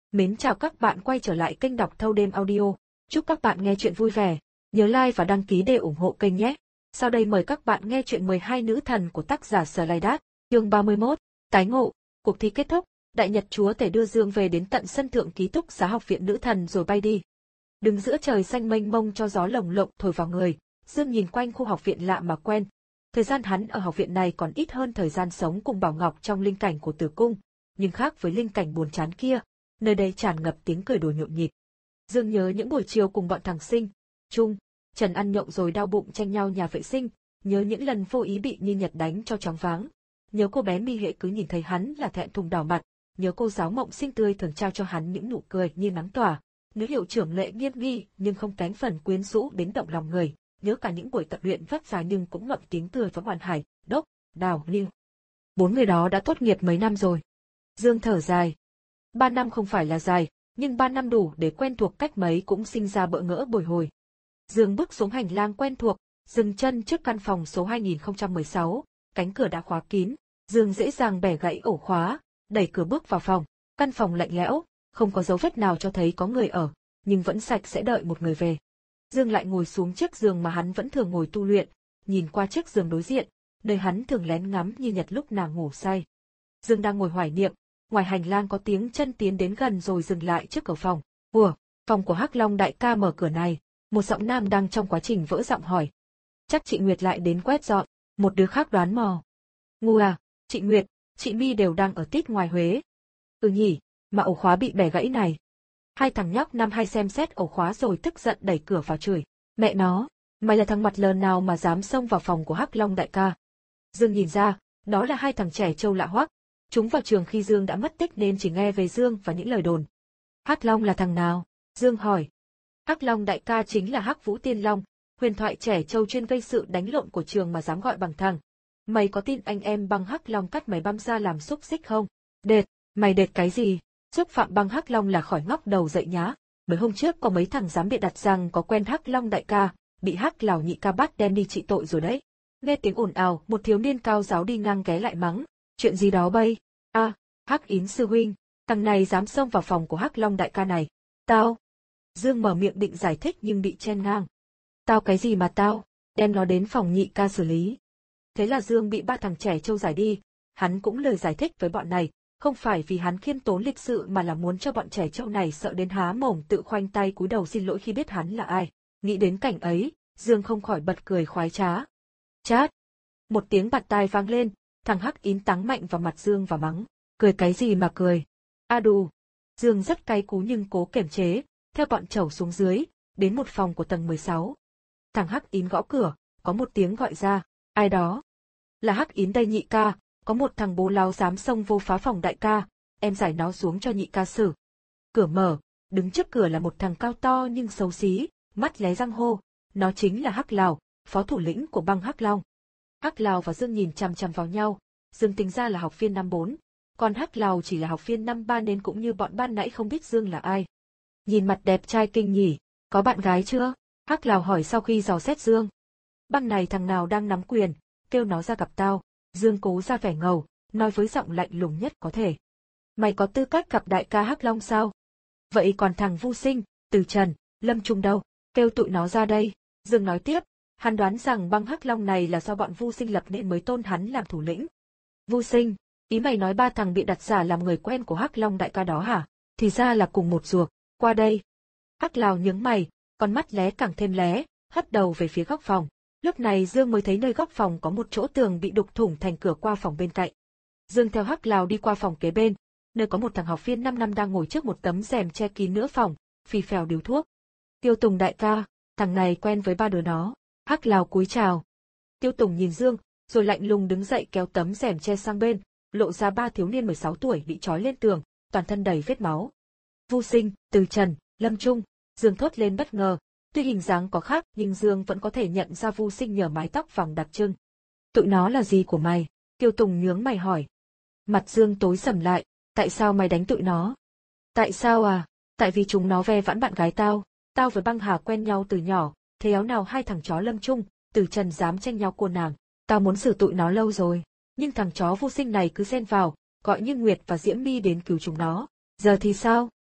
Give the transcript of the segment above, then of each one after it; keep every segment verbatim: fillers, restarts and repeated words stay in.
Mến chào các bạn quay trở lại kênh đọc thâu đêm audio. Chúc các bạn nghe chuyện vui vẻ. Nhớ like và đăng ký để ủng hộ kênh nhé. Sau đây mời các bạn nghe chuyện mười hai nữ thần của tác giả Sở Lai Đát, chương ba mươi mốt, tái ngộ. Cuộc thi kết thúc, Đại Nhật Chúa Tể đưa Dương về đến tận sân thượng ký túc xá học viện nữ thần rồi bay đi. Đứng giữa trời xanh mênh mông cho gió lồng lộng thổi vào người, Dương nhìn quanh khu học viện lạ mà quen. Thời gian hắn ở học viện này còn ít hơn thời gian sống cùng Bảo Ngọc trong linh cảnh của Tử Cung, nhưng khác với linh cảnh buồn chán kia, nơi đây tràn ngập tiếng cười đùa nhộn nhịp. Dương nhớ những buổi chiều cùng bọn thằng Sinh, Trung, Trần ăn nhậu rồi đau bụng tranh nhau nhà vệ sinh, nhớ những lần vô ý bị Nhi Nhật đánh cho choáng váng. Nhớ cô bé Mi Hệ cứ nhìn thấy hắn là thẹn thùng đỏ mặt, nhớ cô giáo Mộng Sinh tươi thường trao cho hắn những nụ cười như nắng tỏa. Nhớ hiệu trưởng Lệ nghiêm nghi nhưng không kém phần quyến rũ đến động lòng người, nhớ cả những buổi tập luyện vất vả nhưng cũng ngậm tiếng cười với Hoàn Hải, Đốc, Đào, Lưu. Bốn người đó đã tốt nghiệp mấy năm rồi. Dương thở dài. Ba năm không phải là dài, nhưng ba năm đủ để quen thuộc cách mấy cũng sinh ra bỡ ngỡ bồi hồi. Dương bước xuống hành lang quen thuộc, dừng chân trước căn phòng số hai nghìn không trăm mười sáu, cánh cửa đã khóa kín. Dương dễ dàng bẻ gãy ổ khóa, đẩy cửa bước vào phòng. Căn phòng lạnh lẽo, không có dấu vết nào cho thấy có người ở, nhưng vẫn sạch sẽ đợi một người về. Dương lại ngồi xuống chiếc giường mà hắn vẫn thường ngồi tu luyện, nhìn qua chiếc giường đối diện, nơi hắn thường lén ngắm Như Nhật lúc nàng ngủ say. Dương đang ngồi hoài niệm, ngoài hành lang có tiếng chân tiến đến gần rồi dừng lại trước cửa phòng. Ủa, phòng của Hắc Long đại ca mở cửa này, một giọng nam đang trong quá trình vỡ giọng hỏi. Chắc chị Nguyệt lại đến quét dọn, một đứa khác đoán mò. Ngu à, chị Nguyệt, chị My đều đang ở tít ngoài Huế. Ừ nhỉ, mà ổ khóa bị bẻ gãy này. Hai thằng nhóc năm hai xem xét ổ khóa rồi tức giận đẩy cửa vào chửi. Mẹ nó, mày là thằng mặt lờn nào mà dám xông vào phòng của Hắc Long đại ca. Dương nhìn ra, đó là hai thằng trẻ trâu lạ hoắc. Chúng vào trường khi Dương đã mất tích nên chỉ nghe về Dương và những lời đồn. Hắc Long là thằng nào? Dương hỏi. Hắc Long đại ca chính là Hắc Vũ Tiên Long, huyền thoại trẻ trâu chuyên gây sự đánh lộn của trường mà dám gọi bằng thằng. Mày có tin anh em băng Hắc Long cắt mày băm ra làm xúc xích không? Đệt, mày đệt cái gì? Xúc phạm băng Hắc Long là khỏi ngóc đầu dậy nhá. Mấy hôm trước có mấy thằng dám bịa đặt rằng có quen Hắc Long đại ca, bị Hắc Lào nhị ca bắt đem đi trị tội rồi đấy. Nghe tiếng ồn ào, một thiếu niên cao giáo đi ngang ghé lại mắng. Chuyện gì đó bây? À, Hắc Yến sư huynh, thằng này dám xông vào phòng của Hắc Long đại ca này. Tao. Dương mở miệng định giải thích nhưng bị chen ngang. Tao cái gì mà tao, đem nó đến phòng nhị ca xử lý. Thế là Dương bị ba thằng trẻ trâu giải đi, hắn cũng lời giải thích với bọn này, không phải vì hắn khiêm tốn lịch sự mà là muốn cho bọn trẻ trâu này sợ đến há mồm tự khoanh tay cúi đầu xin lỗi khi biết hắn là ai. Nghĩ đến cảnh ấy, Dương không khỏi bật cười khoái trá. Chát! Một tiếng bạt tai vang lên. Thằng Hắc Yến táng mạnh vào mặt Dương và mắng, cười cái gì mà cười. A đù. Dương rất cay cú nhưng cố kiềm chế, theo bọn trẩu xuống dưới, đến một phòng của tầng mười sáu. Thằng Hắc Yến gõ cửa, có một tiếng gọi ra, ai đó? Là Hắc Yến đây nhị ca, có một thằng bố láo dám xông vô phá phòng đại ca, em giải nó xuống cho nhị ca xử. Cửa mở, đứng trước cửa là một thằng cao to nhưng xấu xí, mắt lé răng hô, nó chính là Hắc Lào, phó thủ lĩnh của băng Hắc Long. Hắc Lào và Dương nhìn chằm chằm vào nhau, Dương tính ra là học viên năm bốn, còn Hắc Lào chỉ là học viên năm ba nên cũng như bọn ban nãy không biết Dương là ai. Nhìn mặt đẹp trai kinh nhỉ, có bạn gái chưa? Hắc Lào hỏi sau khi dò xét Dương. Băng này thằng nào đang nắm quyền, kêu nó ra gặp tao. Dương cố ra vẻ ngầu, nói với giọng lạnh lùng nhất có thể. Mày có tư cách gặp đại ca Hắc Long sao? Vậy còn thằng Vu Sinh, Từ Trần, Lâm Trung đâu? Kêu tụi nó ra đây. Dương nói tiếp. Hắn đoán rằng băng Hắc Long này là do bọn Vu Sinh lập nên mới tôn hắn làm thủ lĩnh. Vu Sinh, ý mày nói ba thằng bị đặt giả làm người quen của Hắc Long đại ca đó hả? Thì ra là cùng một ruột, qua đây. Hắc Lào nhướng mày, con mắt lé càng thêm lé, hất đầu về phía góc phòng. Lúc này Dương mới thấy nơi góc phòng có một chỗ tường bị đục thủng thành cửa qua phòng bên cạnh. Dương theo Hắc Lào đi qua phòng kế bên, nơi có một thằng học viên năm năm đang ngồi trước một tấm rèm che kín nửa phòng, phì phèo điếu thuốc. Tiêu Tùng đại ca, thằng này quen với ba đứa nó. Hắc Lào cúi chào. Tiêu Tùng nhìn Dương, rồi lạnh lùng đứng dậy kéo tấm rèm che sang bên, lộ ra ba thiếu niên mười sáu tuổi bị trói lên tường, toàn thân đầy vết máu. Vu Sinh, Từ Trần, Lâm Trung, Dương thốt lên bất ngờ, tuy hình dáng có khác nhưng Dương vẫn có thể nhận ra Vu Sinh nhờ mái tóc vàng đặc trưng. Tụi nó là gì của mày? Tiêu Tùng nhướng mày hỏi. Mặt Dương tối sầm lại, tại sao mày đánh tụi nó? Tại sao à? Tại vì chúng nó ve vãn bạn gái tao, tao với băng Hà quen nhau từ nhỏ. Thế áo nào hai thằng chó Lâm Trung, Từ Trần dám tranh nhau cô nàng, tao muốn xử tụi nó lâu rồi, nhưng thằng chó Vu Sinh này cứ xen vào, gọi như Nguyệt và Diễm My đến cứu chúng nó. Giờ thì sao?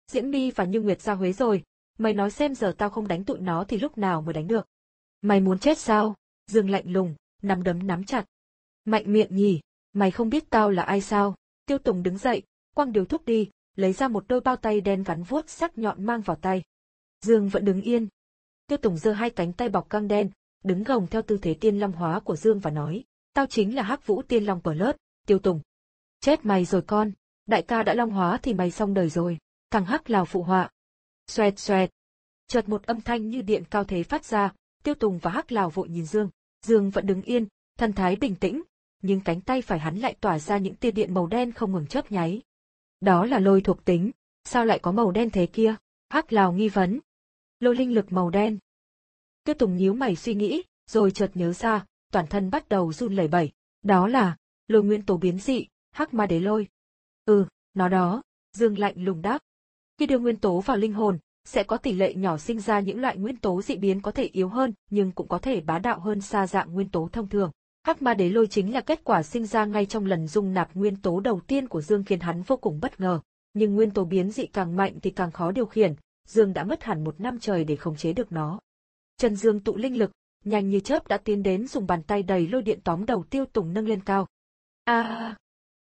Diễm My và Như Nguyệt ra Huế rồi, mày nói xem giờ tao không đánh tụi nó thì lúc nào mới đánh được. Mày muốn chết sao? Dương lạnh lùng, nắm đấm nắm chặt. Mạnh miệng nhỉ, mày không biết tao là ai sao? Tiêu Tùng đứng dậy, quăng điếu thuốc đi, lấy ra một đôi bao tay đen gắn vuốt sắc nhọn mang vào tay. Dương vẫn đứng yên. Tiêu Tùng giơ hai cánh tay bọc căng đen, đứng gồng theo tư thế tiên long hóa của Dương và nói, tao chính là Hắc Vũ Tiên Long Plus, Tiêu Tùng. Chết mày rồi con, đại ca đã long hóa thì mày xong đời rồi. Thằng Hắc Lào phụ họa. Xoẹt xoẹt. Chợt một âm thanh như điện cao thế phát ra, Tiêu Tùng và Hắc Lào vội nhìn Dương. Dương vẫn đứng yên, thần thái bình tĩnh, nhưng cánh tay phải hắn lại tỏa ra những tia điện màu đen không ngừng chớp nháy. Đó là lôi thuộc tính, sao lại có màu đen thế kia? Hắc Lào nghi vấn. Lôi linh lực màu đen. Tiêu Tùng nhíu mày suy nghĩ, rồi chợt nhớ ra, toàn thân bắt đầu run lẩy bẩy. Đó là lôi nguyên tố biến dị, Hắc Ma Đế Lôi. Ừ, nó đó. Dương lạnh lùng đáp. Khi đưa nguyên tố vào linh hồn, sẽ có tỷ lệ nhỏ sinh ra những loại nguyên tố dị biến có thể yếu hơn nhưng cũng có thể bá đạo hơn xa dạng nguyên tố thông thường. Hắc Ma Đế Lôi chính là kết quả sinh ra ngay trong lần dung nạp nguyên tố đầu tiên của Dương khiến hắn vô cùng bất ngờ. Nhưng nguyên tố biến dị càng mạnh thì càng khó điều khiển, Dương đã mất hẳn một năm trời để khống chế được nó. Chân Dương tụ linh lực, nhanh như chớp đã tiến đến dùng bàn tay đầy lôi điện tóm đầu Tiêu Tùng nâng lên cao. A! À,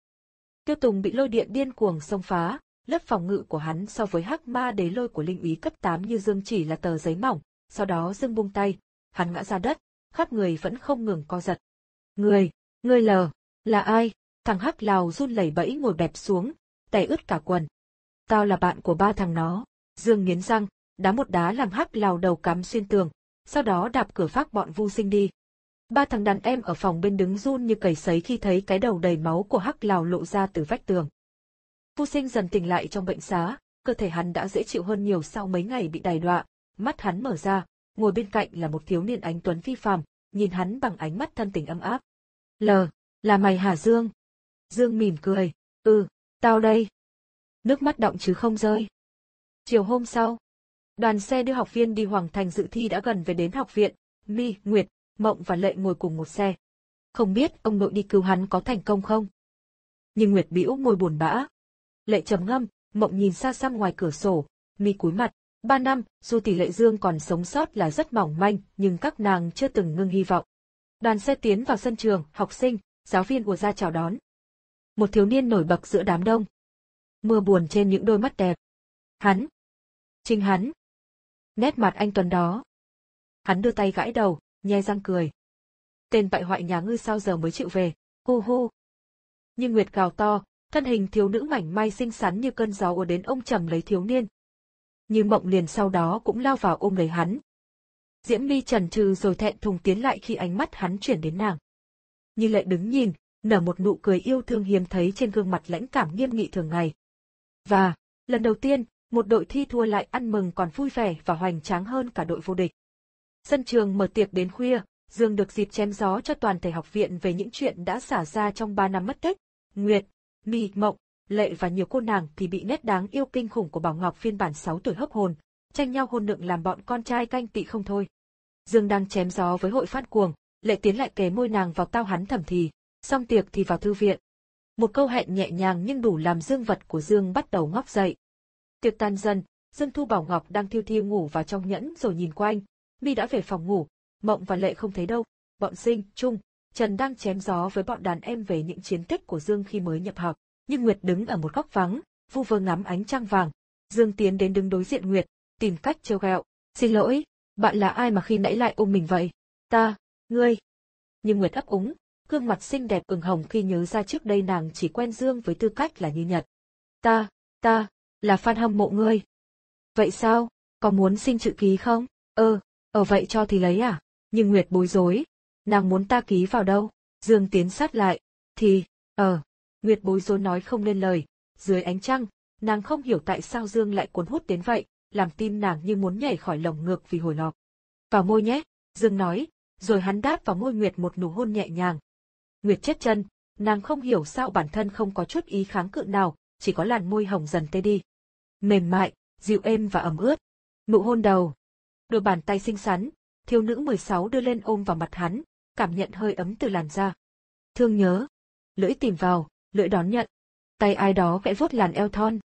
Tiêu Tùng bị lôi điện điên cuồng xông phá, lớp phòng ngự của hắn so với Hắc Ma Đế Lôi của linh úy cấp tám như Dương chỉ là tờ giấy mỏng, sau đó Dương buông tay, hắn ngã ra đất, khắp người vẫn không ngừng co giật. Người, ngươi lờ, là ai? Thằng Hắc Lào run lẩy bẩy ngồi bẹp xuống, tè ướt cả quần. Tao là bạn của ba thằng nó. Dương nghiến răng, đá một đá làm Hắc Lào đầu cắm xuyên tường, sau đó đạp cửa phác bọn Vu Sinh đi. Ba thằng đàn em ở phòng bên đứng run như cầy sấy khi thấy cái đầu đầy máu của Hắc Lào lộ ra từ vách tường. Vu Sinh dần tỉnh lại trong bệnh xá, cơ thể hắn đã dễ chịu hơn nhiều sau mấy ngày bị đày đọa, mắt hắn mở ra, ngồi bên cạnh là một thiếu niên anh tuấn phi phàm, nhìn hắn bằng ánh mắt thân tình ấm áp. Lờ, là mày hả Dương? Dương mỉm cười, ừ, tao đây. Nước mắt đọng chứ không rơi. Chiều hôm sau, đoàn xe đưa học viên đi Hoàng Thành dự thi đã gần về đến học viện, My, Nguyệt, Mộng và Lệ ngồi cùng một xe. Không biết ông nội đi cứu hắn có thành công không? Nhưng Nguyệt bĩu môi buồn bã. Lệ trầm ngâm, Mộng nhìn xa xăm ngoài cửa sổ, My cúi mặt. Ba năm, dù tỷ lệ Dương còn sống sót là rất mỏng manh, nhưng các nàng chưa từng ngưng hy vọng. Đoàn xe tiến vào sân trường, học sinh, giáo viên ùa ra chào đón. Một thiếu niên nổi bật giữa đám đông. Mưa buồn trên những đôi mắt đẹp. Hắn. Chính hắn. Nét mặt anh tuấn đó. Hắn đưa tay gãi đầu, nhe răng cười. Tên bại hoại nhà ngươi sao giờ mới chịu về, hu hu. Nhưng Nguyệt gào to, thân hình thiếu nữ mảnh mai xinh xắn như cơn gió ùa đến ôm chầm lấy thiếu niên. Như Mộng liền sau đó cũng lao vào ôm lấy hắn. Diễm My chần chừ rồi thẹn thùng tiến lại khi ánh mắt hắn chuyển đến nàng. Như Lệ đứng nhìn, nở một nụ cười yêu thương hiếm thấy trên gương mặt lãnh cảm nghiêm nghị thường ngày. Và, lần đầu tiên, một đội thi thua lại ăn mừng còn vui vẻ và hoành tráng hơn cả đội vô địch. Sân trường mở tiệc đến khuya, Dương được dịp chém gió cho toàn thể học viện về những chuyện đã xả ra trong ba năm mất tích. Nguyệt, My, Mộng, Lệ và nhiều cô nàng thì bị nét đáng yêu kinh khủng của Bảo Ngọc phiên bản sáu tuổi hấp hồn, tranh nhau hôn nựng làm bọn con trai canh tị không thôi. Dương đang chém gió với hội phát cuồng, Lệ tiến lại kề môi nàng vào tai hắn thầm thì, xong tiệc thì vào thư viện. Một câu hẹn nhẹ nhàng nhưng đủ làm Dương vật của Dương bắt đầu ngóc dậy. Tiệc tan dần, Dương thu Bảo Ngọc đang thiêu thiêu ngủ vào trong nhẫn rồi nhìn quanh, My đã về phòng ngủ, Mộng và Lệ không thấy đâu, bọn Sinh, Trung, Trần đang chém gió với bọn đàn em về những chiến tích của Dương khi mới nhập học. Nhưng Nguyệt đứng ở một góc vắng, vu vơ ngắm ánh trăng vàng. Dương tiến đến đứng đối diện Nguyệt, tìm cách trêu ghẹo. Xin lỗi, bạn là ai mà khi nãy lại ôm mình vậy? Ta, ngươi. Nhưng Nguyệt ấp úng, gương mặt xinh đẹp ửng hồng khi nhớ ra trước đây nàng chỉ quen Dương với tư cách là Như Nhật. Ta, ta, là fan hâm mộ ngươi. Vậy sao, có muốn xin chữ ký không? Ơ, ở vậy cho thì lấy à? Nhưng Nguyệt bối rối. Nàng muốn ta ký vào đâu? Dương tiến sát lại. Thì, ờ. Nguyệt bối rối nói không nên lời, dưới ánh trăng, nàng không hiểu tại sao Dương lại cuốn hút đến vậy, làm tim nàng như muốn nhảy khỏi lồng ngực vì hồi hộp. Vào môi nhé, Dương nói, rồi hắn đáp vào môi Nguyệt một nụ hôn nhẹ nhàng. Nguyệt chết chân, nàng không hiểu sao bản thân không có chút ý kháng cự nào, chỉ có làn môi hồng dần tê đi. Mềm mại, dịu êm và ẩm ướt. Nụ hôn đầu. Đôi bàn tay xinh xắn, thiếu nữ mười sáu đưa lên ôm vào mặt hắn, cảm nhận hơi ấm từ làn da. Thương nhớ. Lưỡi tìm vào. Lưỡi đón nhận, tay ai đó vẽ vuốt làn eo thon.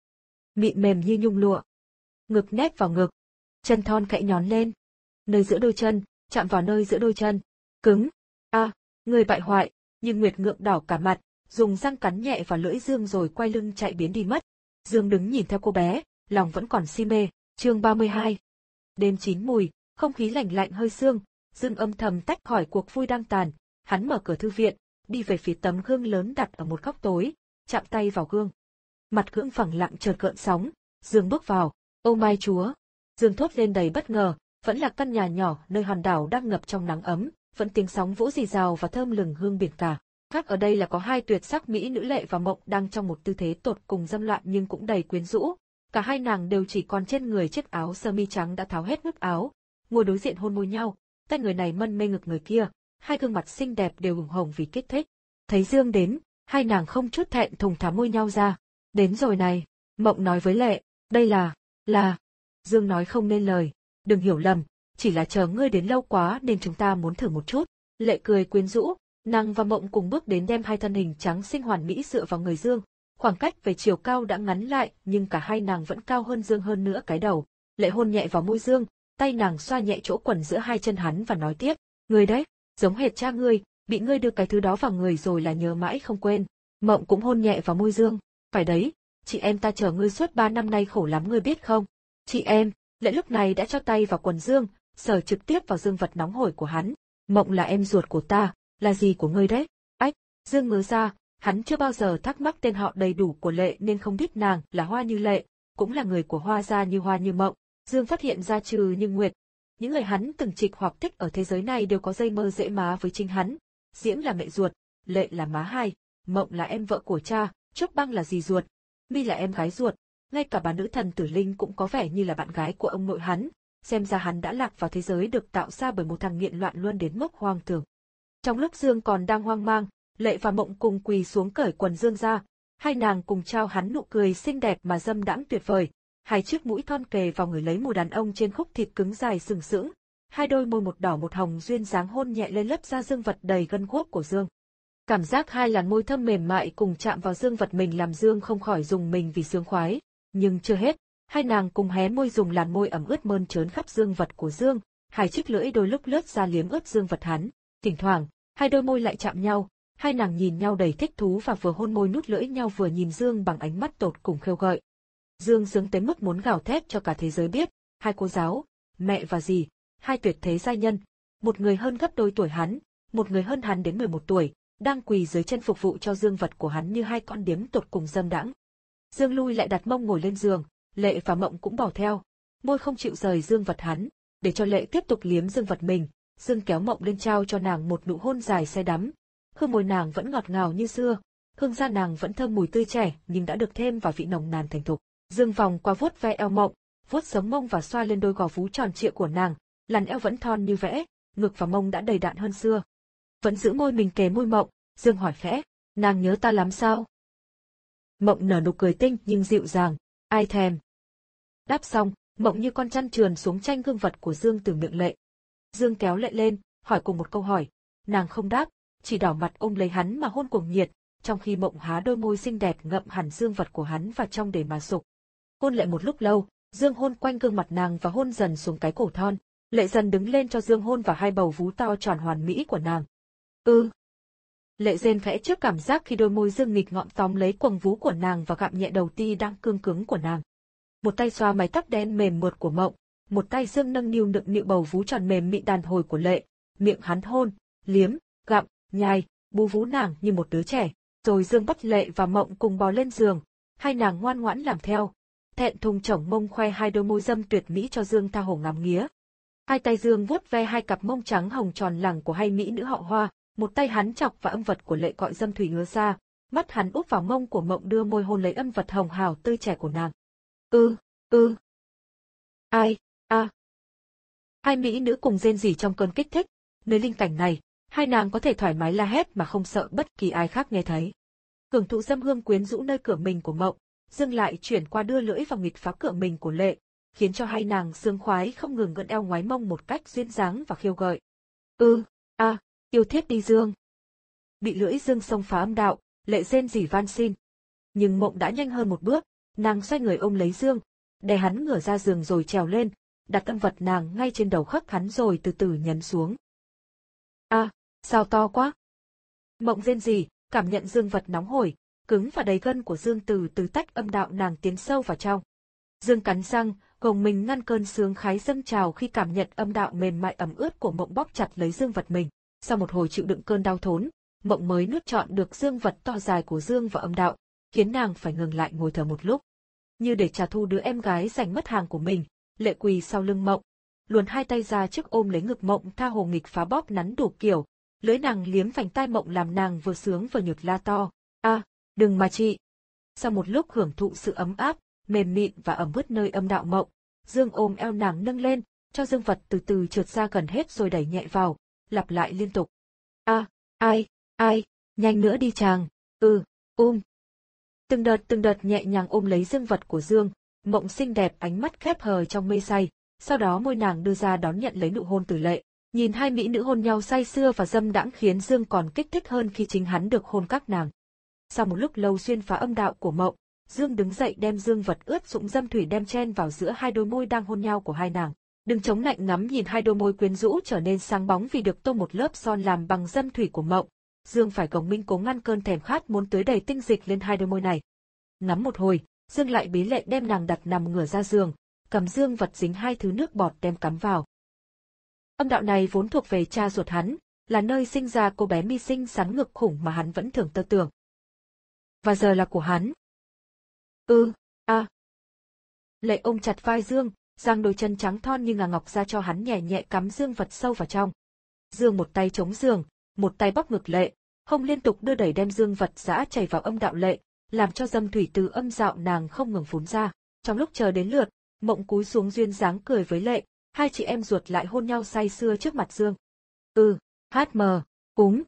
mịn mềm như nhung lụa. Ngực nép vào ngực, chân thon khẽ nhón lên. Nơi giữa đôi chân, chạm vào nơi giữa đôi chân. Cứng. A, à, người bại hoại, nhưng Nguyệt ngượng đỏ cả mặt, dùng răng cắn nhẹ vào lưỡi Dương rồi quay lưng chạy biến đi mất. Dương đứng nhìn theo cô bé, lòng vẫn còn si mê. Chương ba mươi hai. Đêm chín mùi, không khí lạnh lạnh hơi sương, Dương âm thầm tách khỏi cuộc vui đang tàn, hắn mở cửa thư viện, đi về phía tấm gương lớn đặt ở một góc tối, chạm tay vào gương. Mặt gương phẳng lặng chợt gợn sóng, Dương bước vào. Ô mai chúa! Dương thốt lên đầy bất ngờ, vẫn là căn nhà nhỏ nơi hòn đảo đang ngập trong nắng ấm, vẫn tiếng sóng vỗ rì rào và thơm lừng hương biển cả. Khác ở đây là có hai tuyệt sắc mỹ nữ Lệ và Mộng đang trong một tư thế tột cùng dâm loạn nhưng cũng đầy quyến rũ. Cả hai nàng đều chỉ còn trên người chiếc áo sơ mi trắng đã tháo hết nút áo, ngồi đối diện hôn môi nhau, tay người này mân mê ngực người kia, hai gương mặt xinh đẹp đều ửng hồng vì kích thích. Thấy Dương đến, hai nàng không chút thẹn thùng thả môi nhau ra. Đến rồi này, Mộng nói với Lệ, đây là, là... Dương nói không nên lời, đừng hiểu lầm, chỉ là chờ ngươi đến lâu quá nên chúng ta muốn thử một chút. Lệ cười quyến rũ, nàng và Mộng cùng bước đến đem hai thân hình trắng xinh hoàn mỹ dựa vào người Dương. Khoảng cách về chiều cao đã ngắn lại nhưng cả hai nàng vẫn cao hơn Dương hơn nữa cái đầu. Lệ hôn nhẹ vào môi Dương, tay nàng xoa nhẹ chỗ quần giữa hai chân hắn và nói tiếp, ngươi đấy, giống hệt cha ngươi, bị ngươi đưa cái thứ đó vào người rồi là nhớ mãi không quên. Mộng cũng hôn nhẹ vào môi Dương, phải đấy, chị em ta chờ ngươi suốt ba năm nay khổ lắm ngươi biết không. Chị em, Lệ lúc này đã cho tay vào quần Dương, sờ trực tiếp vào dương vật nóng hổi của hắn. Mộng là em ruột của ta, là gì của ngươi đấy? Ách, Dương ngớ ra, hắn chưa bao giờ thắc mắc tên họ đầy đủ của Lệ nên không biết nàng là Hoa Như Lệ, cũng là người của Hoa gia như Hoa Như Mộng. Dương phát hiện ra trừ Như Nguyệt, những người hắn từng trịch hoặc thích ở thế giới này đều có dây mơ dễ má với chính hắn. Diễm là mẹ ruột, Lệ là má hai, Mộng là em vợ của cha, Trúc Băng là dì ruột, My là em gái ruột, ngay cả bà nữ thần Tử Linh cũng có vẻ như là bạn gái của ông nội hắn. Xem ra hắn đã lạc vào thế giới được tạo ra bởi một thằng nghiện loạn luôn đến mức hoang tưởng. Trong lúc Dương còn đang hoang mang, Lệ và Mộng cùng quỳ xuống cởi quần Dương ra, hai nàng cùng trao hắn nụ cười xinh đẹp mà dâm đãng tuyệt vời, hai chiếc mũi thon kề vào người lấy mùi đàn ông trên khúc thịt cứng dài sừng sững, hai đôi môi một đỏ một hồng duyên dáng hôn nhẹ lên lớp da dương vật đầy gân guốc của Dương. Cảm giác hai làn môi thơm mềm mại cùng chạm vào dương vật mình làm Dương không khỏi rùng mình vì sướng khoái, nhưng chưa hết, hai nàng cùng hé môi dùng làn môi ẩm ướt mơn trớn khắp dương vật của Dương, hai chiếc lưỡi đôi lúc lướt ra liếm ướt dương vật hắn, thỉnh thoảng, hai đôi môi lại chạm nhau, hai nàng nhìn nhau đầy thích thú và vừa hôn môi nút lưỡi nhau vừa nhìn Dương bằng ánh mắt tột cùng khêu gợi. Dương sướng tới mức muốn gào thét cho cả thế giới biết, hai cô giáo, mẹ và dì, hai tuyệt thế giai nhân, một người hơn gấp đôi tuổi hắn, một người hơn hắn đến mười một tuổi, đang quỳ dưới chân phục vụ cho dương vật của hắn như hai con điếm tột cùng dâm đãng. Dương lui lại đặt mông ngồi lên giường, Lệ và Mộng cũng bỏ theo, môi không chịu rời dương vật hắn, để cho Lệ tiếp tục liếm dương vật mình. Dương kéo Mộng lên trao cho nàng một nụ hôn dài say đắm. Hương môi nàng vẫn ngọt ngào như xưa, hương da nàng vẫn thơm mùi tươi trẻ nhưng đã được thêm vào vị nồng nàn thành thục. Dương vòng qua vuốt ve eo Mộng, vuốt sống mông và xoa lên đôi gò vú tròn trịa của nàng, làn eo vẫn thon như vẽ, ngực và mông đã đầy đặn hơn xưa. Vẫn giữ môi mình kề môi Mộng, Dương hỏi khẽ, nàng nhớ ta lắm sao? Mộng nở nụ cười tinh nhưng dịu dàng, ai thèm. Đáp xong, Mộng như con chăn trườn xuống tranh gương vật của Dương từ miệng Lệ. Dương kéo Lệ lên, hỏi cùng một câu hỏi, nàng không đáp, chỉ đỏ mặt ôm lấy hắn mà hôn cuồng nhiệt, trong khi Mộng há đôi môi xinh đẹp ngậm hẳn dương vật của hắn vào trong để mà sục. Hôn Lệ một lúc lâu, Dương hôn quanh gương mặt nàng và hôn dần xuống cái cổ thon. Lệ dần đứng lên cho Dương hôn vào hai bầu vú to tròn hoàn mỹ của nàng. Ừ. Lệ rên khẽ trước cảm giác khi đôi môi Dương nghịch ngợm tóm lấy quầng vú của nàng và gặm nhẹ đầu ti đang cương cứng của nàng. Một tay xoa mái tóc đen mềm mượt của Mộng, một tay Dương nâng niu nựng nịu bầu vú tròn mềm mịn đàn hồi của Lệ, miệng hắn hôn, liếm, gặm, nhai, bú vú nàng như một đứa trẻ. Rồi Dương bắt Lệ và Mộng cùng bò lên giường, hai nàng ngoan ngoãn làm theo. Thẹn thùng chổng mông khoe hai đôi môi dâm tuyệt mỹ cho Dương tha hồ ngắm nghía. Hai tay Dương vuốt ve hai cặp mông trắng hồng tròn lẳng của hai mỹ nữ họ Hoa, một tay hắn chọc vào âm vật của Lệ gọi dâm thủy ngứa ra, mắt hắn úp vào mông của Mộng đưa môi hôn lấy âm vật hồng hào tươi trẻ của nàng. Ư, ư. Ai, a. Hai mỹ nữ cùng rên rỉ trong cơn kích thích, nơi linh cảnh này, hai nàng có thể thoải mái la hét mà không sợ bất kỳ ai khác nghe thấy. Hưởng thụ dâm hương quyến rũ nơi cửa mình của Mộng, Dương lại chuyển qua đưa lưỡi vào nghịch phá cửa mình của Lệ, khiến cho hai nàng sướng khoái không ngừng gợn eo ngoái mông một cách duyên dáng và khiêu gợi. Ư, a, à, yêu thiết đi Dương. Bị lưỡi Dương xông phá âm đạo, Lệ rên rỉ van xin. Nhưng Mộng đã nhanh hơn một bước, Nàng xoay người ôm lấy Dương, đè hắn ngửa ra giường rồi trèo lên, đặt âm vật nàng ngay trên đầu khắc hắn rồi từ từ nhấn xuống. A, à, sao to quá? Mộng rên rỉ, cảm nhận dương vật nóng hổi, cứng và đầy gân của Dương từ từ tách âm đạo nàng tiến sâu vào trong. Dương cắn răng, gồng mình ngăn cơn sướng khái dâng trào khi cảm nhận âm đạo mềm mại ẩm ướt của Mộng bóp chặt lấy dương vật mình. Sau một hồi chịu đựng cơn đau thốn, Mộng mới nuốt trọn được dương vật to dài của Dương vào âm đạo, khiến nàng phải ngừng lại ngồi thở một lúc. Như để trả thù đứa em gái giành mất hàng của mình, Lệ quỳ sau lưng Mộng, luồn hai tay ra trước ôm lấy ngực Mộng tha hồ nghịch phá bóp nắn đủ kiểu, lưỡi nàng liếm vành tai Mộng làm nàng vừa sướng vừa nhột la to, a, à, đừng mà chị. Sau một lúc hưởng thụ sự ấm áp, mềm mịn và ẩm ướt nơi âm đạo Mộng, Dương ôm eo nàng nâng lên, cho dương vật từ từ trượt ra gần hết rồi đẩy nhẹ vào, lặp lại liên tục. A, à, ai, ai, nhanh nữa đi chàng, ừ, um. Từng đợt từng đợt nhẹ nhàng ôm lấy dương vật của Dương, Mộng xinh đẹp ánh mắt khép hờ trong mê say, sau đó môi nàng đưa ra đón nhận lấy nụ hôn từ Lệ. Nhìn hai mỹ nữ hôn nhau say sưa và dâm đãng khiến Dương còn kích thích hơn khi chính hắn được hôn các nàng. Sau một lúc lâu xuyên phá âm đạo của Mộng, Dương đứng dậy đem dương vật ướt sũng dâm thủy đem chen vào giữa hai đôi môi đang hôn nhau của hai nàng. Đừng chống lạnh ngắm nhìn hai đôi môi quyến rũ trở nên sáng bóng vì được tô một lớp son làm bằng dâm thủy của Mộng. Dương phải gồng mình cố ngăn cơn thèm khát muốn tưới đầy tinh dịch lên hai đôi môi này. Ngắm một hồi, Dương lại bí Lệ đem nàng đặt nằm ngửa ra giường, cầm dương vật dính hai thứ nước bọt đem cắm vào. Âm đạo này vốn thuộc về cha ruột hắn, là nơi sinh ra cô bé mi xinh xắn ngực khủng mà hắn vẫn thường tơ tưởng. Và giờ là của hắn. Ừ, a. À. Lệ ôm chặt vai Dương, giang đôi chân trắng thon như ngà ngọc ra cho hắn nhẹ nhẹ cắm dương vật sâu vào trong. Dương một tay chống giường, một tay bóp ngực Lệ, hông liên tục đưa đẩy đem dương vật dã chảy vào âm đạo Lệ, làm cho dâm thủy từ âm đạo nàng không ngừng phún ra. Trong lúc chờ đến lượt, Mộng cúi xuống duyên dáng cười với Lệ, hai chị em ruột lại hôn nhau say sưa trước mặt Dương. Ừ, hát mờ, cúng.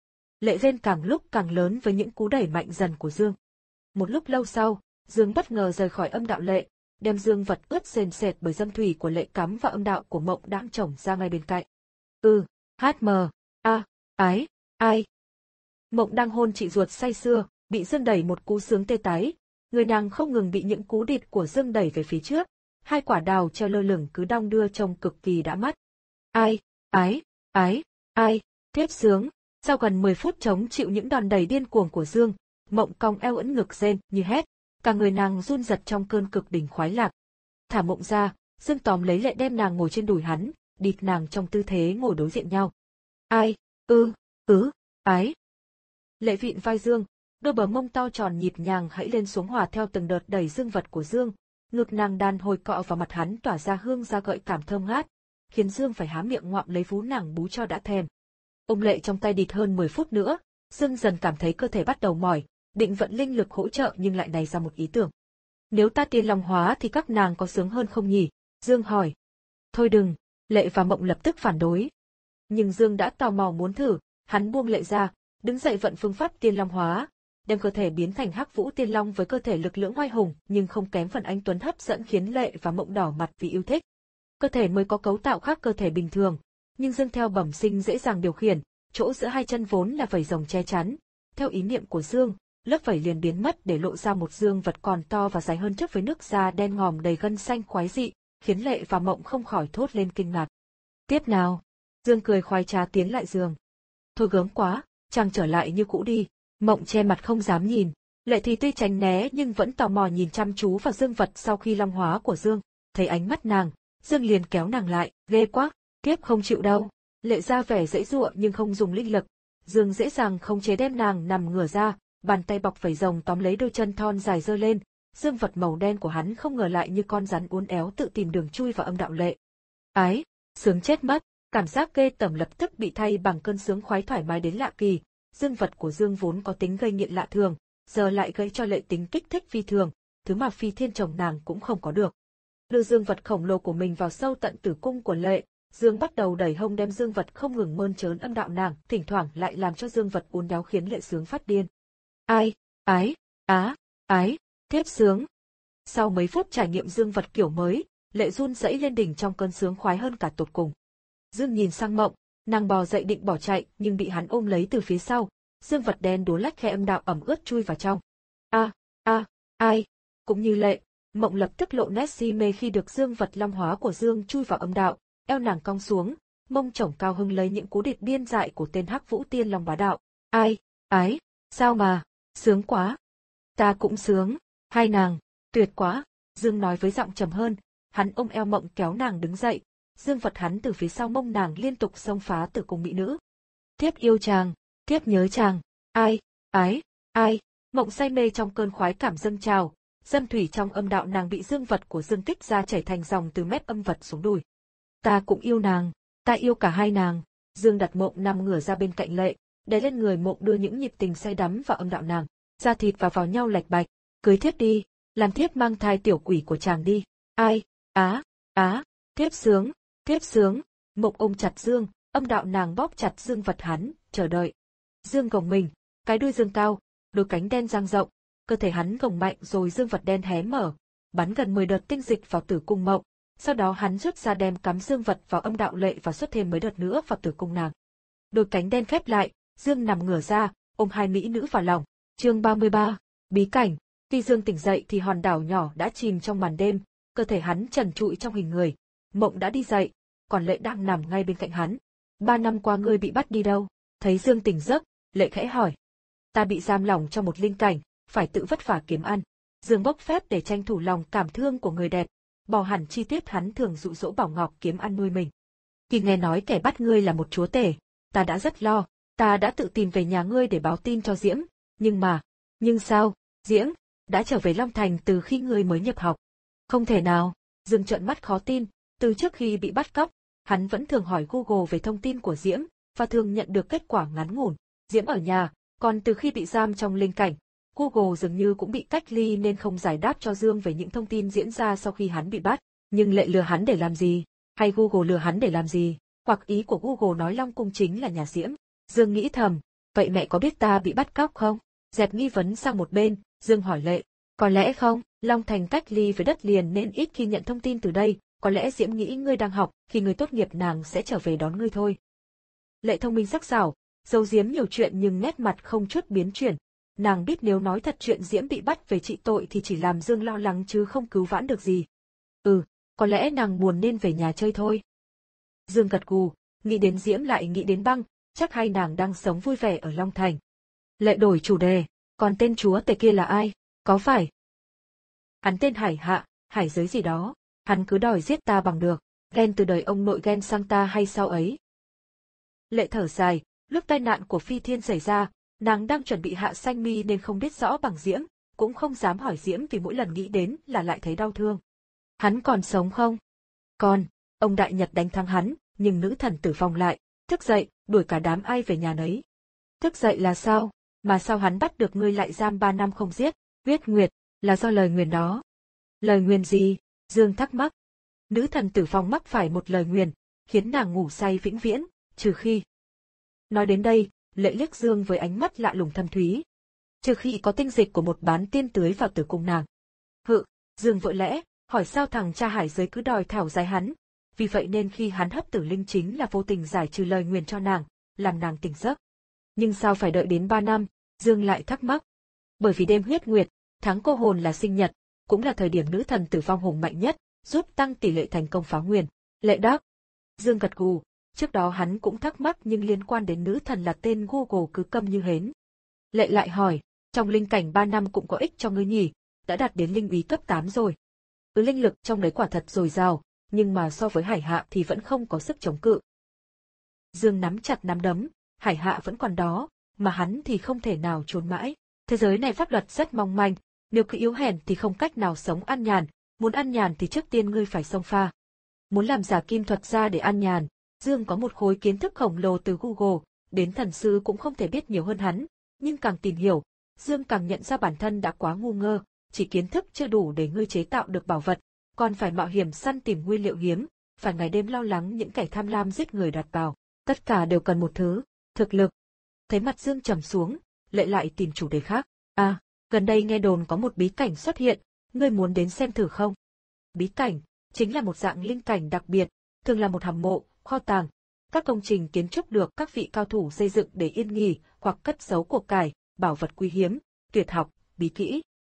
Lệ rên càng lúc càng lớn với những cú đẩy mạnh dần của Dương. Một lúc lâu sau, Dương bất ngờ rời khỏi âm đạo Lệ, đem dương vật ướt sền sệt bởi dâm thủy của Lệ cắm vào âm đạo của Mộng đang chồng ra ngay bên cạnh. Ừ, hát mờ, a, ái, ai. Mộng đang hôn chị ruột say sưa, bị Dương đẩy một cú sướng tê tái, người nàng không ngừng bị những cú địt của Dương đẩy về phía trước, hai quả đào treo lơ lửng cứ đong đưa trông cực kỳ đã mắt. Ai, ái, ái, ai, tiếp sướng. Sau gần mười phút chống chịu những đòn đẩy điên cuồng của Dương, Mộng cong eo ưỡn ngực rên như hét, cả người nàng run rật trong cơn cực đỉnh khoái lạc. Thả Mộng ra, Dương tóm lấy Lệ đem nàng ngồi trên đùi hắn, địt nàng trong tư thế ngồi đối diện nhau. Ai, ư, ứ, ái. Lệ vịn vai Dương, đôi bờ mông to tròn nhịp nhàng hãy lên xuống hòa theo từng đợt đẩy dương vật của Dương, ngực nàng đàn hồi cọ vào mặt hắn tỏa ra hương da gợi cảm thơm ngát, khiến Dương phải há miệng ngoạm lấy vú nàng bú cho đã thèm. Ôm Lệ trong tay địt hơn mười phút nữa, Dương dần cảm thấy cơ thể bắt đầu mỏi, định vận linh lực hỗ trợ nhưng lại nảy ra một ý tưởng. Nếu ta tiên long hóa thì các nàng có sướng hơn không nhỉ? Dương hỏi. Thôi đừng, Lệ và Mộng lập tức phản đối. Nhưng Dương đã tò mò muốn thử, hắn buông Lệ ra, đứng dậy vận phương pháp tiên long hóa, đem cơ thể biến thành Hắc Vũ Tiên Long với cơ thể lực lưỡng oai hùng nhưng không kém phần anh tuấn hấp dẫn khiến Lệ và Mộng đỏ mặt vì yêu thích. Cơ thể mới có cấu tạo khác cơ thể bình thường, nhưng Dương theo bẩm sinh dễ dàng điều khiển, chỗ giữa hai chân vốn là vảy rồng che chắn. Theo ý niệm của Dương, lớp vảy liền biến mất để lộ ra một dương vật còn to và dài hơn trước với nước da đen ngòm đầy gân xanh khoái dị, khiến Lệ và Mộng không khỏi thốt lên kinh ngạc. Tiếp nào. Dương cười khoái trá tiến lại giường. Thôi gớm quá, chàng trở lại như cũ đi. Mộng che mặt không dám nhìn. Lệ thì tuy tránh né nhưng vẫn tò mò nhìn chăm chú vào dương vật sau khi long hóa của Dương. Thấy ánh mắt nàng, Dương liền kéo nàng lại, ghê quá, tiếp không chịu đâu. Lệ ra vẻ dãy dụa nhưng không dùng linh lực. Dương dễ dàng không chế đem nàng nằm ngửa ra, bàn tay bọc vảy rồng tóm lấy đôi chân thon dài giơ lên. Dương vật màu đen của hắn không ngờ lại như con rắn uốn éo tự tìm đường chui vào âm đạo Lệ. Ái, sướng chết mất, cảm giác ghê tởm lập tức bị thay bằng cơn sướng khoái thoải mái đến lạ kỳ. Dương vật của Dương vốn có tính gây nghiện lạ thường, giờ lại gây cho Lệ tính kích thích phi thường, thứ mà Phi Thiên chồng nàng cũng không có được. Đưa dương vật khổng lồ của mình vào sâu tận tử cung của Lệ, Dương bắt đầu đẩy hông đem dương vật không ngừng mơn trớn âm đạo nàng, thỉnh thoảng lại làm cho dương vật uốn éo khiến Lệ sướng phát điên. Ai, ái, á, ái, tiếp sướng. Sau mấy phút trải nghiệm dương vật kiểu mới, Lệ run rẩy lên đỉnh trong cơn sướng khoái hơn cả tột cùng. Dương nhìn sang Mộng, nàng bò dậy định bỏ chạy nhưng bị hắn ôm lấy từ phía sau, dương vật đen đúa lách khe âm đạo ẩm ướt chui vào trong. A, a, ai. Cũng như Lệ, Mộng lập tức lộ nét si mê khi được dương vật long hóa của Dương chui vào âm đạo, eo nàng cong xuống, mông chổng cao hưng lấy những cú địch điên dại của tên Hắc Vũ Tiên Long bá đạo. Ai, ái, sao mà, sướng quá. Ta cũng sướng, hai nàng, tuyệt quá, Dương nói với giọng trầm hơn, hắn ôm eo Mộng kéo nàng đứng dậy, dương vật hắn từ phía sau mông nàng liên tục xông phá tử cung mỹ nữ. Thiếp yêu chàng, thiếp nhớ chàng, ai, ái, ai, Mộng say mê trong cơn khoái cảm dâng trào, dâm thủy trong âm đạo nàng bị dương vật của Dương kích ra chảy thành dòng từ mép âm vật xuống đùi. Ta cũng yêu nàng, ta yêu cả hai nàng. Dương đặt Mộng nằm ngửa ra bên cạnh Lệ, đè lên người Mộng đưa những nhịp tình say đắm vào âm đạo nàng, da thịt vào vào nhau lạch bạch, cưới thiếp đi, làm thiếp mang thai tiểu quỷ của chàng đi. Ai, á, á, thiếp sướng, thiếp sướng. Mộng ôm chặt Dương, âm đạo nàng bóp chặt dương vật hắn, chờ đợi. Dương gồng mình, cái đuôi dương cao, đôi cánh đen dang rộng, cơ thể hắn gồng mạnh rồi dương vật đen hé mở, bắn gần mười đợt tinh dịch vào tử cung Mộng. Sau đó hắn rút ra đem cắm dương vật vào âm đạo Lệ và xuất thêm mấy đợt nữa vào tử cung nàng. Đôi cánh đen khép lại, Dương nằm ngửa ra, ôm hai mỹ nữ vào lòng. Chương ba mươi ba, bí cảnh. Khi Dương tỉnh dậy thì hòn đảo nhỏ đã chìm trong màn đêm, cơ thể hắn trần trụi trong hình người. Mộng đã đi dậy, còn Lệ đang nằm ngay bên cạnh hắn. Ba năm qua ngươi bị bắt đi đâu? Thấy Dương tỉnh giấc, Lệ khẽ hỏi. Ta bị giam lỏng trong một linh cảnh, phải tự vất vả kiếm ăn. Dương bốc phép để tranh thủ lòng cảm thương của người đẹp, bỏ hẳn chi tiết hắn thường dụ dỗ Bảo Ngọc kiếm ăn nuôi mình. Khi nghe nói kẻ bắt ngươi là một chúa tể, ta đã rất lo, ta đã tự tìm về nhà ngươi để báo tin cho Diễm, nhưng mà, nhưng sao, Diễm đã trở về Long Thành từ khi ngươi mới nhập học. Không thể nào, Dương trợn mắt khó tin, từ trước khi bị bắt cóc, hắn vẫn thường hỏi Google về thông tin của Diễm, và thường nhận được kết quả ngắn ngủn, Diễm ở nhà, còn từ khi bị giam trong linh cảnh, Google dường như cũng bị cách ly nên không giải đáp cho Dương về những thông tin diễn ra sau khi hắn bị bắt. Nhưng Lệ lừa hắn để làm gì? Hay Google lừa hắn để làm gì? Hoặc ý của Google nói Long Cung chính là nhà Diễm? Dương nghĩ thầm, vậy mẹ có biết ta bị bắt cóc không? Dẹp nghi vấn sang một bên, Dương hỏi Lệ, có lẽ không, Long Thành cách ly với đất liền nên ít khi nhận thông tin từ đây, có lẽ Diễm nghĩ ngươi đang học, khi ngươi tốt nghiệp nàng sẽ trở về đón ngươi thôi. Lệ thông minh sắc sảo, giấu giếm nhiều chuyện nhưng nét mặt không chút biến chuyển. Nàng biết nếu nói thật chuyện Diễm bị bắt về trị tội thì chỉ làm Dương lo lắng chứ không cứu vãn được gì. Ừ, có lẽ nàng buồn nên về nhà chơi thôi. Dương gật gù, nghĩ đến Diễm lại nghĩ đến Băng, chắc hai nàng đang sống vui vẻ ở Long Thành. Lệ đổi chủ đề, còn tên chúa tể kia là ai, có phải? Hắn tên Hải Hạ, Hải Giới gì đó, hắn cứ đòi giết ta bằng được, ghen từ đời ông nội ghen sang ta hay sao ấy? Lệ thở dài, lúc tai nạn của Phi Thiên xảy ra, nàng đang chuẩn bị hạ sanh mi nên không biết rõ bằng Diễm, cũng không dám hỏi Diễm vì mỗi lần nghĩ đến là lại thấy đau thương. Hắn còn sống không? Còn, ông Đại Nhật đánh thắng hắn, nhưng nữ thần tử vong lại, thức dậy, đuổi cả đám ai về nhà nấy. Thức dậy là sao? Mà sao hắn bắt được ngươi lại giam ba năm không giết? Huyết Nguyệt, là do lời nguyền đó. Lời nguyền gì? Dương thắc mắc. Nữ thần tử vong mắc phải một lời nguyền, khiến nàng ngủ say vĩnh viễn, trừ khi. Nói đến đây, Lệ liếc Dương với ánh mắt lạ lùng thâm thúy. Trừ khi có tinh dịch của một bán tiên tưới vào tử cung nàng. Hự, Dương vội lẽ, hỏi sao thằng cha Hải Giới cứ đòi thảo giải hắn. Vì vậy nên khi hắn hấp tử linh chính là vô tình giải trừ lời nguyền cho nàng, làm nàng tỉnh giấc. Nhưng sao phải đợi đến ba năm, Dương lại thắc mắc. Bởi vì đêm huyết nguyệt, tháng cô hồn là sinh nhật, cũng là thời điểm nữ thần tử vong hùng mạnh nhất, giúp tăng tỷ lệ thành công phá nguyền. Lệ đáp. Dương gật gù. Trước đó hắn cũng thắc mắc nhưng liên quan đến nữ thần là tên Google cứ câm như hến. Lệ lại hỏi, trong linh cảnh ba năm cũng có ích cho ngươi nhỉ, đã đạt đến linh úy cấp tám rồi. Ừ, linh lực trong đấy quả thật dồi dào, nhưng mà so với Hải Hạ thì vẫn không có sức chống cự. Dương nắm chặt nắm đấm, Hải Hạ vẫn còn đó, mà hắn thì không thể nào trốn mãi. Thế giới này pháp luật rất mong manh, nếu cứ yếu hèn thì không cách nào sống an nhàn, muốn ăn nhàn thì trước tiên ngươi phải xông pha. Muốn làm giả kim thuật ra để ăn nhàn, Dương có một khối kiến thức khổng lồ từ Google, đến thần sư cũng không thể biết nhiều hơn hắn, nhưng càng tìm hiểu, Dương càng nhận ra bản thân đã quá ngu ngơ, chỉ kiến thức chưa đủ để ngươi chế tạo được bảo vật, còn phải mạo hiểm săn tìm nguyên liệu hiếm, phải ngày đêm lo lắng những kẻ tham lam giết người đoạt bảo, tất cả đều cần một thứ, thực lực. Thấy mặt Dương trầm xuống, Lệ lại tìm chủ đề khác. À, gần đây nghe đồn có một bí cảnh xuất hiện, ngươi muốn đến xem thử không? Bí cảnh, chính là một dạng linh cảnh đặc biệt, thường là một hầm mộ, kho tàng, các công trình kiến trúc được các vị cao thủ xây dựng để yên nghỉ hoặc cất giấu của cải, bảo vật quý hiếm, tuyệt học, bí kỹ.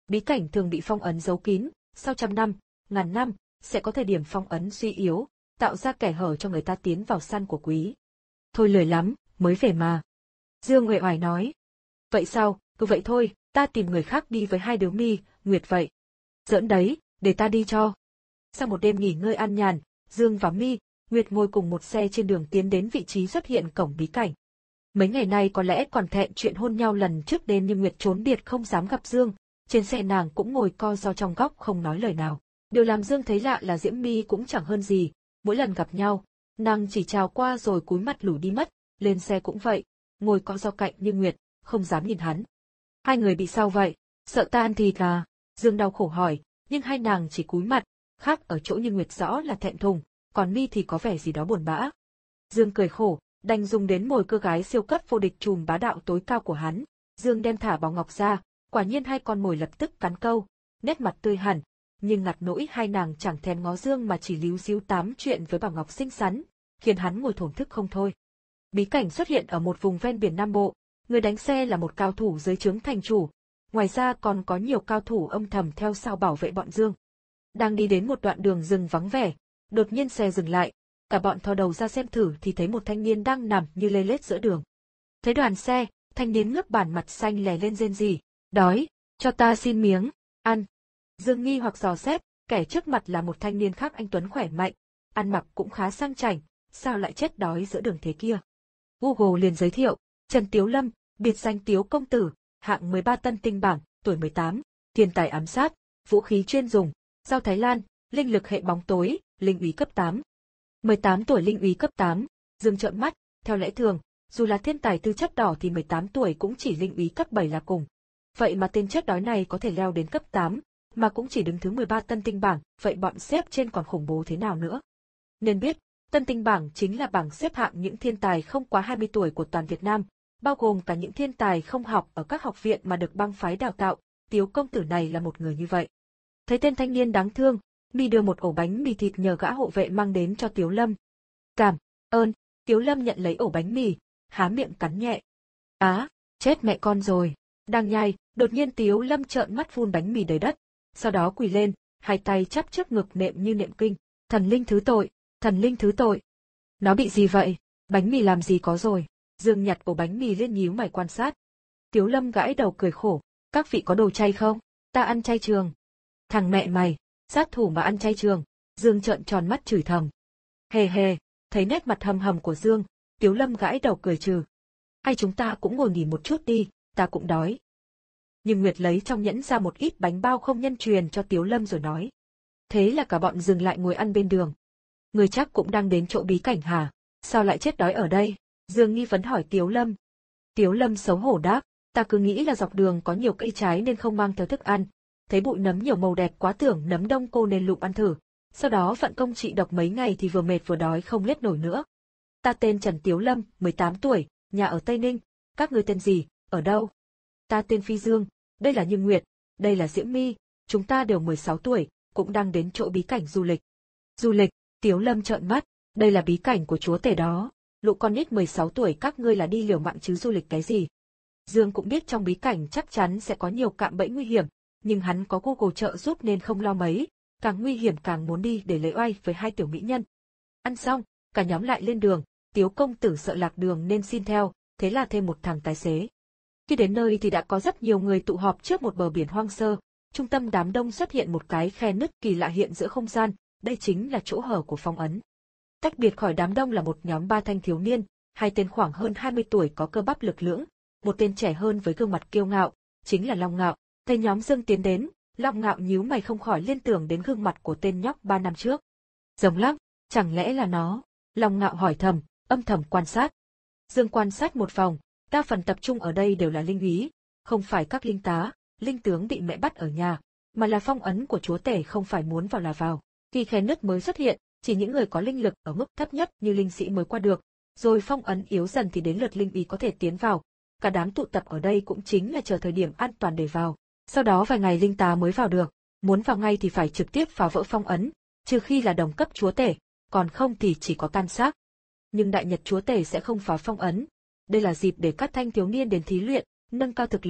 Bí cảnh thường bị phong ấn giấu kín, sau trăm năm, ngàn năm, sẽ có thời điểm phong ấn suy yếu, tạo ra kẻ hở cho người ta tiến vào săn của quý. Thôi lười lắm, mới về mà. Dương uể oải nói. Vậy sao, cứ vậy thôi, ta tìm người khác đi với hai đứa Mi, Nguyệt vậy. Giỡn đấy, để ta đi cho. Sau một đêm nghỉ ngơi an nhàn, Dương và Mi, Nguyệt ngồi cùng một xe trên đường tiến đến vị trí xuất hiện cổng bí cảnh. Mấy ngày nay có lẽ còn thẹn chuyện hôn nhau lần trước đến nhưng Nguyệt trốn biệt không dám gặp Dương, trên xe nàng cũng ngồi co ro trong góc không nói lời nào. Điều làm Dương thấy lạ là Diễm My cũng chẳng hơn gì, mỗi lần gặp nhau, nàng chỉ chào qua rồi cúi mặt lủi đi mất, lên xe cũng vậy, ngồi co ro cạnh như Nguyệt, không dám nhìn hắn. Hai người bị sao vậy? Sợ ta ăn thịt à? Dương đau khổ hỏi, nhưng hai nàng chỉ cúi mặt, khác ở chỗ như Nguyệt rõ là thẹn thùng, còn Mi thì có vẻ gì đó buồn bã. Dương cười khổ, đành dùng đến mồi cưa gái siêu cấp vô địch trùm bá đạo tối cao của hắn. Dương đem thả bóng ngọc ra, quả nhiên hai con mồi lập tức cắn câu, nét mặt tươi hẳn, nhưng ngặt nỗi hai nàng chẳng thèm ngó Dương mà chỉ líu díu tám chuyện với Bảo Ngọc xinh xắn, khiến hắn ngồi thổn thức không thôi. Bí cảnh xuất hiện ở một vùng ven biển Nam Bộ, người đánh xe là một cao thủ dưới trướng thành chủ, ngoài ra còn có nhiều cao thủ âm thầm theo sau bảo vệ bọn Dương. Đang đi đến một đoạn đường rừng vắng vẻ, đột nhiên xe dừng lại, cả bọn thò đầu ra xem thử thì thấy một thanh niên đang nằm như lê lết giữa đường. Thấy đoàn xe, thanh niên ngước bản mặt xanh lè lên rên rỉ, đói, cho ta xin miếng, ăn. Dương nghi hoặc dò xét, kẻ trước mặt là một thanh niên khác anh tuấn khỏe mạnh, ăn mặc cũng khá sang chảnh, sao lại chết đói giữa đường thế kia. Google liền giới thiệu, Trần Tiếu Lâm, biệt danh Tiếu Công Tử, hạng mười ba tân tinh bảng, tuổi mười tám, thiên tài ám sát, vũ khí chuyên dùng, dao Thái Lan, linh lực hệ bóng tối, linh úy cấp tám. mười tám tuổi linh úy cấp tám, Dương trợn mắt, theo lẽ thường, dù là thiên tài tư chất đỏ thì mười tám tuổi cũng chỉ linh úy cấp bảy là cùng. Vậy mà tên chết đói này có thể leo đến cấp tám, mà cũng chỉ đứng thứ mười ba tân tinh bảng, vậy bọn xếp trên còn khủng bố thế nào nữa. Nên biết, tân tinh bảng chính là bảng xếp hạng những thiên tài không quá hai mươi tuổi của toàn Việt Nam, bao gồm cả những thiên tài không học ở các học viện mà được bang phái đào tạo, Tiếu Công Tử này là một người như vậy. Thấy tên thanh niên đáng thương, Mi đưa một ổ bánh mì thịt nhờ gã hộ vệ mang đến cho Tiếu Lâm. Cảm ơn, Tiếu Lâm nhận lấy ổ bánh mì, há miệng cắn nhẹ. Á, chết mẹ con rồi. Đang nhai, đột nhiên Tiếu Lâm trợn mắt phun bánh mì đầy đất, sau đó quỳ lên, hai tay chắp trước ngực nệm như nệm kinh. Thần linh thứ tội, thần linh thứ tội. Nó bị gì vậy? Bánh mì làm gì có rồi? Dương nhặt ổ bánh mì lên nhíu mày quan sát. Tiếu Lâm gãi đầu cười khổ, các vị có đồ chay không? Ta ăn chay trường. Thằng mẹ mày, sát thủ mà ăn chay trường. Dương trợn tròn mắt chửi thầm. Hề hề, thấy nét mặt hầm hầm của Dương, Tiếu Lâm gãi đầu cười trừ. Hay chúng ta cũng ngồi nghỉ một chút đi, ta cũng đói. Nhưng Nguyệt lấy trong nhẫn ra một ít bánh bao không nhân truyền cho Tiếu Lâm rồi nói. Thế là cả bọn dừng lại ngồi ăn bên đường. Người chắc cũng đang đến chỗ bí cảnh hả? Sao lại chết đói ở đây? Dương nghi vấn hỏi Tiếu Lâm. Tiếu Lâm xấu hổ đáp, ta cứ nghĩ là dọc đường có nhiều cây trái nên không mang theo thức ăn. Thấy bụi nấm nhiều màu đẹp quá tưởng nấm đông cô nên lụm ăn thử. Sau đó vận công trị độc mấy ngày thì vừa mệt vừa đói không lết nổi nữa. Ta tên Trần Tiếu Lâm, mười tám tuổi, nhà ở Tây Ninh. Các ngươi tên gì, ở đâu? Ta tên Phi Dương, đây là Như Nguyệt, đây là Diễm My, chúng ta đều mười sáu tuổi, cũng đang đến chỗ bí cảnh du lịch. Du lịch, Tiếu Lâm trợn mắt, đây là bí cảnh của chúa tể đó. Lũ con nít mười sáu tuổi các ngươi là đi liều mạng chứ du lịch cái gì. Dương cũng biết trong bí cảnh chắc chắn sẽ có nhiều cạm bẫy nguy hiểm, nhưng hắn có Google trợ giúp nên không lo mấy, càng nguy hiểm càng muốn đi để lấy oai với hai tiểu mỹ nhân. Ăn xong, cả nhóm lại lên đường, Tiếu Công Tử sợ lạc đường nên xin theo, thế là thêm một thằng tài xế. Khi đến nơi thì đã có rất nhiều người tụ họp trước một bờ biển hoang sơ, trung tâm đám đông xuất hiện một cái khe nứt kỳ lạ hiện giữa không gian, đây chính là chỗ hở của phong ấn. Tách biệt khỏi đám đông là một nhóm ba thanh thiếu niên, hai tên khoảng hơn hai mươi tuổi có cơ bắp lực lưỡng, một tên trẻ hơn với gương mặt kiêu ngạo, chính là Long Ngạo. Thấy nhóm Dương tiến đến, Long Ngạo nhíu mày không khỏi liên tưởng đến gương mặt của tên nhóc ba năm trước. Giống lắm, chẳng lẽ là nó? Long Ngạo hỏi thầm, âm thầm quan sát. Dương quan sát một vòng, đa phần tập trung ở đây đều là linh úy, không phải các linh tá, linh tướng bị mẹ bắt ở nhà, mà là phong ấn của chúa tể không phải muốn vào là vào. Khi khe nứt mới xuất hiện, chỉ những người có linh lực ở mức thấp nhất như linh sĩ mới qua được, rồi phong ấn yếu dần thì đến lượt linh úy có thể tiến vào. Cả đám tụ tập ở đây cũng chính là chờ thời điểm an toàn để vào. Sau đó vài ngày linh tá mới vào được, muốn vào ngay thì phải trực tiếp phá vỡ phong ấn, trừ khi là đồng cấp chúa tể, còn không thì chỉ có tan xác. Nhưng đại nhật chúa tể sẽ không phá phong ấn. Đây là dịp để các thanh thiếu niên đến thí luyện, nâng cao thực lực,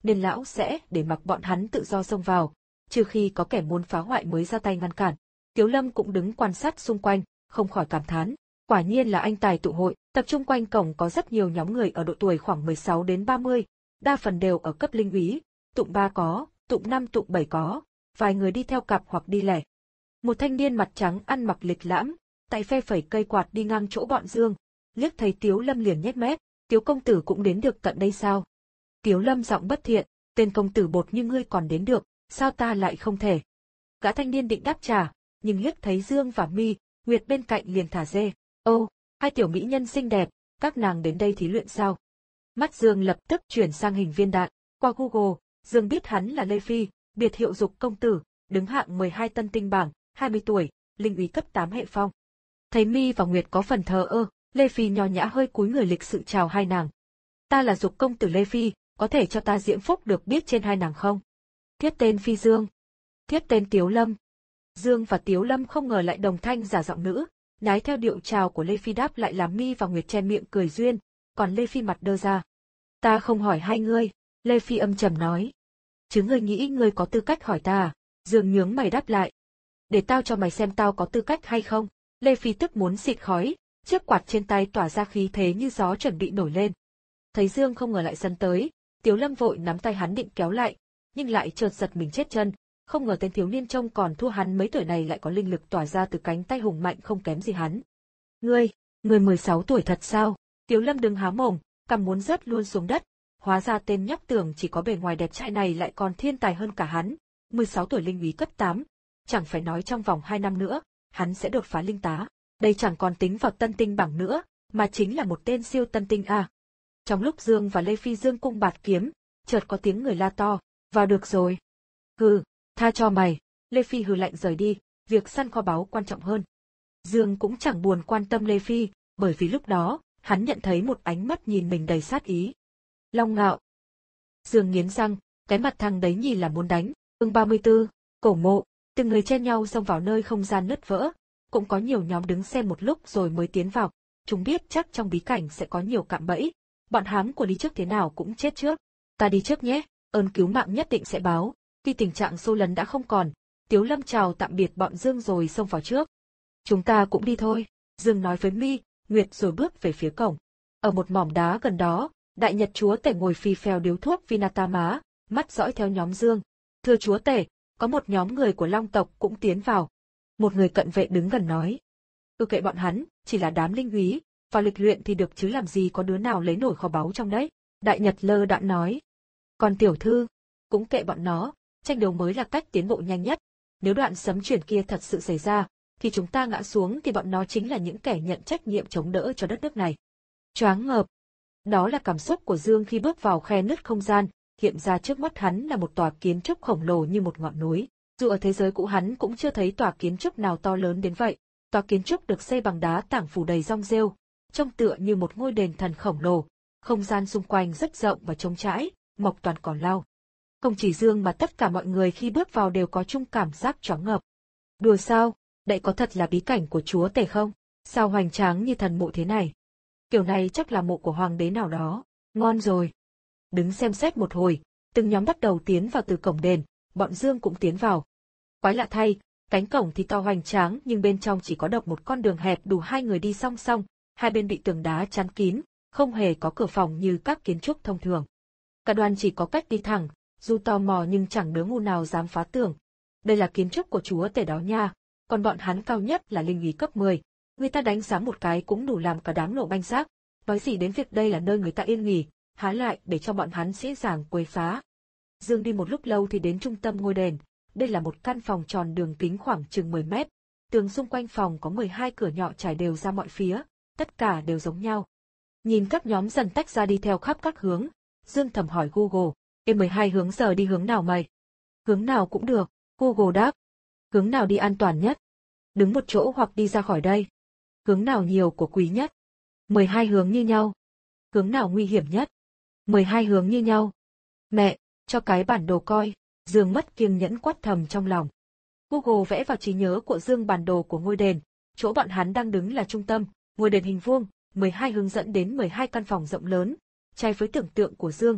nên lão sẽ để mặc bọn hắn tự do xông vào, trừ khi có kẻ muốn phá hoại mới ra tay ngăn cản. Tiếu Lâm cũng đứng quan sát xung quanh, không khỏi cảm thán. Quả nhiên là anh tài tụ hội, tập trung quanh cổng có rất nhiều nhóm người ở độ tuổi khoảng mười sáu đến ba mươi, đa phần đều ở cấp linh úy, tụng ba có, tụng năm tụng bảy có, vài người đi theo cặp hoặc đi lẻ. Một thanh niên mặt trắng ăn mặc lịch lãm, tay phe phẩy cây quạt đi ngang chỗ bọn Dương, liếc thấy Tiếu Lâm liền nhếch mép, Tiếu công tử cũng đến được tận đây sao? Tiếu Lâm giọng bất thiện, tên công tử bột như ngươi còn đến được, sao ta lại không thể? Gã thanh niên định đáp trả, nhưng liếc thấy Dương và Mi, Nguyệt bên cạnh liền thả dê. Ô, hai tiểu mỹ nhân xinh đẹp, các nàng đến đây thí luyện sao? Mắt Dương lập tức chuyển sang hình viên đạn, qua Google, Dương biết hắn là Lê Phi, biệt hiệu Dục công tử, đứng hạng mười hai tân tinh bảng, hai mươi tuổi, linh úy cấp tám hệ phong. Thấy Mi và Nguyệt có phần thờ ơ, Lê Phi nho nhã hơi cúi người lịch sự chào hai nàng. Ta là Dục công tử Lê Phi, có thể cho ta diễm phúc được biết trên hai nàng không? Thiết tên Phi Dương. Thiết tên Tiếu Lâm. Dương và Tiếu Lâm không ngờ lại đồng thanh giả giọng nữ, nhái theo điệu chào của Lê Phi đáp lại làm Mi và Nguyệt che miệng cười duyên, còn Lê Phi mặt đơ ra. Ta không hỏi hai ngươi, Lê Phi âm trầm nói. Chứ ngươi nghĩ ngươi có tư cách hỏi ta à? Dương nhướng mày đáp lại. Để tao cho mày xem tao có tư cách hay không. Lê Phi tức muốn xịt khói, chiếc quạt trên tay tỏa ra khí thế như gió chuẩn bị nổi lên. Thấy Dương không ngờ lại sân tới, Tiếu Lâm vội nắm tay hắn định kéo lại, nhưng lại chợt giật mình chết chân, không ngờ tên thiếu niên trông còn thua hắn mấy tuổi này lại có linh lực tỏa ra từ cánh tay hùng mạnh không kém gì hắn. Ngươi, ngươi mười sáu tuổi thật sao? Tiếu Lâm đứng há mồm, cằm muốn rớt luôn xuống đất, hóa ra tên nhóc tưởng chỉ có bề ngoài đẹp trai này lại còn thiên tài hơn cả hắn, mười sáu tuổi linh úy cấp tám, chẳng phải nói trong vòng hai năm nữa, hắn sẽ đột phá linh tá. Đây chẳng còn tính vào tân tinh bảng nữa, mà chính là một tên siêu tân tinh a. Trong lúc Dương và Lê Phi dương cung bạt kiếm, chợt có tiếng người la to, vào được rồi. Hừ, tha cho mày. Lê Phi hừ lạnh rời đi, việc săn kho báu quan trọng hơn. Dương cũng chẳng buồn quan tâm Lê Phi, bởi vì lúc đó, hắn nhận thấy một ánh mắt nhìn mình đầy sát ý. Long ngạo. Dương nghiến răng, cái mặt thằng đấy nhìn là muốn đánh. Chương ba mươi tư, cổ mộ, từng người chen nhau xông vào nơi không gian nứt vỡ. Cũng có nhiều nhóm đứng xem một lúc rồi mới tiến vào. Chúng biết chắc trong bí cảnh sẽ có nhiều cạm bẫy. Bọn hám của đi trước thế nào cũng chết trước. Ta đi trước nhé, ơn cứu mạng nhất định sẽ báo. Khi tình trạng xô lấn đã không còn, Tiếu Lâm chào tạm biệt bọn Dương rồi xông vào trước. Chúng ta cũng đi thôi, Dương nói với Mi, Nguyệt rồi bước về phía cổng. Ở một mỏm đá gần đó, Đại Nhật chúa tể ngồi phì phèo điếu thuốc Vinatama, mắt dõi theo nhóm Dương. Thưa chúa tể, có một nhóm người của Long tộc cũng tiến vào. Một người cận vệ đứng gần nói. Ừ kệ bọn hắn, chỉ là đám linh úy, vào lịch luyện thì được chứ làm gì có đứa nào lấy nổi kho báu trong đấy. Đại Nhật lơ đãng nói. Còn tiểu thư, cũng kệ bọn nó, tranh đấu mới là cách tiến bộ nhanh nhất. Nếu đoạn sấm chuyển kia thật sự xảy ra, thì chúng ta ngã xuống thì bọn nó chính là những kẻ nhận trách nhiệm chống đỡ cho đất nước này. Choáng ngợp. Đó là cảm xúc của Dương khi bước vào khe nứt không gian, hiện ra trước mắt hắn là một tòa kiến trúc khổng lồ như một ngọn núi. Dù ở thế giới cũ hắn cũng chưa thấy tòa kiến trúc nào to lớn đến vậy. Tòa kiến trúc được xây bằng đá tảng phủ đầy rong rêu, trông tựa như một ngôi đền thần khổng lồ. Không gian xung quanh rất rộng và trống trải, mọc toàn cỏ lau. Không chỉ Dương mà tất cả mọi người khi bước vào đều có chung cảm giác choáng ngợp. Đùa sao, đây có thật là bí cảnh của chúa tể không? Sao hoành tráng như thần mộ thế này? Kiểu này chắc là mộ của hoàng đế nào đó. Ngon rồi. Đứng xem xét một hồi, từng nhóm bắt đầu tiến vào từ cổng đền, bọn Dương cũng tiến vào. Quái lạ thay, cánh cổng thì to hoành tráng nhưng bên trong chỉ có độc một con đường hẹp đủ hai người đi song song, hai bên bị tường đá chắn kín, không hề có cửa phòng như các kiến trúc thông thường. Cả đoàn chỉ có cách đi thẳng, dù tò mò nhưng chẳng đứa ngu nào dám phá tường. Đây là kiến trúc của chúa tể đó nha, còn bọn hắn cao nhất là linh úy cấp mười. Người ta đánh giá một cái cũng đủ làm cả đám nổ banh xác. Nói gì đến việc đây là nơi người ta yên nghỉ, há lại để cho bọn hắn dễ dàng quấy phá. Dương đi một lúc lâu thì đến trung tâm ngôi đền. Đây là một căn phòng tròn đường kính khoảng chừng mười mét. Tường xung quanh phòng có mười hai cửa nhỏ trải đều ra mọi phía, tất cả đều giống nhau. Nhìn các nhóm dần tách ra đi theo khắp các hướng, Dương thầm hỏi Google, em mười hai hướng giờ đi hướng nào mày? Hướng nào cũng được, Google đáp. Hướng nào đi an toàn nhất? Đứng một chỗ hoặc đi ra khỏi đây? Hướng nào nhiều của quý nhất? mười hai hướng như nhau. Hướng nào nguy hiểm nhất? mười hai hướng như nhau. Mẹ, cho cái bản đồ coi. Dương mất kiên nhẫn quát thầm trong lòng. Google vẽ vào trí nhớ của Dương bản đồ của ngôi đền, chỗ bọn hắn đang đứng là trung tâm, ngôi đền hình vuông, mười hai hướng dẫn đến mười hai căn phòng rộng lớn, trái với tưởng tượng của Dương.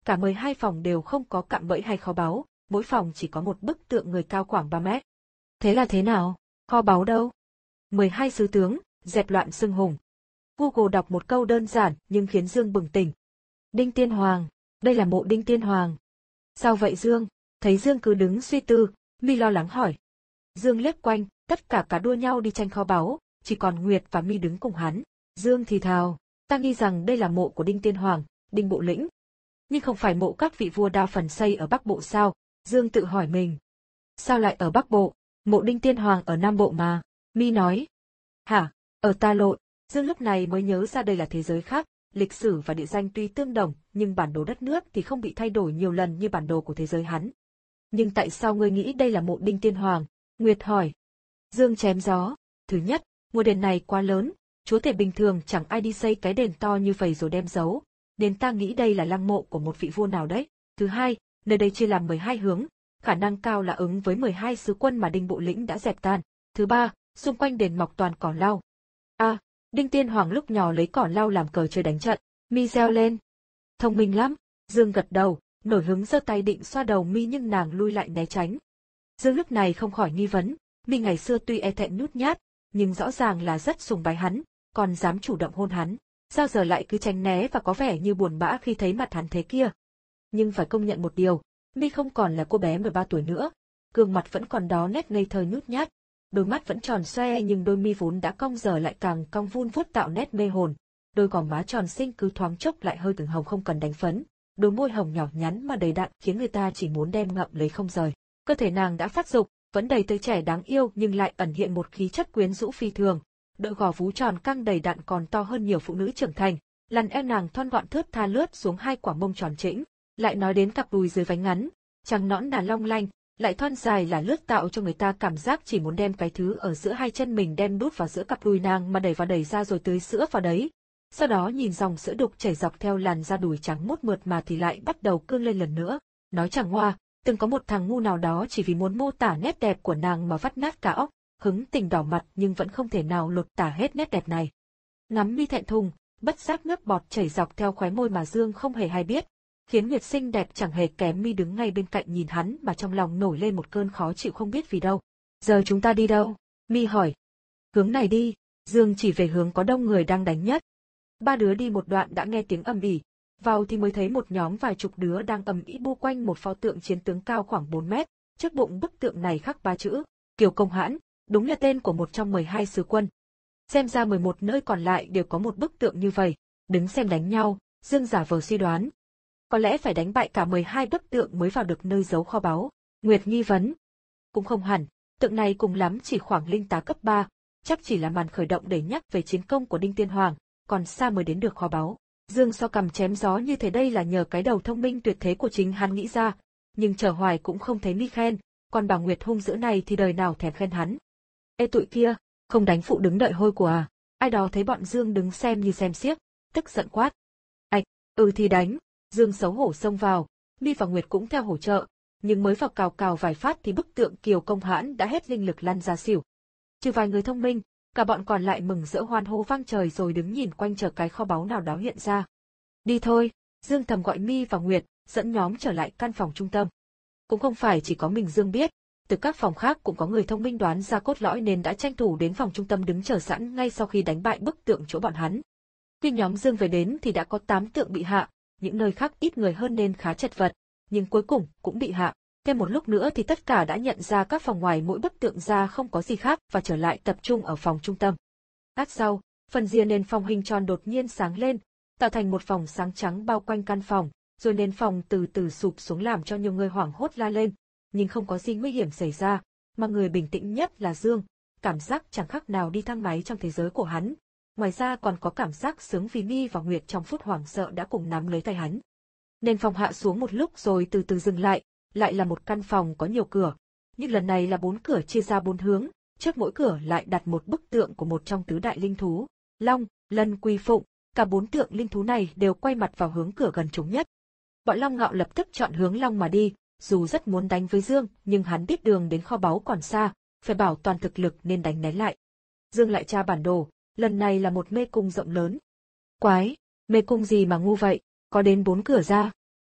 cả mười hai phòng đều không có cạm bẫy hay kho báu, mỗi phòng chỉ có một bức tượng người cao khoảng ba mét. Thế là thế nào? Kho báu đâu? mười hai sứ tướng, dẹp loạn xưng hùng. Google đọc một câu đơn giản nhưng khiến Dương bừng tỉnh. Đinh Tiên Hoàng, đây là mộ Đinh Tiên Hoàng. Sao vậy Dương? Thấy Dương cứ đứng suy tư, Mi lo lắng hỏi. Dương liếc quanh, tất cả cả đua nhau đi tranh kho báu, chỉ còn Nguyệt và Mi đứng cùng hắn. Dương thì thào, ta nghi rằng đây là mộ của Đinh Tiên Hoàng, Đinh Bộ Lĩnh. Nhưng không phải mộ các vị vua đa phần xây ở Bắc Bộ sao? Dương tự hỏi mình. Sao lại ở Bắc Bộ? Mộ Đinh Tiên Hoàng ở Nam Bộ mà. Mi nói. Hả? Ở ta lộn. Dương lúc này mới nhớ ra đây là thế giới khác, lịch sử và địa danh tuy tương đồng, nhưng bản đồ đất nước thì không bị thay đổi nhiều lần như bản đồ của thế giới hắn. Nhưng tại sao ngươi nghĩ đây là mộ Đinh Tiên Hoàng? Nguyệt hỏi. Dương chém gió. Thứ nhất, ngôi đền này quá lớn, chúa tể bình thường chẳng ai đi xây cái đền to như vậy rồi đem giấu, nên ta nghĩ đây là lăng mộ của một vị vua nào đấy. Thứ hai, nơi đây chia làm mười hai hướng, khả năng cao là ứng với mười hai sứ quân mà Đinh Bộ Lĩnh đã dẹp tan. Thứ ba, xung quanh đền mọc toàn cỏ lau. À, Đinh Tiên Hoàng lúc nhỏ lấy cỏ lau làm cờ chơi đánh trận. Mi reo lên. Thông minh lắm. Dương gật đầu, nổi hứng giơ tay định xoa đầu Mi nhưng nàng lui lại né tránh. Dương lúc này không khỏi nghi vấn, Mi ngày xưa tuy e thẹn nhút nhát, nhưng rõ ràng là rất sùng bái hắn, còn dám chủ động hôn hắn. Sao giờ lại cứ tránh né và có vẻ như buồn bã khi thấy mặt hắn thế kia? Nhưng phải công nhận một điều, Mi không còn là cô bé mười ba tuổi nữa, gương mặt vẫn còn đó nét ngây thơ nhút nhát, đôi mắt vẫn tròn xoe nhưng đôi mi vốn đã cong giờ lại càng cong vun vuốt tạo nét mê hồn, đôi gò má tròn xinh cứ thoáng chốc lại hơi từng hồng không cần đánh phấn, đôi môi hồng nhỏ nhắn mà đầy đặn khiến người ta chỉ muốn đem ngậm lấy không rời. Cơ thể nàng đã phát dục, vẫn đầy tươi trẻ đáng yêu nhưng lại ẩn hiện một khí chất quyến rũ phi thường. Đôi gò vú tròn căng đầy đặn còn to hơn nhiều phụ nữ trưởng thành, làn eo nàng thon gọn thướt tha lướt xuống hai quả mông tròn trĩnh. Lại nói đến cặp đùi dưới váy ngắn, trắng nõn nà long lanh, lại thon dài là lướt tạo cho người ta cảm giác chỉ muốn đem cái thứ ở giữa hai chân mình đem đút vào giữa cặp đùi nàng mà đẩy vào đẩy ra rồi tưới sữa vào đấy. Sau đó nhìn dòng sữa đục chảy dọc theo làn da đùi trắng mốt mượt mà thì lại bắt đầu cương lên lần nữa. Nói chẳng hoa, từng có một thằng ngu nào đó chỉ vì muốn mô tả nét đẹp của nàng mà vắt nát cả óc, hứng tình đỏ mặt nhưng vẫn không thể nào lột tả hết nét đẹp này. Ngắm Mi thẹn thùng, bất giác nước bọt chảy dọc theo khóe môi mà Dương không hề hay biết, khiến Nguyệt xinh đẹp chẳng hề kém Mi đứng ngay bên cạnh nhìn hắn mà trong lòng nổi lên một cơn khó chịu không biết vì đâu. Giờ chúng ta đi đâu? Mi hỏi. Hướng này đi, Dương chỉ về hướng có đông người đang đánh nhất. Ba đứa đi một đoạn đã nghe tiếng ầm ĩ, vào thì mới thấy một nhóm vài chục đứa đang ầm ĩ bu quanh một pho tượng chiến tướng cao khoảng bốn mét, trước bụng bức tượng này khắc ba chữ, Kiều Công Hãn, đúng là tên của một trong mười hai sứ quân. Xem ra mười một nơi còn lại đều có một bức tượng như vậy, đứng xem đánh nhau, Dương giả vờ suy đoán. Có lẽ phải đánh bại cả mười hai bức tượng mới vào được nơi giấu kho báu. Nguyệt nghi vấn. Cũng không hẳn, tượng này cùng lắm chỉ khoảng linh tá cấp ba, chắc chỉ là màn khởi động để nhắc về chiến công của Đinh Tiên Hoàng, còn xa mới đến được kho báu. Dương so cầm chém gió như thế đây là nhờ cái đầu thông minh tuyệt thế của chính hắn nghĩ ra, nhưng chờ hoài cũng không thấy Mi khen, còn bà Nguyệt hung dữ này thì đời nào thèm khen hắn. Ê tụi kia, không đánh phụ đứng đợi hôi của à? Ai đó thấy bọn Dương đứng xem như xem xiếc, tức giận quát. Ảch, ừ thì đánh. Dương xấu hổ xông vào, Mi và Nguyệt cũng theo hỗ trợ, nhưng mới vào cào cào vài phát thì bức tượng Kiều Công Hãn đã hết linh lực lăn ra xỉu. Trừ vài người thông minh, cả bọn còn lại mừng rỡ hoan hô vang trời rồi đứng nhìn quanh chờ cái kho báu nào đó hiện ra. Đi thôi, Dương thầm gọi Mi và Nguyệt, dẫn nhóm trở lại căn phòng trung tâm. Cũng không phải chỉ có mình Dương biết, từ các phòng khác cũng có người thông minh đoán ra cốt lõi nên đã tranh thủ đến phòng trung tâm đứng chờ sẵn ngay sau khi đánh bại bức tượng chỗ bọn hắn. Khi nhóm Dương về đến thì đã có tám tượng bị hạ. Những nơi khác ít người hơn nên khá chật vật, nhưng cuối cùng cũng bị hạ. Thêm một lúc nữa thì tất cả đã nhận ra các phòng ngoài mỗi bức tượng ra không có gì khác và trở lại tập trung ở phòng trung tâm. Lát sau, phần rìa nền phòng hình tròn đột nhiên sáng lên, tạo thành một vòng sáng trắng bao quanh căn phòng, rồi nền phòng từ từ sụp xuống làm cho nhiều người hoảng hốt la lên, nhưng không có gì nguy hiểm xảy ra, mà người bình tĩnh nhất là Dương, cảm giác chẳng khác nào đi thang máy trong thế giới của hắn. Ngoài ra còn có cảm giác sướng vì Mi và Nguyệt trong phút hoảng sợ đã cùng nắm lấy tay hắn. Nền phòng hạ xuống một lúc rồi từ từ dừng lại, lại là một căn phòng có nhiều cửa, nhưng lần này là bốn cửa chia ra bốn hướng, trước mỗi cửa lại đặt một bức tượng của một trong tứ đại linh thú, Long, Lân, Quy, Phụng, cả bốn tượng linh thú này đều quay mặt vào hướng cửa gần chúng nhất. Bọn Long Ngạo lập tức chọn hướng Long mà đi, dù rất muốn đánh với Dương, nhưng hắn biết đường đến kho báu còn xa, phải bảo toàn thực lực nên đánh nén lại. Dương lại tra bản đồ. Lần này là một mê cung rộng lớn. Quái, mê cung gì mà ngu vậy, có đến bốn cửa ra.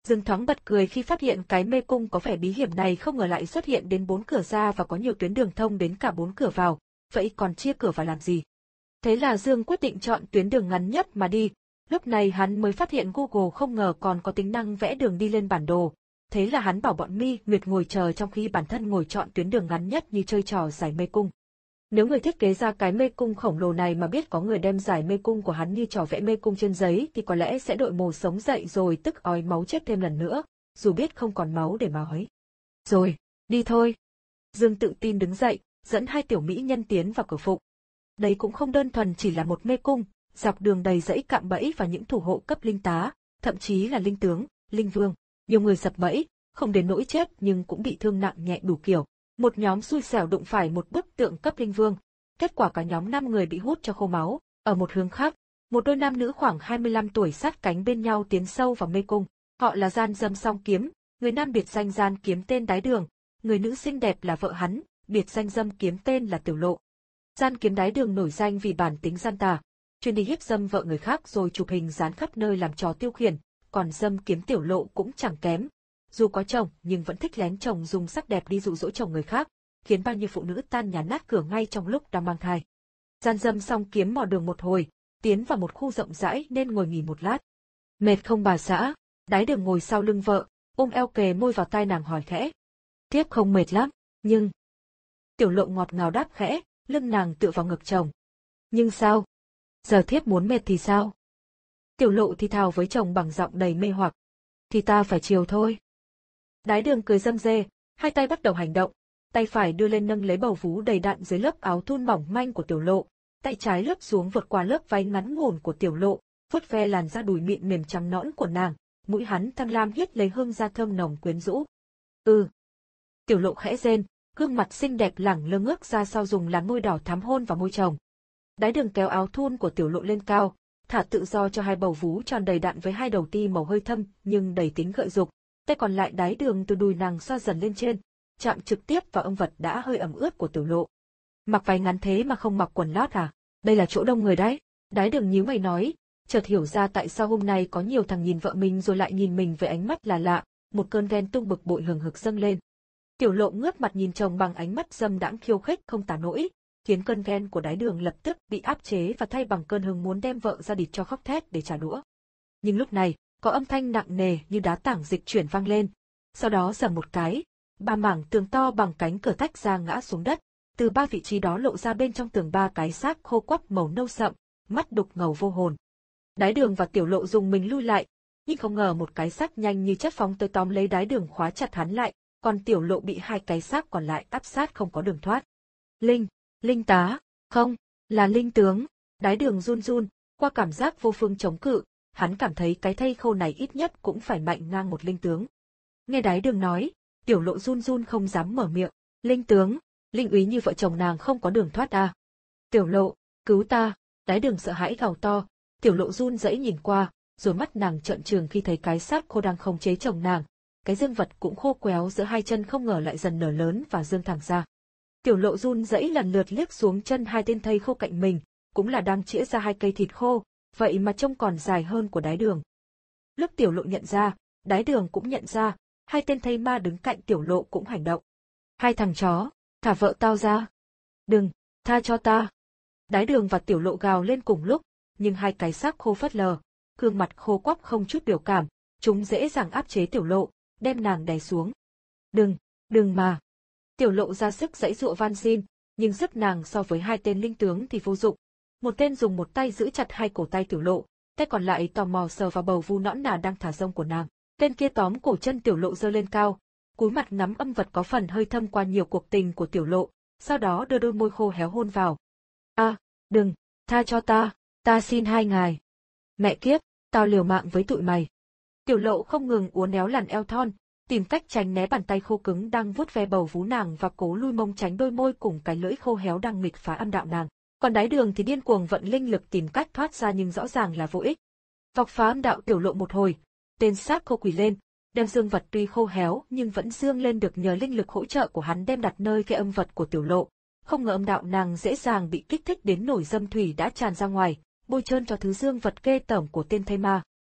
Dương thoáng bật cười khi phát hiện cái mê cung có vẻ bí hiểm này không ngờ lại xuất hiện đến bốn cửa ra và có nhiều tuyến đường thông đến cả bốn cửa vào, vậy còn chia cửa vào làm gì? Thế là Dương quyết định chọn tuyến đường ngắn nhất mà đi. Lúc này hắn mới phát hiện Google không ngờ còn có tính năng vẽ đường đi lên bản đồ. Thế là hắn bảo bọn Mi Nguyệt ngồi chờ trong khi bản thân ngồi chọn tuyến đường ngắn nhất như chơi trò giải mê cung. Nếu người thiết kế ra cái mê cung khổng lồ này mà biết có người đem giải mê cung của hắn như trò vẽ mê cung trên giấy thì có lẽ sẽ đội mồ sống dậy rồi tức ói máu chết thêm lần nữa, dù biết không còn máu để mà ói. Rồi, đi thôi. Dương tự tin đứng dậy, dẫn hai tiểu mỹ nhân tiến vào cửa phụ. Đấy cũng không đơn thuần chỉ là một mê cung, dọc đường đầy dãy cạm bẫy và những thủ hộ cấp linh tá, thậm chí là linh tướng, linh vương. Nhiều người sập bẫy, không đến nỗi chết nhưng cũng bị thương nặng nhẹ đủ kiểu. Một nhóm xui xẻo đụng phải một bức tượng cấp linh vương. Kết quả cả nhóm năm người bị hút cho khô máu. Ở một hướng khác, một đôi nam nữ khoảng hai mươi lăm tuổi sát cánh bên nhau tiến sâu vào mê cung. Họ là Gian Dâm Song Kiếm, người nam biệt danh Gian Kiếm tên Đái Đường, người nữ xinh đẹp là vợ hắn, biệt danh Dâm Kiếm tên là Tiểu Lộ. Gian Kiếm Đái Đường nổi danh vì bản tính gian tà, chuyên đi hiếp dâm vợ người khác rồi chụp hình dán khắp nơi làm trò tiêu khiển, còn Dâm Kiếm Tiểu Lộ cũng chẳng kém. Dù có chồng nhưng vẫn thích lén chồng dùng sắc đẹp đi dụ dỗ chồng người khác, khiến bao nhiêu phụ nữ tan nhà nát cửa ngay trong lúc đang mang thai. Gian Dâm Song Kiếm mò đường một hồi, tiến vào một khu rộng rãi nên ngồi nghỉ một lát. Mệt không bà xã? Đái Đường ngồi sau lưng vợ, ôm eo kề môi vào tai nàng hỏi khẽ. Tiếp không mệt lắm, nhưng... Tiểu Lộ ngọt ngào đáp khẽ, lưng nàng tựa vào ngực chồng. Nhưng sao? Giờ thiếp muốn mệt thì sao? Tiểu Lộ thì thào với chồng bằng giọng đầy mê hoặc. Thì ta phải chiều thôi. Đái Đường cười râm rê, hai tay bắt đầu hành động, tay phải đưa lên nâng lấy bầu vú đầy đặn dưới lớp áo thun mỏng manh của Tiểu Lộ, tay trái lướt xuống vượt qua lớp váy ngắn ngủn của Tiểu Lộ, vuốt ve làn da đùi mịn mềm trắng nõn của nàng, mũi hắn tham lam hít lấy hương da thơm nồng quyến rũ. Ừ. Tiểu Lộ khẽ rên, gương mặt xinh đẹp lẳng lơ ngước ra sau dùng làn môi đỏ thắm hôn vào môi chồng. Đái Đường kéo áo thun của Tiểu Lộ lên cao, thả tự do cho hai bầu vú tròn đầy đặn với hai đầu ti màu hơi thâm nhưng đầy tính gợi dục. Tay còn lại Đái Đường từ đùi nàng xoa dần lên trên, chạm trực tiếp vào âm vật đã hơi ẩm ướt của Tiểu Lộ. Mặc váy ngắn thế mà không mặc quần lót à? Đây là chỗ đông người đấy. Đái Đường nhíu mày nói, chợt hiểu ra tại sao hôm nay có nhiều thằng nhìn vợ mình rồi lại nhìn mình với ánh mắt là lạ, một cơn ghen tung bực bội hừng hực dâng lên. Tiểu Lộ ngước mặt nhìn chồng bằng ánh mắt dâm đãng khiêu khích không tả nổi, khiến cơn ghen của Đái Đường lập tức bị áp chế và thay bằng cơn hứng muốn đem vợ ra địt cho khóc thét để trả đũa. Nhưng lúc này, có âm thanh nặng nề như đá tảng dịch chuyển vang lên. Sau đó giầm một cái, ba mảng tường to bằng cánh cửa tách ra ngã xuống đất, từ ba vị trí đó lộ ra bên trong tường ba cái xác khô quắp màu nâu sậm, mắt đục ngầu vô hồn. Đái Đường và Tiểu Lộ dùng mình lui lại, nhưng không ngờ một cái xác nhanh như chất phóng tới tóm lấy Đái Đường khóa chặt hắn lại, còn Tiểu Lộ bị hai cái xác còn lại áp sát không có đường thoát. Linh, linh tá, không, là linh tướng. Đái Đường run run, qua cảm giác vô phương chống cự. Hắn cảm thấy cái thây khô này ít nhất cũng phải mạnh ngang một linh tướng. Nghe Đái Đường nói, Tiểu Lộ run run không dám mở miệng. Linh tướng, linh úy như vợ chồng nàng không có đường thoát à? Tiểu Lộ, cứu ta! Đái Đường sợ hãi gào to. Tiểu Lộ run rẩy nhìn qua, rồi mắt nàng trợn trừng khi thấy cái xác khô đang khống chế chồng nàng. Cái dương vật cũng khô quéo giữa hai chân không ngờ lại dần nở lớn và dương thẳng ra. Tiểu Lộ run rẩy lần lượt liếc xuống chân hai tên thây khô cạnh mình, cũng là đang chĩa ra hai cây thịt khô. Vậy mà trông còn dài hơn của Đái Đường. Lúc Tiểu Lộ nhận ra, Đái Đường cũng nhận ra, hai tên thây ma đứng cạnh Tiểu Lộ cũng hành động. Hai thằng chó, thả vợ tao ra. Đừng, tha cho ta. Đái Đường và Tiểu Lộ gào lên cùng lúc, nhưng hai cái xác khô phớt lờ, gương mặt khô quắp không chút biểu cảm, chúng dễ dàng áp chế Tiểu Lộ, đem nàng đè xuống. Đừng, đừng mà. Tiểu Lộ ra sức giãy giụa van xin, nhưng sức nàng so với hai tên linh tướng thì vô dụng. Một tên dùng một tay giữ chặt hai cổ tay Tiểu Lộ, tay còn lại tò mò sờ vào bầu vú nõn nà đang thả rông của nàng. Tên kia tóm cổ chân Tiểu Lộ giơ lên cao, cúi mặt ngắm âm vật có phần hơi thâm qua nhiều cuộc tình của Tiểu Lộ, sau đó đưa đôi môi khô héo hôn vào. A, à, đừng, tha cho ta, ta xin hai ngài. Mẹ kiếp, tao liều mạng với tụi mày. Tiểu Lộ không ngừng uốn éo làn eo thon, tìm cách tránh né bàn tay khô cứng đang vuốt ve bầu vú nàng và cố lui mông tránh đôi môi cùng cái lưỡi khô héo đang nghịch phá âm đạo nàng. Còn Đái Đường thì điên cuồng vận linh lực tìm cách thoát ra nhưng rõ ràng là vô ích. Vọc phá âm đạo Tiểu Lộ một hồi, tên xác khô quỳ lên, đem dương vật tuy khô héo nhưng vẫn dương lên được nhờ linh lực hỗ trợ của hắn đem đặt nơi cái âm vật của Tiểu Lộ. Không ngờ âm đạo nàng dễ dàng bị kích thích đến nổi dâm thủy đã tràn ra ngoài, bôi trơn cho thứ dương vật ghê tởm của tên thây ma.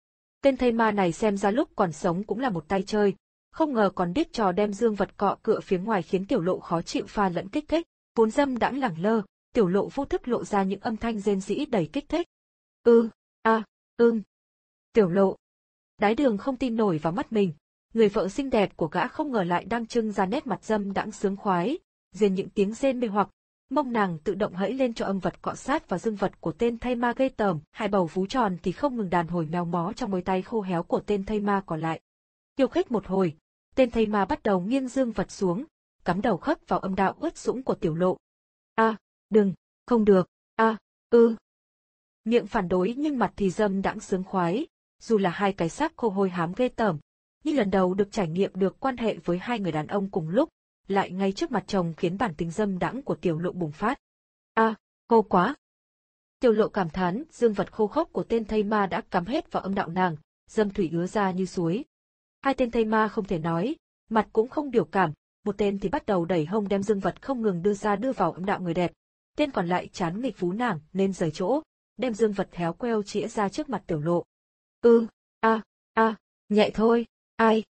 Tên thây ma này xem ra lúc còn sống cũng là một tay chơi, không ngờ còn biết trò đem dương vật cọ cựa phía ngoài khiến Tiểu Lộ khó chịu pha lẫn kích thích. Vốn dâm đãng lẳng lơ, Tiểu Lộ vô thức lộ ra những âm thanh rên rỉ đầy kích thích. Ư, a, ưm. Tiểu Lộ. Đái Đường không tin nổi vào mắt mình, người vợ xinh đẹp của gã không ngờ lại đang trưng ra nét mặt dâm đãng sướng khoái, riêng những tiếng rên mê hoặc, mông nàng tự động hẫy lên cho âm vật cọ sát vào dương vật của tên thây ma gây tởm, hai bầu vú tròn thì không ngừng đàn hồi méo mó trong đôi tay khô héo của tên thây ma còn lại. Khiêu khích một hồi, tên thây ma bắt đầu nghiêng dương vật xuống, cắm đầu khấp vào âm đạo ướt sũng của Tiểu Lộ. A, à, đừng, không được, a, à, ư. Miệng phản đối nhưng mặt thì dâm đãng sướng khoái, dù là hai cái xác khô hôi hám ghê tởm, nhưng lần đầu được trải nghiệm được quan hệ với hai người đàn ông cùng lúc, lại ngay trước mặt chồng khiến bản tính dâm đãng của Tiểu Lộ bùng phát. A, à, khô quá. Tiểu Lộ cảm thán, dương vật khô khốc của tên thây ma đã cắm hết vào âm đạo nàng, dâm thủy ứa ra như suối. Hai tên thây ma không thể nói, mặt cũng không biểu cảm, một tên thì bắt đầu đẩy hông đem dương vật không ngừng đưa ra đưa vào âm đạo người đẹp, tên còn lại chán nghịch vú nàng nên rời chỗ, đem dương vật héo queo chĩa ra trước mặt Tiểu Lộ. Ư, a, a, nhẹ thôi, ai.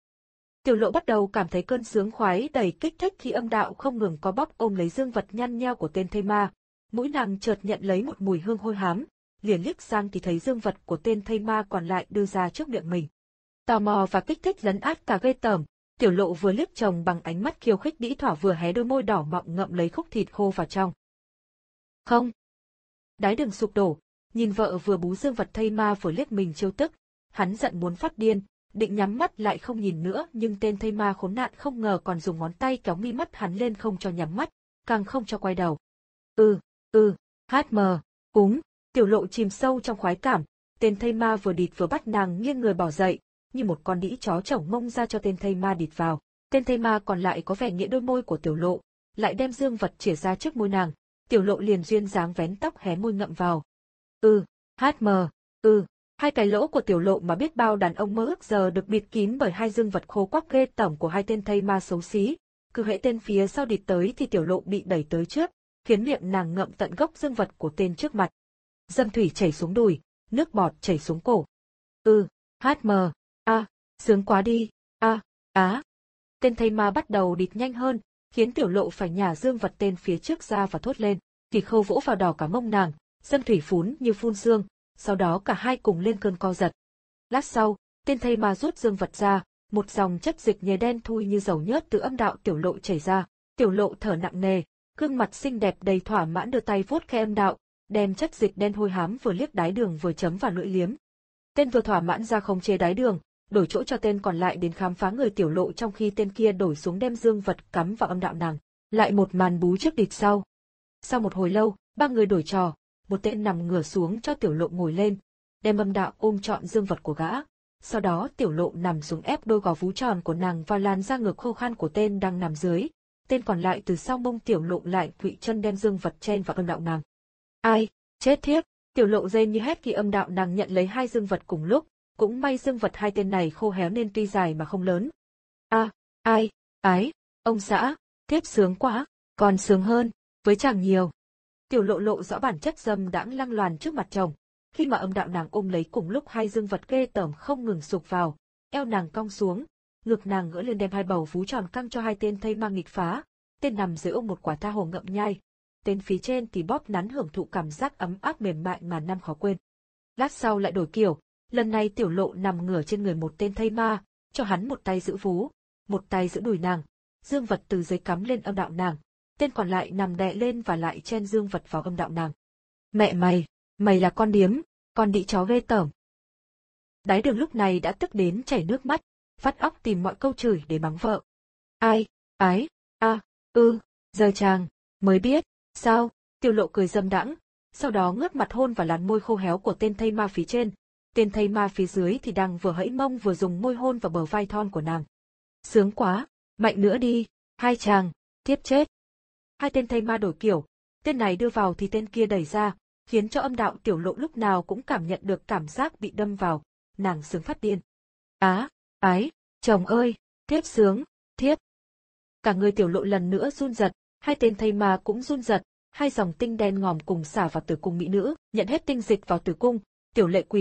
Tiểu Lộ bắt đầu cảm thấy cơn sướng khoái đầy kích thích khi âm đạo không ngừng có bóp ôm lấy dương vật nhăn nheo của tên thây ma, mũi nàng chợt nhận lấy một mùi hương hôi hám, liền liếc sang thì thấy dương vật của tên thây ma còn lại đưa ra trước miệng mình. Tò mò và kích thích lấn át cả ghê tởm, Tiểu Lộ vừa liếc chồng bằng ánh mắt khiêu khích đĩ thỏa vừa hé đôi môi đỏ mọng ngậm lấy khúc thịt khô vào trong. Không. Đái Đường sụp đổ, nhìn vợ vừa bú dương vật thây ma vừa liếc mình trêu tức, hắn giận muốn phát điên, định nhắm mắt lại không nhìn nữa nhưng tên thây ma khốn nạn không ngờ còn dùng ngón tay kéo mi mắt hắn lên không cho nhắm mắt, càng không cho quay đầu. Ừ, ừ, hát mờ, cúng, Tiểu Lộ chìm sâu trong khoái cảm, tên thây ma vừa địt vừa bắt nàng nghiêng người bỏ dậy, như một con đĩ chó chổng mông ra cho tên thây ma địt vào. Tên thây ma còn lại có vẻ nghĩa đôi môi của Tiểu Lộ, lại đem dương vật chĩa ra trước môi nàng, Tiểu Lộ liền duyên dáng vén tóc hé môi ngậm vào. Ừ, hát mờ, ừ, hai cái lỗ của Tiểu Lộ mà biết bao đàn ông mơ ước giờ được bịt kín bởi hai dương vật khô quắc ghê tởm của hai tên thây ma xấu xí, cứ hễ tên phía sau địt tới thì Tiểu Lộ bị đẩy tới trước, khiến miệng nàng ngậm tận gốc dương vật của tên trước mặt. Dâm thủy chảy xuống đùi, nước bọt chảy xuống cổ. Ừ, hát mờ, a, sướng quá đi, a, á. Tên thây ma bắt đầu địt nhanh hơn, khiến Tiểu Lộ phải nhả dương vật tên phía trước ra và thốt lên. Kỳ Khâu vỗ vào đỏ cả mông nàng, dâm thủy phún như phun sương, sau đó cả hai cùng lên cơn co giật. Lát sau, tên thây ma rút dương vật ra, một dòng chất dịch nhầy đen thui như dầu nhớt từ âm đạo Tiểu Lộ chảy ra. Tiểu Lộ thở nặng nề, gương mặt xinh đẹp đầy thỏa mãn đưa tay vuốt khe âm đạo, đem chất dịch đen hôi hám vừa liếc Đái Đường vừa chấm vào lưỡi liếm. Tên vừa thỏa mãn ra không chê Đái Đường, đổi chỗ cho tên còn lại đến khám phá người Tiểu Lộ trong khi tên kia đổi xuống đem dương vật cắm vào âm đạo nàng. Lại một màn bú trước địt sau. Sau một hồi lâu, ba người đổi trò, một tên nằm ngửa xuống cho Tiểu Lộ ngồi lên, đem âm đạo ôm trọn dương vật của gã. Sau đó Tiểu Lộ nằm xuống ép đôi gò vú tròn của nàng vào làn da ngực khô khan của tên đang nằm dưới. Tên còn lại từ sau mông Tiểu Lộ lại quỵ chân đem dương vật chen vào âm đạo nàng. Ai, chết thiếp, Tiểu Lộ rên như hét khi âm đạo nàng nhận lấy hai dương vật cùng lúc, cũng may dương vật hai tên này khô héo nên tuy dài mà không lớn. A, à, ai, ái, ông xã, thiếp sướng quá, còn sướng hơn, với chàng nhiều. Tiểu Lộ lộ rõ bản chất dâm đãng lăng loàn trước mặt chồng, khi mà âm đạo nàng ôm lấy cùng lúc hai dương vật ghê tởm không ngừng sụp vào, eo nàng cong xuống, ngực nàng ngửa lên đem hai bầu vú tròn căng cho hai tên thây ma nghịch phá, tên nằm dưới ôm một quả tha hồ ngậm nhai, tên phía trên thì bóp nắn hưởng thụ cảm giác ấm áp mềm mại ngàn năm khó quên. Lát sau lại đổi kiểu, lần này Tiểu Lộ nằm ngửa trên người một tên thây ma, cho hắn một tay giữ vú, một tay giữ đùi nàng, dương vật từ dưới cắm lên âm đạo nàng, tên còn lại nằm đè lên và lại chen dương vật vào âm đạo nàng. Mẹ mày, mày là con điếm, con đĩ chó ghê tởm. Đái Đường lúc này đã tức đến chảy nước mắt, vắt óc tìm mọi câu chửi để mắng vợ. Ai, ái, a, ư, giờ chàng mới biết, sao? Tiểu Lộ cười dâm đãng, sau đó ngước mặt hôn vào làn môi khô héo của tên thây ma phía trên. Tên thây ma phía dưới thì đang vừa hẫy mông vừa dùng môi hôn vào bờ vai thon của nàng. Sướng quá, mạnh nữa đi, hai chàng, thiếp chết. Hai tên thây ma đổi kiểu, tên này đưa vào thì tên kia đẩy ra, khiến cho âm đạo Tiểu Lộ lúc nào cũng cảm nhận được cảm giác bị đâm vào, nàng sướng phát điên. Á, ái, chồng ơi, thiếp sướng, thiếp. Cả người Tiểu Lộ lần nữa run giật, hai tên thây ma cũng run giật, hai dòng tinh đen ngòm cùng xả vào tử cung mỹ nữ, nhận hết tinh dịch vào tử cung, Tiểu Lệ quỳ lên,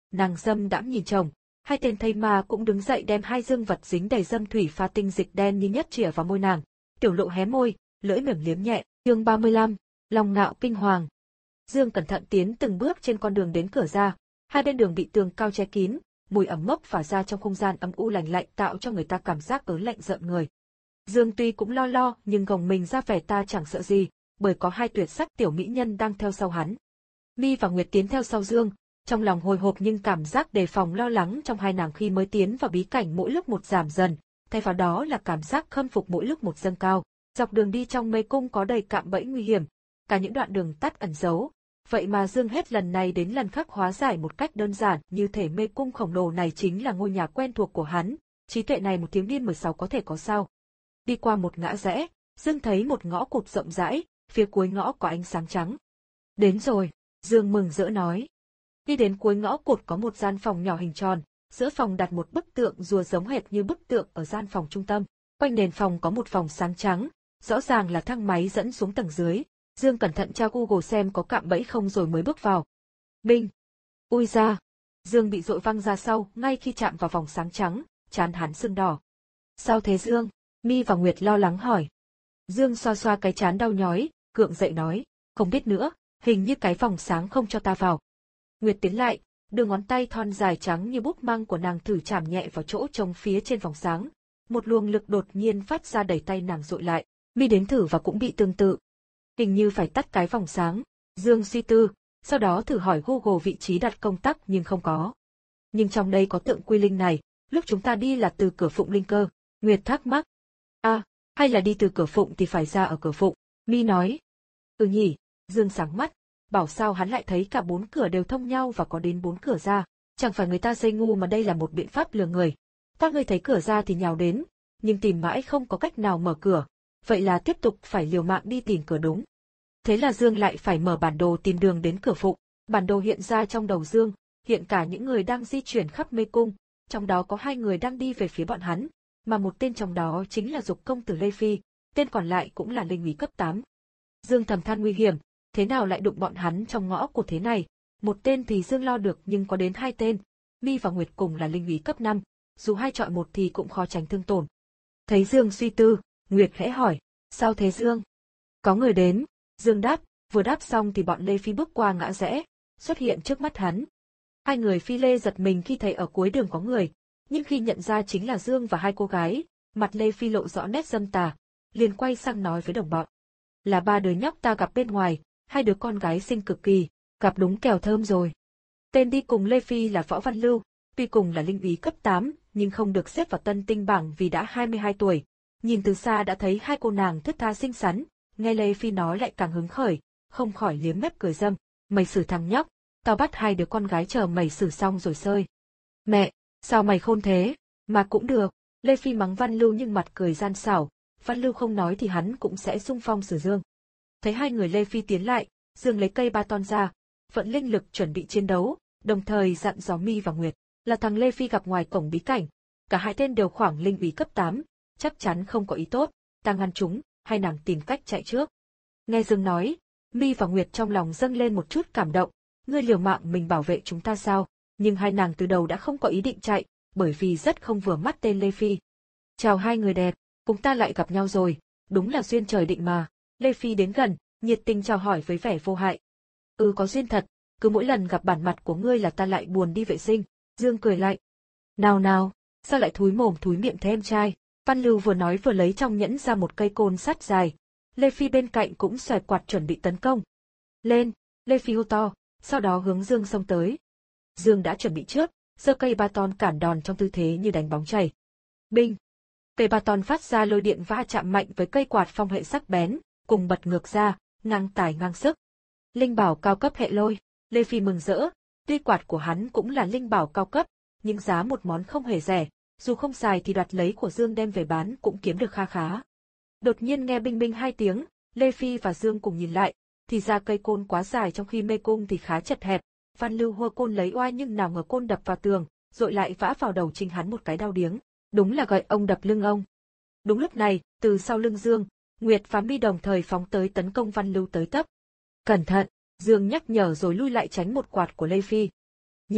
Nàng dâm đãng nhìn chồng, hai tên thây ma cũng đứng dậy đem hai dương vật dính đầy dâm thủy pha tinh dịch đen như nhất chìa vào môi nàng. Tiểu Lộ hé môi, lưỡi mềm liếm nhẹ. Chương ba mươi lăm, lòng ngạo kinh hoàng. Dương cẩn thận tiến từng bước trên con đường đến cửa ra, hai bên đường bị tường cao che kín, mùi ẩm mốc phả ra trong không gian ấm u lạnh lạnh tạo cho người ta cảm giác ớn lạnh rợn người. Dương tuy cũng lo lo nhưng gồng mình ra vẻ ta chẳng sợ gì, bởi có hai tuyệt sắc tiểu mỹ nhân đang theo sau hắn. Mi và Nguyệt tiến theo sau Dương, trong lòng hồi hộp nhưng cảm giác đề phòng lo lắng trong hai nàng khi mới tiến vào bí cảnh mỗi lúc một giảm dần, thay vào đó là cảm giác khâm phục mỗi lúc một dâng cao. Dọc đường đi trong mê cung có đầy cạm bẫy nguy hiểm, cả những đoạn đường tắt ẩn giấu. Vậy mà Dương hết lần này đến lần khác hóa giải một cách đơn giản, như thể mê cung khổng lồ này chính là ngôi nhà quen thuộc của hắn, trí tuệ này một thiếu niên mười sáu có thể có sao. Đi qua một ngã rẽ, Dương thấy một ngõ cụt rộng rãi, phía cuối ngõ có ánh sáng trắng. Đến rồi, Dương mừng rỡ nói. Đi đến cuối ngõ cụt có một gian phòng nhỏ hình tròn, giữa phòng đặt một bức tượng rùa giống hệt như bức tượng ở gian phòng trung tâm. Quanh nền phòng có một vòng sáng trắng, rõ ràng là thang máy dẫn xuống tầng dưới. Dương cẩn thận tra Google xem có cạm bẫy không rồi mới bước vào. Binh! Ui ra! Dương bị dội văng ra sau, ngay khi chạm vào vòng sáng trắng, trán hắn sưng đỏ. Sao thế Dương? Mi và Nguyệt lo lắng hỏi. Dương xoa xoa cái trán đau nhói, gượng dậy nói, không biết nữa, hình như cái vòng sáng không cho ta vào. Nguyệt tiến lại, đưa ngón tay thon dài trắng như búp măng của nàng thử chạm nhẹ vào chỗ trống phía trên vòng sáng. Một luồng lực đột nhiên phát ra đẩy tay nàng dội lại. Mi đến thử và cũng bị tương tự. Hình như phải tắt cái vòng sáng. Dương suy tư, sau đó thử hỏi Google vị trí đặt công tắc nhưng không có. Nhưng trong đây có tượng quy linh này, lúc chúng ta đi là từ cửa phụng linh cơ. Nguyệt thắc mắc. À, hay là đi từ cửa phụng thì phải ra ở cửa phụng. Mi nói. Ừ nhỉ, Dương sáng mắt, bảo sao hắn lại thấy cả bốn cửa đều thông nhau và có đến bốn cửa ra. Chẳng phải người ta xây ngu mà đây là một biện pháp lừa người. Các ngươi thấy cửa ra thì nhào đến, nhưng tìm mãi không có cách nào mở cửa. Vậy là tiếp tục phải liều mạng đi tìm cửa đúng. Thế là Dương lại phải mở bản đồ tìm đường đến cửa phụng. Bản đồ hiện ra trong đầu Dương, hiện cả những người đang di chuyển khắp mê cung, trong đó có hai người đang đi về phía bọn hắn, mà một tên trong đó chính là Dục công tử Lê Phi, tên còn lại cũng là linh úy cấp tám. Dương thầm than nguy hiểm, thế nào lại đụng bọn hắn trong ngõ của thế này, một tên thì Dương lo được nhưng có đến hai tên, Mi và Nguyệt cùng là linh úy cấp năm, dù hai chọi một thì cũng khó tránh thương tổn. Thấy Dương suy tư, Nguyệt khẽ hỏi, sao thế Dương? Có người đến, Dương đáp, vừa đáp xong thì bọn Lê Phi bước qua ngã rẽ, xuất hiện trước mắt hắn. Hai người Phi Lê giật mình khi thấy ở cuối đường có người, nhưng khi nhận ra chính là Dương và hai cô gái, mặt Lê Phi lộ rõ nét dâm tà, liền quay sang nói với đồng bọn. Là ba đứa nhóc ta gặp bên ngoài, hai đứa con gái xinh cực kỳ, gặp đúng kèo thơm rồi. Tên đi cùng Lê Phi là Võ Văn Lưu, tuy cùng là linh úy cấp tám, nhưng không được xếp vào tân tinh bảng vì đã hai mươi hai tuổi. Nhìn từ xa đã thấy hai cô nàng thướt tha xinh xắn, nghe Lê Phi nói lại càng hứng khởi, không khỏi liếm mép cười dâm. Mày xử thằng nhóc, tao bắt hai đứa con gái chờ mày xử xong rồi sơi. Mẹ, sao mày khôn thế, mà cũng được. Lê Phi mắng Văn Lưu nhưng mặt cười gian xảo, Văn Lưu không nói thì hắn cũng sẽ xung phong xử Dương. Thấy hai người Lê Phi tiến lại, Dương lấy cây ba ton ra, vận linh lực chuẩn bị chiến đấu, đồng thời dặn dò Mi và Nguyệt, là thằng Lê Phi gặp ngoài cổng bí cảnh. Cả hai tên đều khoảng linh úy cấp tám, chắc chắn không có ý tốt, ta ngăn chúng, hai nàng tìm cách chạy trước. Nghe Dương nói, Mi và Nguyệt trong lòng dâng lên một chút cảm động, ngươi liều mạng mình bảo vệ chúng ta sao, nhưng hai nàng từ đầu đã không có ý định chạy, bởi vì rất không vừa mắt tên Lê Phi. Chào hai người đẹp, chúng ta lại gặp nhau rồi, đúng là duyên trời định mà. Lê Phi đến gần, nhiệt tình chào hỏi với vẻ vô hại. Ừ có duyên thật, cứ mỗi lần gặp bản mặt của ngươi là ta lại buồn đi vệ sinh. Dương cười lại. Nào nào, sao lại thúi mồm thúi miệng thế em trai? Văn Lưu vừa nói vừa lấy trong nhẫn ra một cây côn sắt dài. Lê Phi bên cạnh cũng xoài quạt chuẩn bị tấn công. Lên, Lê Phi hô to, sau đó hướng Dương xông tới. Dương đã chuẩn bị trước, giơ cây ba ton cản đòn trong tư thế như đánh bóng chày. Binh! Cây ba ton phát ra lôi điện va chạm mạnh với cây quạt phong hệ sắc bén, cùng bật ngược ra, ngang tài ngang sức. Linh bảo cao cấp hệ lôi, Lê Phi mừng rỡ, tuy quạt của hắn cũng là linh bảo cao cấp, nhưng giá một món không hề rẻ, dù không xài thì đoạt lấy của Dương đem về bán cũng kiếm được kha khá. Đột nhiên nghe binh binh hai tiếng, Lê Phi và Dương cùng nhìn lại, thì ra cây côn quá dài trong khi mê cung thì khá chật hẹp. Văn Lưu hô côn lấy oai nhưng nào ngờ côn đập vào tường, rồi lại vã vào đầu Trình hắn một cái đau điếng. Đúng là gậy ông đập lưng ông. Đúng lúc này, từ sau lưng Dương, Nguyệt và Mi đồng thời phóng tới tấn công Văn Lưu tới tấp. Cẩn thận, Dương nhắc nhở rồi lui lại tránh một quạt của Lê Phi. Nhóc,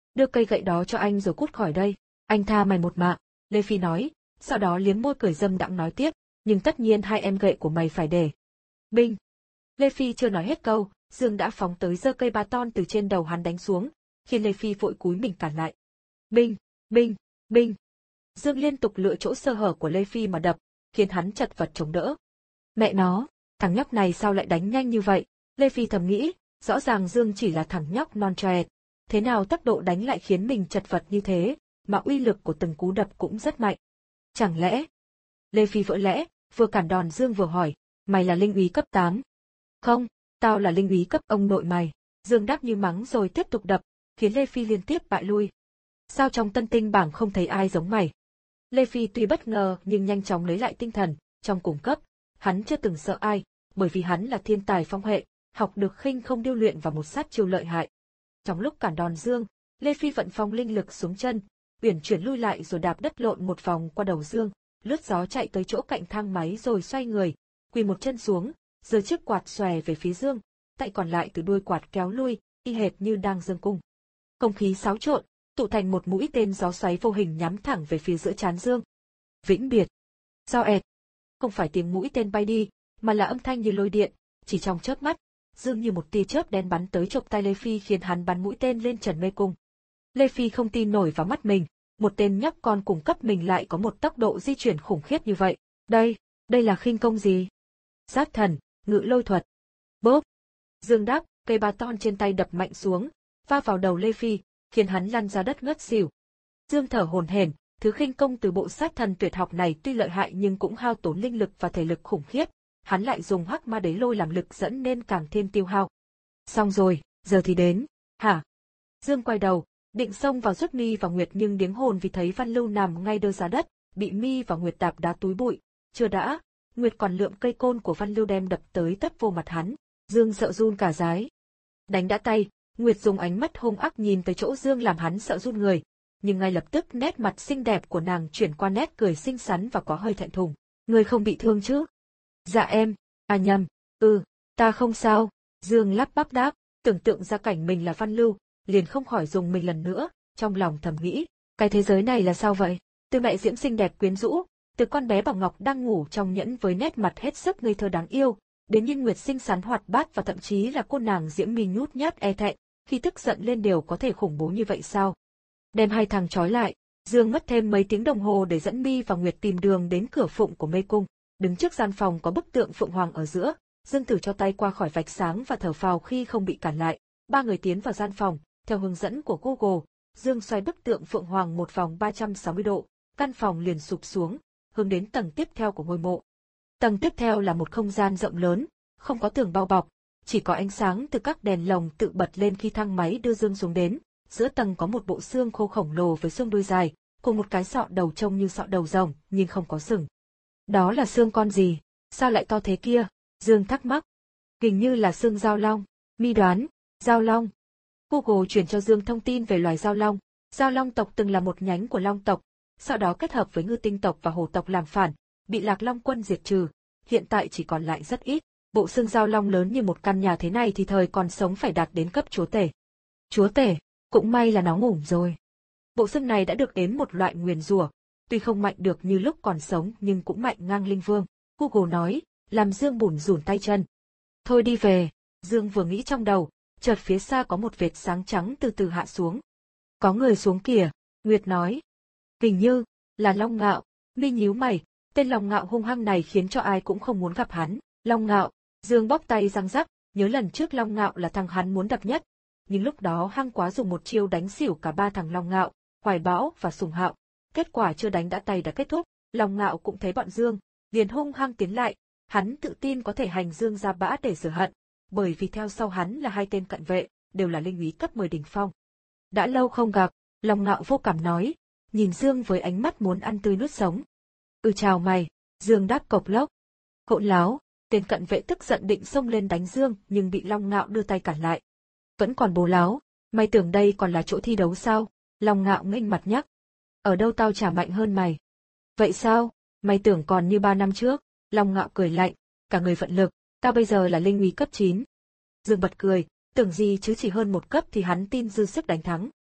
đưa cây gậy đó cho anh rồi cút khỏi đây. Anh tha mày một mạng, Lê Phi nói, sau đó liếm môi cười dâm đãng nói tiếp, nhưng tất nhiên hai em gậy của mày phải để. Binh! Lê Phi chưa nói hết câu, Dương đã phóng tới giơ cây ba ton từ trên đầu hắn đánh xuống, khiến Lê Phi vội cúi mình cản lại. Binh! Binh! Binh! Dương liên tục lựa chỗ sơ hở của Lê Phi mà đập, khiến hắn chật vật chống đỡ. Mẹ nó, thằng nhóc này sao lại đánh nhanh như vậy? Lê Phi thầm nghĩ, rõ ràng Dương chỉ là thằng nhóc non trẻ, thế nào tốc độ đánh lại khiến mình chật vật như thế, mà uy lực của từng cú đập cũng rất mạnh. Chẳng lẽ? Lê Phi vỡ lẽ, vừa cản đòn Dương vừa hỏi, mày là linh úy cấp tám? Không, tao là linh úy cấp ông nội mày. Dương đáp như mắng rồi tiếp tục đập, khiến Lê Phi liên tiếp bại lui. Sao trong tân tinh bảng không thấy ai giống mày? Lê Phi tuy bất ngờ nhưng nhanh chóng lấy lại tinh thần, trong cùng cấp, hắn chưa từng sợ ai, bởi vì hắn là thiên tài phong hệ, học được khinh không điêu luyện và một sát chiêu lợi hại. Trong lúc cản đòn Dương, Lê Phi vận phong linh lực xuống chân, uyển chuyển lui lại rồi đạp đất lộn một vòng qua đầu Dương, lướt gió chạy tới chỗ cạnh thang máy rồi xoay người, quỳ một chân xuống, giơ chiếc quạt xòe về phía Dương, tay còn lại từ đuôi quạt kéo lui, y hệt như đang giương cung. Không khí xáo trộn, tụ thành một mũi tên gió xoáy vô hình nhắm thẳng về phía giữa trán Dương. Vĩnh biệt. Sao ẹt? Không phải tiếng mũi tên bay đi, mà là âm thanh như lôi điện, chỉ trong chớp mắt, Dương như một tia chớp đen bắn tới chộp tay Lê Phi khiến hắn bắn mũi tên lên trần mê cung. Lê Phi không tin nổi vào mắt mình, một tên nhóc con cùng cấp mình lại có một tốc độ di chuyển khủng khiếp như vậy. Đây, đây là khinh công gì? Sát thần, ngự lôi thuật. Bốp. Dương đáp, cây ba ton trên tay đập mạnh xuống, va vào đầu Lê Phi, khiến hắn lăn ra đất ngất xỉu. Dương thở hổn hển, thứ khinh công từ bộ sát thần tuyệt học này tuy lợi hại nhưng cũng hao tốn linh lực và thể lực khủng khiếp, hắn lại dùng hắc ma đế lôi làm lực dẫn nên càng thêm tiêu hao. Xong rồi, giờ thì đến. Hả? Dương quay đầu, định xông vào rút Mi và Nguyệt nhưng điếng hồn vì thấy Văn Lưu nằm ngay đơ ra đất, bị Mi và Nguyệt đạp đá túi bụi. Chưa đã, Nguyệt còn lượm cây côn của Văn Lưu đem đập tới tấp vô mặt hắn. Dương sợ run cả rái. Đánh đã tay, Nguyệt dùng ánh mắt hung ác nhìn tới chỗ Dương làm hắn sợ run người, nhưng ngay lập tức nét mặt xinh đẹp của nàng chuyển qua nét cười xinh xắn và có hơi thẹn thùng. Người không bị thương chứ? Dạ em, à nhầm, ừ, ta không sao. Dương lắp bắp đáp, tưởng tượng ra cảnh mình là Văn Lưu, liền không khỏi dùng mình lần nữa, trong lòng thầm nghĩ, cái thế giới này là sao vậy? Từ mẹ diễm xinh đẹp quyến rũ, từ con bé Bảo Ngọc đang ngủ trong nhẫn với nét mặt hết sức ngây thơ đáng yêu, đến Nhiên Nguyệt xinh xắn hoạt bát và thậm chí là cô nàng Diễm Mi nhút nhát e thẹn, khi tức giận lên đều có thể khủng bố như vậy sao? Đem hai thằng trói lại, Dương mất thêm mấy tiếng đồng hồ để dẫn Mi và Nguyệt tìm đường đến cửa phụng của mê cung. Đứng trước gian phòng có bức tượng Phượng Hoàng ở giữa, Dương thử cho tay qua khỏi vạch sáng và thở phào khi không bị cản lại. Ba người tiến vào gian phòng, theo hướng dẫn của Google, Dương xoay bức tượng Phượng Hoàng một vòng ba trăm sáu mươi độ, căn phòng liền sụp xuống, hướng đến tầng tiếp theo của ngôi mộ. Tầng tiếp theo là một không gian rộng lớn, không có tường bao bọc, chỉ có ánh sáng từ các đèn lồng tự bật lên khi thang máy đưa Dương xuống đến. Giữa tầng có một bộ xương khô khổng lồ với xương đuôi dài, cùng một cái sọ đầu trông như sọ đầu rồng nhưng không có sừng. Đó là xương con gì? Sao lại to thế kia? Dương thắc mắc. Hình như là xương dao long. Mi đoán, dao long. Google truyền cho Dương thông tin về loài dao long. Dao long tộc từng là một nhánh của long tộc, sau đó kết hợp với ngư tinh tộc và hổ tộc làm phản, bị Lạc Long quân diệt trừ. Hiện tại chỉ còn lại rất ít. Bộ xương dao long lớn như một căn nhà thế này thì thời còn sống phải đạt đến cấp chúa tể. Chúa tể, cũng may là nó ngủm rồi. Bộ xương này đã được ếm một loại nguyền rủa, tuy không mạnh được như lúc còn sống nhưng cũng mạnh ngang linh vương. Google nói, làm Dương bủn rủn tay chân. Thôi đi về, Dương vừa nghĩ trong đầu, chợt phía xa có một vệt sáng trắng từ từ hạ xuống. Có người xuống kìa, Nguyệt nói. Hình như, là Long Ngạo. Mi nhíu mày, tên Long Ngạo hung hăng này khiến cho ai cũng không muốn gặp hắn. Long Ngạo, Dương bóp tay răng rắc, nhớ lần trước Long Ngạo là thằng hắn muốn đập nhất. Nhưng lúc đó hăng quá dùng một chiêu đánh xỉu cả ba thằng Long Ngạo, Hoài Bão và Sùng Hạo. Kết quả chưa đánh đã tay đã kết thúc, Long Ngạo cũng thấy bọn Dương, liền hung hăng tiến lại, hắn tự tin có thể hành Dương ra bã để rửa hận, bởi vì theo sau hắn là hai tên cận vệ, đều là linh úy cấp mười đỉnh phong. Đã lâu không gặp, Long Ngạo vô cảm nói, nhìn Dương với ánh mắt muốn ăn tươi nuốt sống. Ừ chào mày, Dương đáp cộc lốc. Hỗn láo, tên cận vệ tức giận định xông lên đánh Dương nhưng bị Long Ngạo đưa tay cản lại. Vẫn còn bố láo, mày tưởng đây còn là chỗ thi đấu sao? Long Ngạo nghênh mặt nhắc. Ở đâu tao chả mạnh hơn mày. Vậy sao, mày tưởng còn như ba năm trước? Long Ngạo cười lạnh, cả người vận lực, tao bây giờ là linh úy cấp chín. Dương bật cười, tưởng gì chứ chỉ hơn một cấp thì hắn tin dư sức đánh thắng.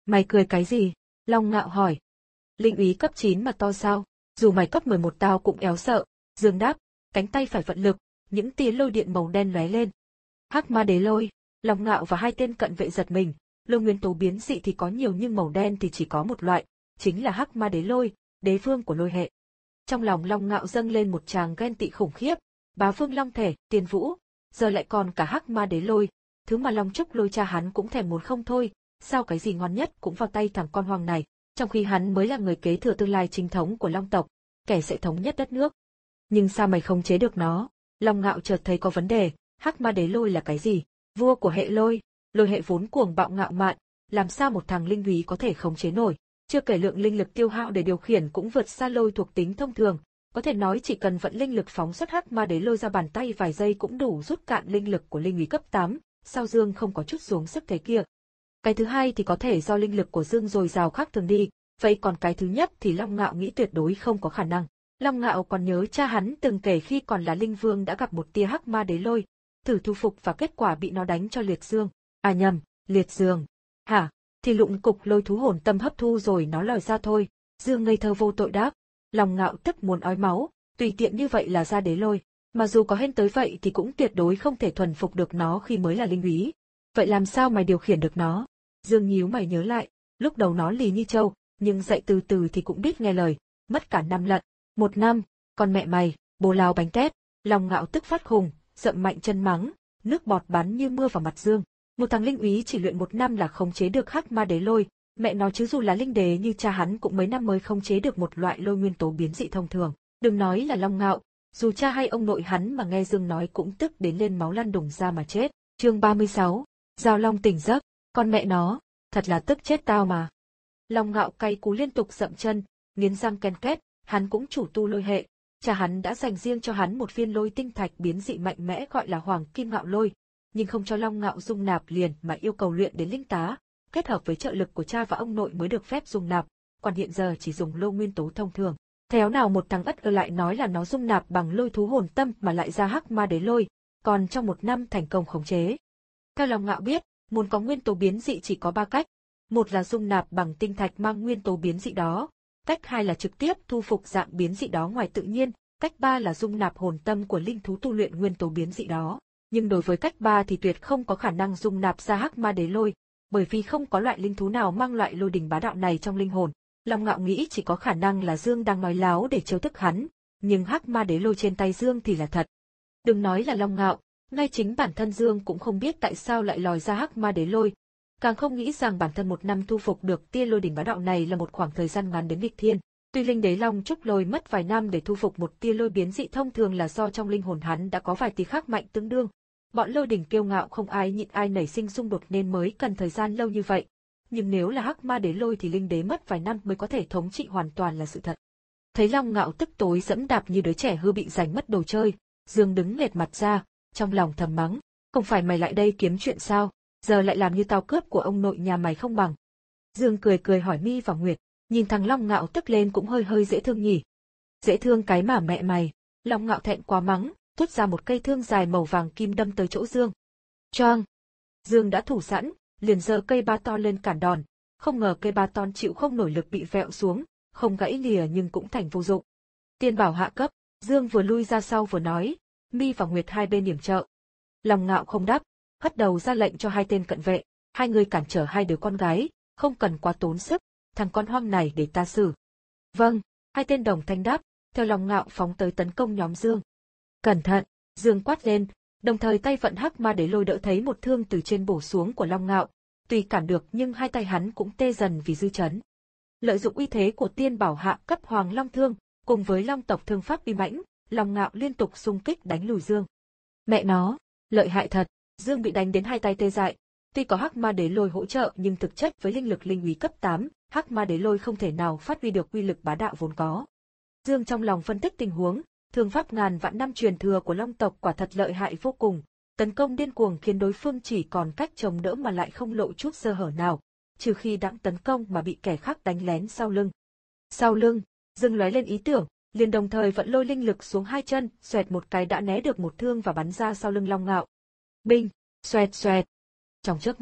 Mày cười cái gì? Long Ngạo hỏi. Linh úy cấp chín mà to sao? Dù mày cấp mười một tao cũng éo sợ. Dương đáp, cánh tay phải vận lực, những tia lôi điện màu đen lóe lên. Hắc ma đế lôi. Long Ngạo và hai tên cận vệ giật mình, lôi nguyên tố biến dị thì có nhiều nhưng màu đen thì chỉ có một loại, chính là hắc ma đế lôi, đế vương của lôi hệ. Trong lòng Long Ngạo dâng lên một tràng ghen tị khủng khiếp, bá vương long thể, tiên vũ, giờ lại còn cả hắc ma đế lôi, thứ mà Long Trúc Lôi cha hắn cũng thèm muốn không thôi, sao cái gì ngon nhất cũng vào tay thằng con hoang này, trong khi hắn mới là người kế thừa tương lai chính thống của Long tộc, kẻ sẽ thống nhất đất nước. Nhưng sao mày không chế được nó? Long Ngạo chợt thấy có vấn đề, hắc ma đế lôi là cái gì? Vua của hệ lôi, lôi hệ vốn cuồng bạo ngạo mạn, làm sao một thằng linh úy có thể khống chế nổi? Chưa kể lượng linh lực tiêu hao để điều khiển cũng vượt xa lôi thuộc tính thông thường, có thể nói chỉ cần vận linh lực phóng xuất hắc ma đế lôi ra bàn tay vài giây cũng đủ rút cạn linh lực của linh úy cấp tám, sao Dương không có chút xuống sức thế kia? Cái thứ hai thì có thể do linh lực của Dương dồi dào khác thường đi, vậy còn cái thứ nhất thì Long Ngạo nghĩ tuyệt đối không có khả năng. Long Ngạo còn nhớ cha hắn từng kể khi còn là linh vương đã gặp một tia hắc ma đế lôi, thử thu phục và kết quả bị nó đánh cho liệt dương. À nhầm, liệt dương. Hả? Thì lụng cục lôi thú hồn tâm hấp thu rồi nó lòi ra thôi. Dương ngây thơ vô tội đáp. Long Ngạo tức muốn ói máu, tùy tiện như vậy là ra đế lôi, mà dù có hên tới vậy thì cũng tuyệt đối không thể thuần phục được nó khi mới là linh úy. Vậy làm sao mày điều khiển được nó? Dương nhíu mày nhớ lại, lúc đầu nó lì như trâu, nhưng dạy từ từ thì cũng biết nghe lời, mất cả năm lận. Một năm, con mẹ mày, bồ lao bánh tét. Long Ngạo tức phát khùng, dậm mạnh chân mắng, nước bọt bắn như mưa vào mặt Dương. Một thằng linh úy chỉ luyện một năm là khống chế được hắc ma đế lôi, mẹ nó chứ dù là linh đế như cha hắn cũng mấy năm mới khống chế được một loại lôi nguyên tố biến dị thông thường. Đừng nói là Long Ngạo, dù cha hay ông nội hắn mà nghe Dương nói cũng tức đến lên máu lăn đùng ra mà chết. Chương ba mươi sáu, Giao Long tỉnh giấc, con mẹ nó, thật là tức chết tao mà. Long Ngạo cay cú liên tục dậm chân, nghiến răng ken két, hắn cũng chủ tu lôi hệ, cha hắn đã dành riêng cho hắn một viên lôi tinh thạch biến dị mạnh mẽ gọi là Hoàng Kim Ngạo Lôi, nhưng không cho Long Ngạo dung nạp liền mà yêu cầu luyện đến linh tá, kết hợp với trợ lực của cha và ông nội mới được phép dung nạp, còn hiện giờ chỉ dùng lôi nguyên tố thông thường. Theo nào một thằng ất ơ lại nói là nó dung nạp bằng lôi thú hồn tâm mà lại ra hắc ma đế lôi, còn trong một năm thành công khống chế. Theo Long Ngạo biết, muốn có nguyên tố biến dị chỉ có ba cách, một là dung nạp bằng tinh thạch mang nguyên tố biến dị đó, cách hai là trực tiếp thu phục dạng biến dị đó ngoài tự nhiên, cách ba là dung nạp hồn tâm của linh thú tu luyện nguyên tố biến dị đó. Nhưng đối với cách ba thì tuyệt không có khả năng dung nạp ra hắc ma đế lôi, bởi vì không có loại linh thú nào mang loại lôi đình bá đạo này trong linh hồn. Long Ngạo nghĩ chỉ có khả năng là Dương đang nói láo để trêu tức hắn, nhưng hắc ma đế lôi trên tay Dương thì là thật. Đừng nói là Long Ngạo, ngay chính bản thân Dương cũng không biết tại sao lại lòi ra hắc ma đế lôi, càng không nghĩ rằng bản thân một năm thu phục được tia lôi đỉnh bá đạo này là một khoảng thời gian ngắn đến nghịch thiên. Tuy linh đế Long Trúc Lôi mất vài năm để thu phục một tia lôi biến dị thông thường là do trong linh hồn hắn đã có vài tí khác mạnh tương đương. Bọn lôi đỉnh kiêu ngạo không ai nhịn ai nảy sinh xung đột nên mới cần thời gian lâu như vậy. Nhưng nếu là hắc ma đế lôi thì linh đế mất vài năm mới có thể thống trị hoàn toàn là sự thật. Thấy Long Ngạo tức tối dẫm đạp như đứa trẻ hư bị giành mất đồ chơi, Dương đứng nghệt mặt ra, trong lòng thầm mắng, không phải mày lại đây kiếm chuyện sao, giờ lại làm như tao cướp của ông nội nhà mày không bằng. Dương cười cười hỏi Mi và Nguyệt, nhìn thằng Long Ngạo tức lên cũng hơi hơi dễ thương nhỉ. Dễ thương cái mà mẹ mày. Long Ngạo thẹn quá mắng, rút ra một cây thương dài màu vàng kim đâm tới chỗ Dương. Choang! Dương đã thủ sẵn, liền giơ cây ba ton lên cản đòn, không ngờ cây ba ton chịu không nổi lực bị vẹo xuống, không gãy lìa nhưng cũng thành vô dụng. Tiên bảo hạ cấp, Dương vừa lui ra sau vừa nói, Mi và Nguyệt hai bên yểm trợ. Long Ngạo không đáp, hất đầu ra lệnh cho hai tên cận vệ, hai người cản trở hai đứa con gái, không cần quá tốn sức, thằng con hoang này để ta xử. Vâng, hai tên đồng thanh đáp, theo Long Ngạo phóng tới tấn công nhóm Dương. Cẩn thận, Dương quát lên, đồng thời tay vận hắc ma đế lôi đỡ thấy một thương từ trên bổ xuống của Long Ngạo, tuy cản được nhưng hai tay hắn cũng tê dần vì dư chấn. Lợi dụng uy thế của tiên bảo hạ cấp Hoàng Long thương, cùng với Long tộc thương pháp uy mãnh, Long Ngạo liên tục xung kích đánh lùi Dương. Mẹ nó, lợi hại thật, Dương bị đánh đến hai tay tê dại. Tuy có hắc ma đế lôi hỗ trợ nhưng thực chất với linh lực linh úy cấp tám, hắc ma đế lôi không thể nào phát huy được uy lực bá đạo vốn có. Dương trong lòng phân tích tình huống, thương pháp ngàn vạn năm truyền thừa của Long tộc quả thật lợi hại vô cùng, tấn công điên cuồng khiến đối phương chỉ còn cách chống đỡ mà lại không lộ chút sơ hở nào, trừ khi đặng tấn công mà bị kẻ khác đánh lén sau lưng. Sau lưng, Dương lóe lên ý tưởng, liền đồng thời vận lôi linh lực xuống hai chân, xoẹt một cái đã né được một thương và bắn ra sau lưng Long Ngạo. Binh, xoẹt xoẹt. Trong chớp mắt,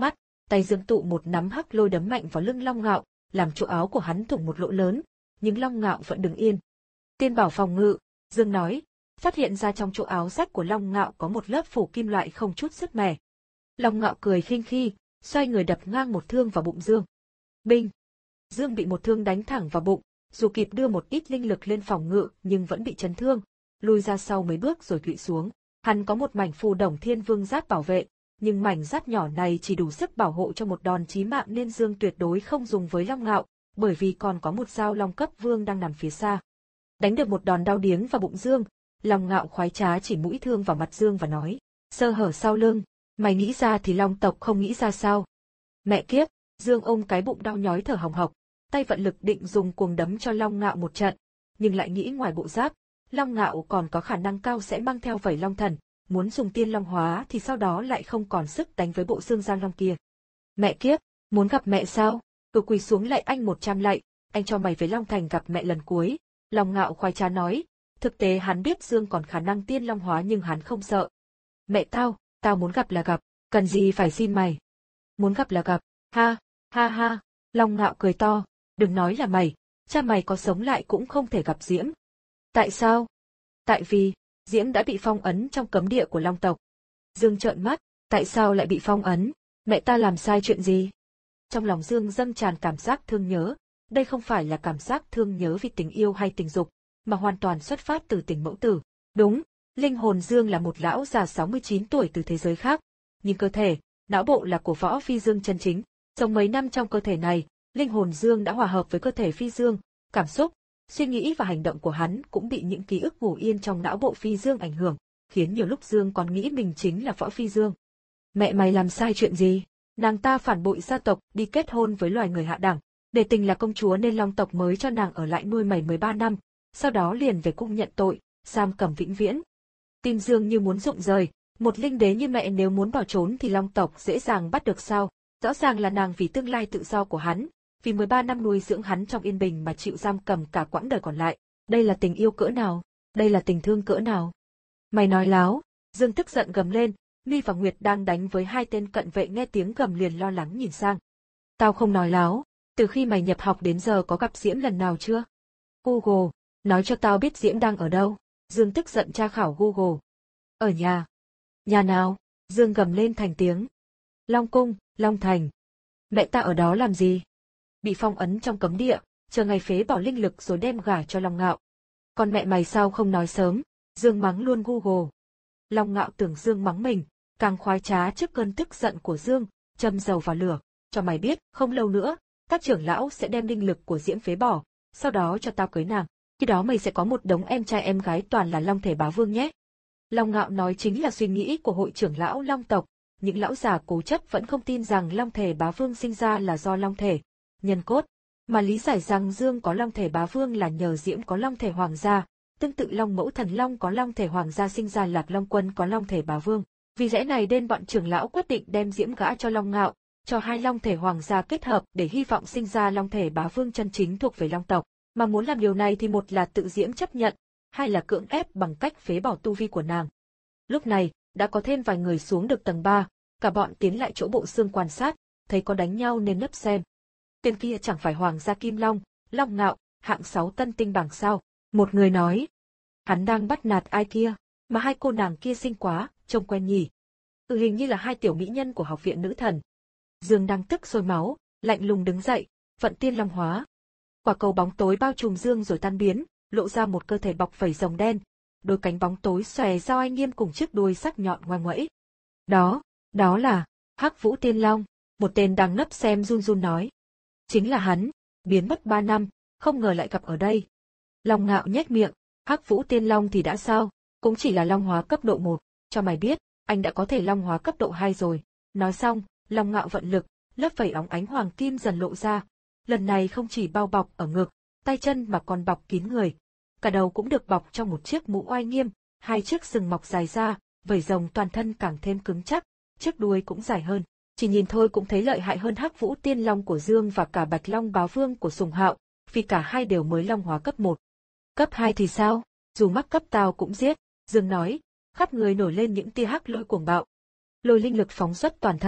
tay Dương tụ một nắm hắc lôi đấm mạnh vào lưng Long Ngạo, làm chỗ áo của hắn thủng một lỗ lớn, nhưng Long Ngạo vẫn đứng yên. Tiên bảo phòng ngự, Dương nói, phát hiện ra trong chỗ áo rách của Long Ngạo có một lớp phủ kim loại không chút sức mẻ. Long Ngạo cười khinh khi, xoay người đập ngang một thương vào bụng Dương. Binh! Dương bị một thương đánh thẳng vào bụng, dù kịp đưa một ít linh lực lên phòng ngự nhưng vẫn bị chấn thương, lùi ra sau mấy bước rồi tụy xuống. Hắn có một mảnh phù đồng thiên vương giáp bảo vệ, nhưng mảnh giáp nhỏ này chỉ đủ sức bảo hộ cho một đòn chí mạng nên Dương tuyệt đối không dùng với Long Ngạo, bởi vì còn có một dao long cấp vương đang nằm phía xa. Đánh được một đòn đau điếng vào bụng Dương, Long Ngạo khoái trá chỉ mũi thương vào mặt Dương và nói, sơ hở sau lưng, mày nghĩ ra thì Long tộc không nghĩ ra sao? Mẹ kiếp, Dương ôm cái bụng đau nhói thở hồng hộc, tay vận lực định dùng cuồng đấm cho Long Ngạo một trận, nhưng lại nghĩ ngoài bộ giáp, Long Ngạo còn có khả năng cao sẽ mang theo vảy long thần, muốn dùng tiên long hóa thì sau đó lại không còn sức đánh với bộ xương giang long kia. Mẹ kiếp, muốn gặp mẹ sao? Cứ quỳ xuống lạy anh một trăm lạy, anh cho mày với Long Thành gặp mẹ lần cuối. Long Ngạo khoái trá nói, thực tế hắn biết Dương còn khả năng tiên long hóa nhưng hắn không sợ. Mẹ tao, tao muốn gặp là gặp, cần gì phải xin mày. Muốn gặp là gặp, ha, ha ha, Long Ngạo cười to, đừng nói là mày, cha mày có sống lại cũng không thể gặp Diễm. Tại sao? Tại vì, Diễm đã bị phong ấn trong cấm địa của Long tộc. Dương trợn mắt, tại sao lại bị phong ấn? Mẹ ta làm sai chuyện gì? Trong lòng Dương dâng tràn cảm giác thương nhớ, đây không phải là cảm giác thương nhớ vì tình yêu hay tình dục, mà hoàn toàn xuất phát từ tình mẫu tử. Đúng, linh hồn Dương là một lão già sáu mươi chín tuổi từ thế giới khác, nhưng cơ thể, não bộ là của Võ Phi Dương chân chính. Sống mấy năm trong cơ thể này, linh hồn Dương đã hòa hợp với cơ thể Phi Dương, cảm xúc, suy nghĩ và hành động của hắn cũng bị những ký ức ngủ yên trong não bộ Phi Dương ảnh hưởng, khiến nhiều lúc Dương còn nghĩ mình chính là Võ Phi Dương. Mẹ mày làm sai chuyện gì? Nàng ta phản bội gia tộc, đi kết hôn với loài người hạ đẳng, để tình là công chúa nên Long tộc mới cho nàng ở lại nuôi mày mười ba năm, sau đó liền về cung nhận tội, giam cầm vĩnh viễn. Tim Dương như muốn rụng rời, một linh đế như mẹ nếu muốn bỏ trốn thì Long tộc dễ dàng bắt được sao? Rõ ràng là nàng vì tương lai tự do của hắn, vì mười ba năm nuôi dưỡng hắn trong yên bình mà chịu giam cầm cả quãng đời còn lại. Đây là tình yêu cỡ nào? Đây là tình thương cỡ nào? Mày nói láo! Dương tức giận gầm lên, Ly và Nguyệt đang đánh với hai tên cận vệ nghe tiếng gầm liền lo lắng nhìn sang. Tao không nói láo, từ khi mày nhập học đến giờ có gặp Diễm lần nào chưa? Google, nói cho tao biết Diễm đang ở đâu. Dương tức giận tra khảo Google. Ở nhà. Nhà nào? Dương gầm lên thành tiếng. Long Cung, Long Thành. Mẹ ta ở đó làm gì? Bị phong ấn trong cấm địa, chờ ngày phế bỏ linh lực rồi đem gả cho Long Ngạo. Còn mẹ mày sao không nói sớm? Dương mắng luôn Google. Long Ngạo tưởng Dương mắng mình, càng khoái trá trước cơn tức giận của Dương, châm dầu vào lửa. Cho mày biết, không lâu nữa, các trưởng lão sẽ đem linh lực của Diễm phế bỏ, sau đó cho tao cưới nàng. Khi đó mày sẽ có một đống em trai em gái toàn là Long Thể Bá Vương nhé. Long Ngạo nói chính là suy nghĩ của hội trưởng lão Long tộc, những lão già cố chấp vẫn không tin rằng Long Thể Bá Vương sinh ra là do Long Thể, nhân cốt, mà lý giải rằng Dương có Long Thể Bá Vương là nhờ Diễm có Long Thể Hoàng gia, tương tự Long Mẫu Thần Long có Long Thể Hoàng gia sinh ra Lạc Long Quân có Long Thể Bá Vương. Vì lẽ này nên bọn trưởng lão quyết định đem Diễm gả cho Long Ngạo, cho hai Long Thể Hoàng gia kết hợp để hy vọng sinh ra Long Thể Bá Vương chân chính thuộc về Long tộc. Mà muốn làm điều này thì một là tự Diễm chấp nhận, hai là cưỡng ép bằng cách phế bỏ tu vi của nàng. Lúc này, đã có thêm vài người xuống được tầng ba, cả bọn tiến lại chỗ bộ xương quan sát, thấy có đánh nhau nên nấp xem. Tên kia chẳng phải Hoàng gia Kim Long, Long Ngạo, hạng sáu tân tinh bảng sao? Một người nói. Hắn đang bắt nạt ai kia, mà hai cô nàng kia xinh quá, trông quen nhỉ. Ừ, hình như là hai tiểu mỹ nhân của học viện nữ thần. Dương đang tức sôi máu, lạnh lùng đứng dậy, vận tiên long hóa. Quả cầu bóng tối bao trùm Dương rồi tan biến, lộ ra một cơ thể bọc phẩy rồng đen, đôi cánh bóng tối xòe ra oai nghiêm cùng chiếc đuôi sắc nhọn ngoai ngoẫy. Đó, đó là Hắc Vũ Tiên Long, một tên đang nấp xem run run nói. Chính là hắn, biến mất ba năm, không ngờ lại gặp ở đây. Long Ngạo nhếch miệng, Hắc Vũ Tiên Long thì đã sao, cũng chỉ là long hóa cấp độ một, cho mày biết, anh đã có thể long hóa cấp độ hai rồi. Nói xong, Long Ngạo vận lực, lớp vảy óng ánh hoàng kim dần lộ ra. Lần này không chỉ bao bọc ở ngực, tay chân mà còn bọc kín người. Cả đầu cũng được bọc trong một chiếc mũ oai nghiêm, hai chiếc sừng mọc dài ra, vảy rồng toàn thân càng thêm cứng chắc, chiếc đuôi cũng dài hơn. Chỉ nhìn thôi cũng thấy lợi hại hơn Hắc Vũ Tiên Long của Dương và cả Bạch Long Bá Vương của Sùng Hạo, vì cả hai đều mới long hóa cấp một. Cấp hai thì sao? Dù mắc cấp tao cũng giết, Dương nói, khắp người nổi lên những tia hắc lôi cuồng bạo. Lôi linh lực phóng xuất toàn thân,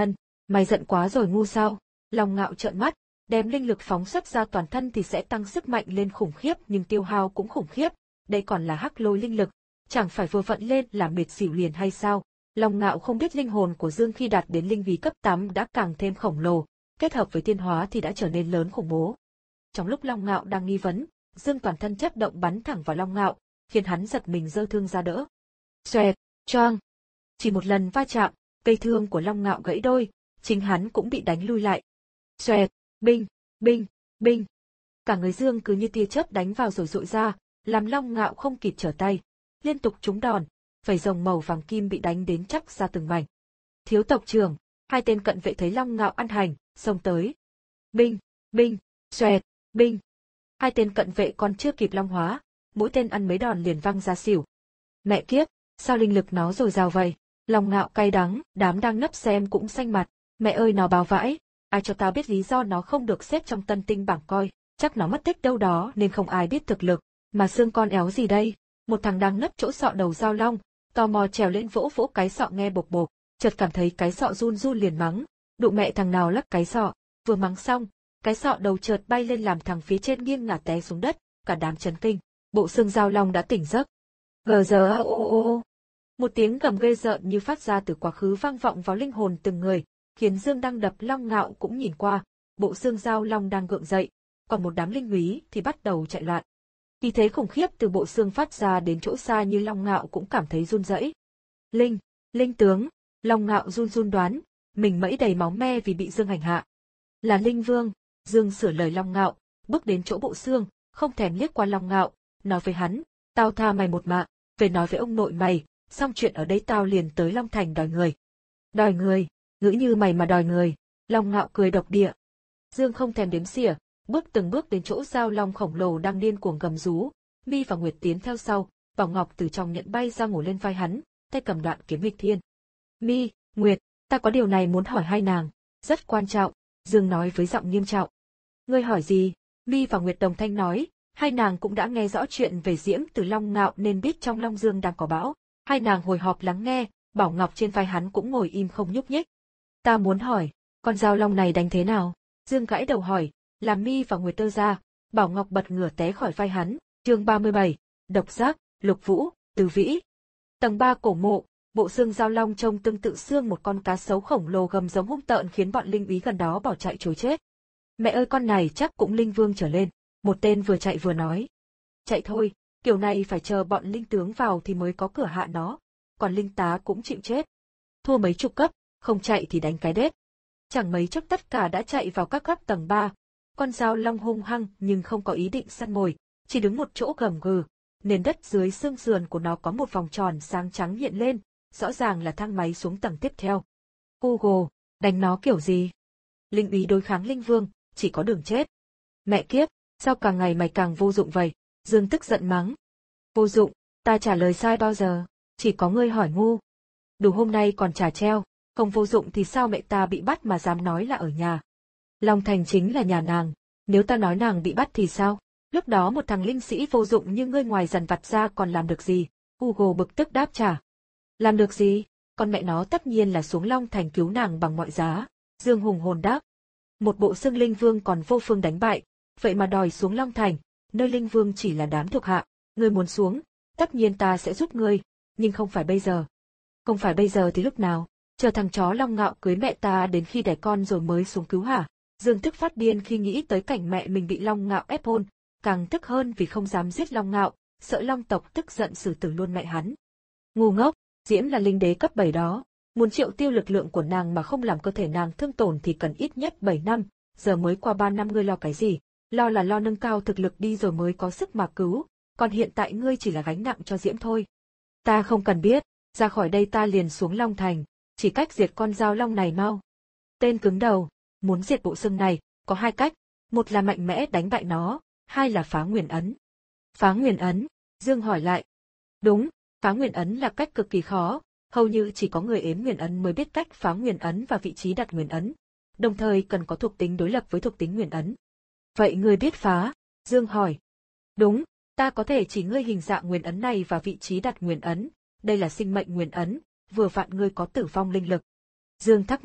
Mày giận quá rồi ngu sao? Long Ngạo trợn mắt, đem linh lực phóng xuất ra toàn thân thì sẽ tăng sức mạnh lên khủng khiếp nhưng tiêu hao cũng khủng khiếp, đây còn là hắc lôi linh lực, chẳng phải vừa vận lên là mệt xỉu liền hay sao? Long Ngạo không biết linh hồn của Dương khi đạt đến linh vị cấp tám đã càng thêm khổng lồ, kết hợp với tiên hóa thì đã trở nên lớn khủng bố. Trong lúc Long Ngạo đang nghi vấn, Dương toàn thân chớp động bắn thẳng vào Long Ngạo, khiến hắn giật mình giơ thương ra đỡ. Xoẹt, choang. Chỉ một lần va chạm, cây thương của Long Ngạo gãy đôi, chính hắn cũng bị đánh lui lại. Xoẹt, binh, binh, binh. Cả người Dương cứ như tia chớp đánh vào rồi dội ra, làm Long Ngạo không kịp trở tay, liên tục trúng đòn, vảy rồng màu vàng kim bị đánh đến chắc ra từng mảnh. Thiếu tộc trưởng, hai tên cận vệ thấy Long Ngạo ăn hành, xông tới. Binh, binh, xoẹt, binh. Hai tên cận vệ còn chưa kịp long hóa, mỗi tên ăn mấy đòn liền văng ra xỉu. Mẹ kiếp, sao linh lực nó dồi dào vậy? Long Ngạo cay đắng, đám đang nấp xem cũng xanh mặt. Mẹ ơi nó báo vãi, ai cho tao biết lý do nó không được xếp trong tân tinh bảng coi, chắc nó mất tích đâu đó nên không ai biết thực lực, mà xương con éo gì đây? Một thằng đang nấp chỗ sọ đầu Giao Long, tò mò trèo lên vỗ vỗ cái sọ nghe bộc bộc, chợt cảm thấy cái sọ run run liền mắng, đụ mẹ thằng nào lắc cái sọ, vừa mắng xong, cái sọ đầu chợt bay lên làm thằng phía trên nghiêng ngả té xuống đất, cả đám chấn kinh, bộ xương Giao Long đã tỉnh giấc. Gờ giờ ô ô ô. Một tiếng gầm ghê rợn như phát ra từ quá khứ vang vọng vào linh hồn từng người, khiến Dương đang đập Long Ngạo cũng nhìn qua, bộ xương Giao Long đang gượng dậy, còn một đám linh úy thì bắt đầu chạy loạn. Khí thế khủng khiếp từ bộ xương phát ra đến chỗ xa như Long Ngạo cũng cảm thấy run rẩy. Linh, linh tướng, Long Ngạo run run đoán, mình mẩy đầy máu me vì bị Dương hành hạ. Là Linh Vương, Dương sửa lời Long Ngạo, bước đến chỗ bộ xương, không thèm liếc qua Long Ngạo, nói với hắn, tao tha mày một mạng, về nói với ông nội mày, xong chuyện ở đây tao liền tới Long Thành đòi người. Đòi người, ngữ như mày mà đòi người, Long Ngạo cười độc địa. Dương không thèm đếm xỉa, bước từng bước đến chỗ Giao Long khổng lồ đang điên cuồng gầm rú, Mi và Nguyệt tiến theo sau, Bảo Ngọc từ trong nhận bay ra ngồi lên vai hắn, tay cầm đoạn kiếm nghịch thiên. Mi, Nguyệt, ta có điều này muốn hỏi hai nàng, rất quan trọng, Dương nói với giọng nghiêm trọng. Ngươi hỏi gì? Mi và Nguyệt đồng thanh nói, hai nàng cũng đã nghe rõ chuyện về Diễm từ Long Ngạo nên biết trong Long Dương đang có bão. Hai nàng hồi họp lắng nghe, Bảo Ngọc trên vai hắn cũng ngồi im không nhúc nhích. Ta muốn hỏi, con Giao Long này đánh thế nào? Dương gãi đầu hỏi, làm Mi và Nguyệt tơ ra, Bảo Ngọc bật ngửa té khỏi vai hắn. Chương ba mươi bảy, Độc Giác, Lục Vũ, Từ Vĩ. Tầng ba cổ mộ, bộ xương Giao Long trông tương tự xương một con cá sấu khổng lồ gầm giống hung tợn khiến bọn linh úy gần đó bỏ chạy trối chết. Mẹ ơi con này chắc cũng linh vương trở lên, một tên vừa chạy vừa nói. Chạy thôi, kiểu này phải chờ bọn linh tướng vào thì mới có cửa hạ nó, còn linh tá cũng chịu chết. Thua mấy chục cấp, không chạy thì đánh cái đết. Chẳng mấy chốc tất cả đã chạy vào các cấp tầng ba. Con Giao Long hung hăng nhưng không có ý định săn mồi, chỉ đứng một chỗ gầm gừ. Nền đất dưới xương sườn của nó có một vòng tròn sáng trắng hiện lên, rõ ràng là thang máy xuống tầng tiếp theo. Google, đánh nó kiểu gì? Linh úy đối kháng linh vương, chỉ có đường chết. Mẹ kiếp, sao càng ngày mày càng vô dụng vậy? Dương tức giận mắng. Vô dụng, ta trả lời sai bao giờ, chỉ có ngươi hỏi ngu. Đủ hôm nay còn trả treo, không vô dụng thì sao mẹ ta bị bắt mà dám nói là ở nhà. Long Thành chính là nhà nàng, nếu ta nói nàng bị bắt thì sao? Lúc đó một thằng linh sĩ vô dụng như ngươi ngoài dằn vặt ra còn làm được gì? Google bực tức đáp trả. Làm được gì? Con mẹ nó tất nhiên là xuống Long Thành cứu nàng bằng mọi giá. Dương hùng hồn đáp. Một bộ xương linh vương còn vô phương đánh bại, vậy mà đòi xuống Long Thành, nơi linh vương chỉ là đám thuộc hạ. Ngươi muốn xuống, tất nhiên ta sẽ giúp ngươi, nhưng không phải bây giờ. Không phải bây giờ thì lúc nào? Chờ thằng chó Long Ngạo cưới mẹ ta đến khi đẻ con rồi mới xuống cứu hả? Dương tức phát điên khi nghĩ tới cảnh mẹ mình bị Long Ngạo ép hôn, càng tức hơn vì không dám giết Long Ngạo, sợ Long tộc tức giận xử tử luôn mẹ hắn. Ngu ngốc, Diễm là linh đế cấp bảy đó, muốn triệu tiêu lực lượng của nàng mà không làm cơ thể nàng thương tổn thì cần ít nhất bảy năm, giờ mới qua ba năm ngươi lo cái gì? Lo là lo nâng cao thực lực đi rồi mới có sức mà cứu, còn hiện tại ngươi chỉ là gánh nặng cho Diễm thôi. Ta không cần biết, ra khỏi đây ta liền xuống Long Thành, chỉ cách diệt con Giao Long này mau. Tên cứng đầu, muốn diệt bộ xương này, có hai cách, một là mạnh mẽ đánh bại nó, hai là phá nguyền ấn. Phá nguyền ấn, Dương hỏi lại. Đúng, phá nguyền ấn là cách cực kỳ khó, hầu như chỉ có người ếm nguyền ấn mới biết cách phá nguyền ấn và vị trí đặt nguyền ấn, đồng thời cần có thuộc tính đối lập với thuộc tính nguyền ấn. Vậy ngươi biết phá? Dương hỏi. Đúng, ta có thể chỉ ngươi hình dạng nguyền ấn này và vị trí đặt nguyền ấn, đây là sinh mệnh nguyền ấn, vừa vặn ngươi có tử vong linh lực. Dương thắc mắc,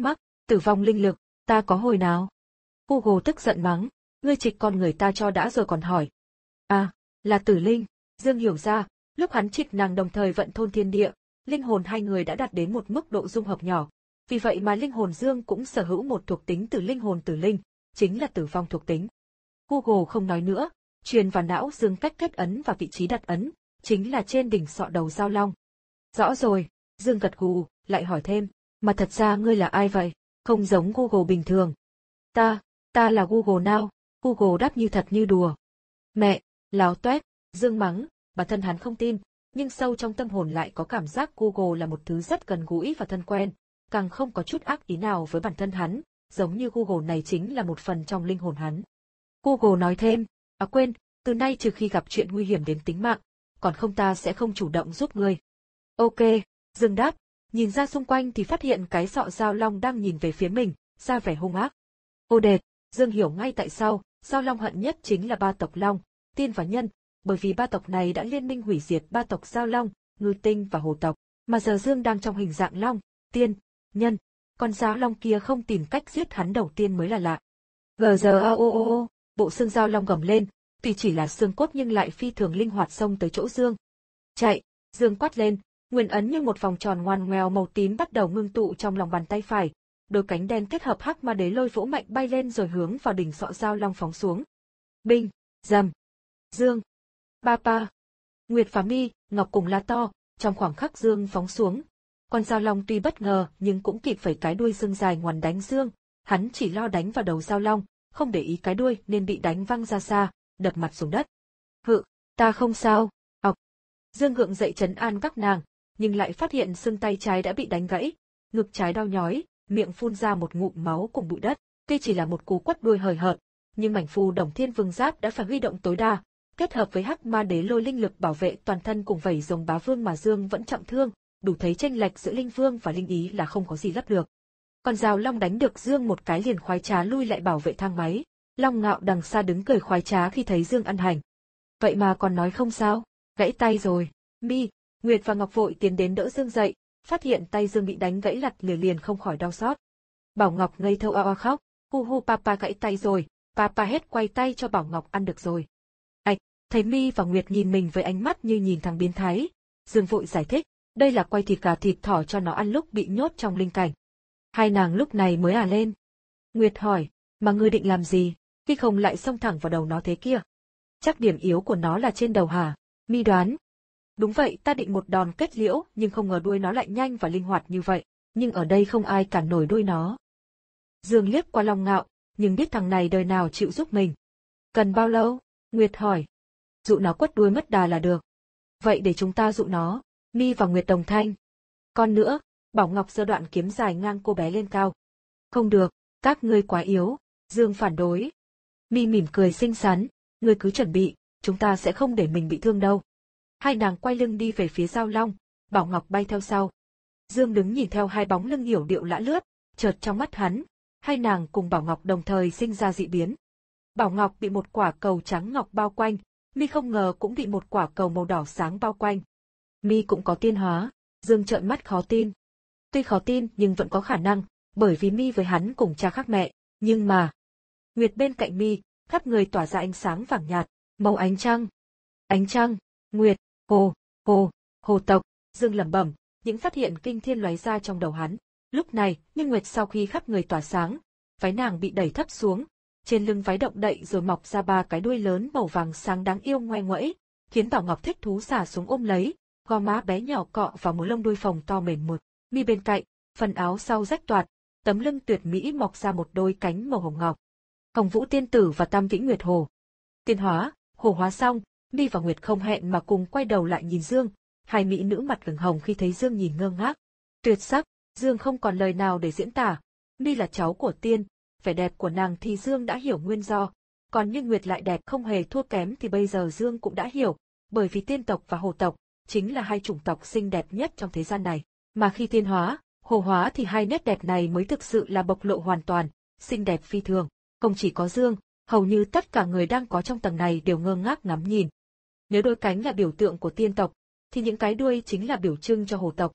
Tử vong linh lực, ta có hồi nào? Google tức giận mắng, ngươi trịch con người ta cho đã rồi còn hỏi. À, là tử linh, Dương hiểu ra, lúc hắn trịch nàng đồng thời vận thôn thiên địa, linh hồn hai người đã đạt đến một mức độ dung hợp nhỏ. Vì vậy mà linh hồn Dương cũng sở hữu một thuộc tính từ linh hồn tử linh, chính là tử vong thuộc tính. Google không nói nữa, truyền vào não Dương cách kết ấn và vị trí đặt ấn, chính là trên đỉnh sọ đầu Giao Long. Rõ rồi, Dương gật gù, lại hỏi thêm, mà thật ra ngươi là ai vậy? Không giống Google bình thường. Ta, ta là Google Now, Google đáp như thật như đùa. Mẹ, láo toét, Dương mắng, bản thân hắn không tin, nhưng sâu trong tâm hồn lại có cảm giác Google là một thứ rất gần gũi và thân quen, càng không có chút ác ý nào với bản thân hắn, giống như Google này chính là một phần trong linh hồn hắn. Google nói thêm, à quên, từ nay trừ khi gặp chuyện nguy hiểm đến tính mạng, còn không ta sẽ không chủ động giúp ngươi. Ok, Dương đáp, nhìn ra xung quanh thì phát hiện cái sọ Giao Long đang nhìn về phía mình, ra vẻ hung ác. Ô đệt, Dương hiểu ngay tại sao, Giao Long hận nhất chính là ba tộc Long, Tiên và Nhân, bởi vì ba tộc này đã liên minh hủy diệt ba tộc Giao Long, Ngư Tinh và Hồ tộc, mà giờ Dương đang trong hình dạng Long, Tiên, Nhân, con Giao Long kia không tìm cách giết hắn đầu tiên mới là lạ. Gờ giờ a ô ô ô, bộ xương Giao Long gầm lên, tuy chỉ là xương cốt nhưng lại phi thường linh hoạt xông tới chỗ Dương. Chạy, Dương quát lên, nguyên ấn như một vòng tròn ngoằn ngoèo màu tím bắt đầu ngưng tụ trong lòng bàn tay phải, đôi cánh đen kết hợp hắc ma đế lôi vỗ mạnh bay lên rồi hướng vào đỉnh sọ Giao Long phóng xuống. Binh, rầm, Dương, Papa, Nguyệt và Mi, Ngọc cùng la to, trong khoảng khắc Dương phóng xuống. Con Giao Long tuy bất ngờ nhưng cũng kịp phẩy cái đuôi dương dài ngoằn đánh Dương, hắn chỉ lo đánh vào đầu Giao Long, không để ý cái đuôi nên bị đánh văng ra xa, đập mặt xuống đất. Hự, ta không sao, ọc. Dương gượng dậy trấn an các nàng, nhưng lại phát hiện xương tay trái đã bị đánh gãy, ngực trái đau nhói, miệng phun ra một ngụm máu cùng bụi đất. Tuy chỉ là một cú quất đuôi hời hợt, nhưng mảnh phù Đồng Thiên Vương Giáp đã phải huy động tối đa, kết hợp với hắc ma đế lôi linh lực bảo vệ toàn thân cùng vảy rồng bá vương mà Dương vẫn trọng thương, đủ thấy chênh lệch giữa linh vương và linh ý là không có gì lấp được. Còn Giao Long đánh được Dương một cái liền khoái trá lui lại bảo vệ thang máy. Long Ngạo đằng xa đứng cười khoái trá khi thấy Dương ăn hành. Vậy mà còn nói không sao, gãy tay rồi. Mi, Nguyệt và Ngọc vội tiến đến đỡ Dương dậy, phát hiện tay Dương bị đánh gãy lặt lìa liền không khỏi đau xót. Bảo Ngọc ngây thơ oa oa khóc, hu hu papa gãy tay rồi, papa hết quay tay cho Bảo Ngọc ăn được rồi. Ạch, thấy Mi và Nguyệt nhìn mình với ánh mắt như nhìn thằng biến thái. Dương vội giải thích, đây là quay thịt gà thịt thỏ cho nó ăn lúc bị nhốt trong linh cảnh. Hai nàng lúc này mới à lên. Nguyệt hỏi, mà ngươi định làm gì, khi không lại xông thẳng vào đầu nó thế kia? Chắc điểm yếu của nó là trên đầu hả? Mi đoán. Đúng vậy, ta định một đòn kết liễu nhưng không ngờ đuôi nó lại nhanh và linh hoạt như vậy, nhưng ở đây không ai cản nổi đuôi nó. Dương liếc qua Long Ngạo, nhưng biết thằng này đời nào chịu giúp mình. Cần bao lâu? Nguyệt hỏi. Dụ nó quất đuôi mất đà là được. Vậy để chúng ta dụ nó. Mi và Nguyệt đồng thanh. Còn nữa, Bảo Ngọc giơ đoạn kiếm dài ngang cô bé lên cao. Không được, các ngươi quá yếu. Dương phản đối. Mi mỉm cười xinh xắn, ngươi cứ chuẩn bị, chúng ta sẽ không để mình bị thương đâu. Hai nàng quay lưng đi về phía Giao Long, Bảo Ngọc bay theo sau. Dương đứng nhìn theo hai bóng lưng hiểu điệu lã lướt, chợt trong mắt hắn, hai nàng cùng Bảo Ngọc đồng thời sinh ra dị biến. Bảo Ngọc bị một quả cầu trắng ngọc bao quanh, Mi không ngờ cũng bị một quả cầu màu đỏ sáng bao quanh. Mi cũng có tiên hóa, Dương trợn mắt khó tin. Tuy khó tin nhưng vẫn có khả năng, bởi vì Mi với hắn cùng cha khác mẹ, nhưng mà... Nguyệt bên cạnh Mi, khắp người tỏa ra ánh sáng vàng nhạt, màu ánh trăng. Ánh trăng, Nguyệt, Hồ, Hồ, Hồ tộc, Dương lẩm bẩm, những phát hiện kinh thiên lóe ra trong đầu hắn. Lúc này, Minh Nguyệt sau khi khắp người tỏa sáng, váy nàng bị đẩy thấp xuống, trên lưng váy động đậy rồi mọc ra ba cái đuôi lớn màu vàng sáng đáng yêu ngoe nguẩy, khiến Bảo Ngọc thích thú xả xuống ôm lấy, gò má bé nhỏ cọ vào một lông đuôi phồng to mềm mượt. Mi bên cạnh, phần áo sau rách toạc, tấm lưng tuyệt mỹ mọc ra một đôi cánh màu hồng ngọc. Hồng Vũ Tiên Tử và Tam Vĩnh Nguyệt Hồ. Tiên hóa, hồ hóa xong, Mi và Nguyệt không hẹn mà cùng quay đầu lại nhìn Dương, hai mỹ nữ mặt ửng hồng khi thấy Dương nhìn ngơ ngác. Tuyệt sắc, Dương không còn lời nào để diễn tả. Mi là cháu của tiên, vẻ đẹp của nàng thì Dương đã hiểu nguyên do, còn như Nguyệt lại đẹp không hề thua kém thì bây giờ Dương cũng đã hiểu, bởi vì tiên tộc và hồ tộc chính là hai chủng tộc xinh đẹp nhất trong thế gian này, mà khi tiên hóa, hồ hóa thì hai nét đẹp này mới thực sự là bộc lộ hoàn toàn, xinh đẹp phi thường. Không chỉ có Dương, hầu như tất cả người đang có trong tầng này đều ngơ ngác ngắm nhìn. Nếu đôi cánh là biểu tượng của tiên tộc, thì những cái đuôi chính là biểu trưng cho hồ tộc.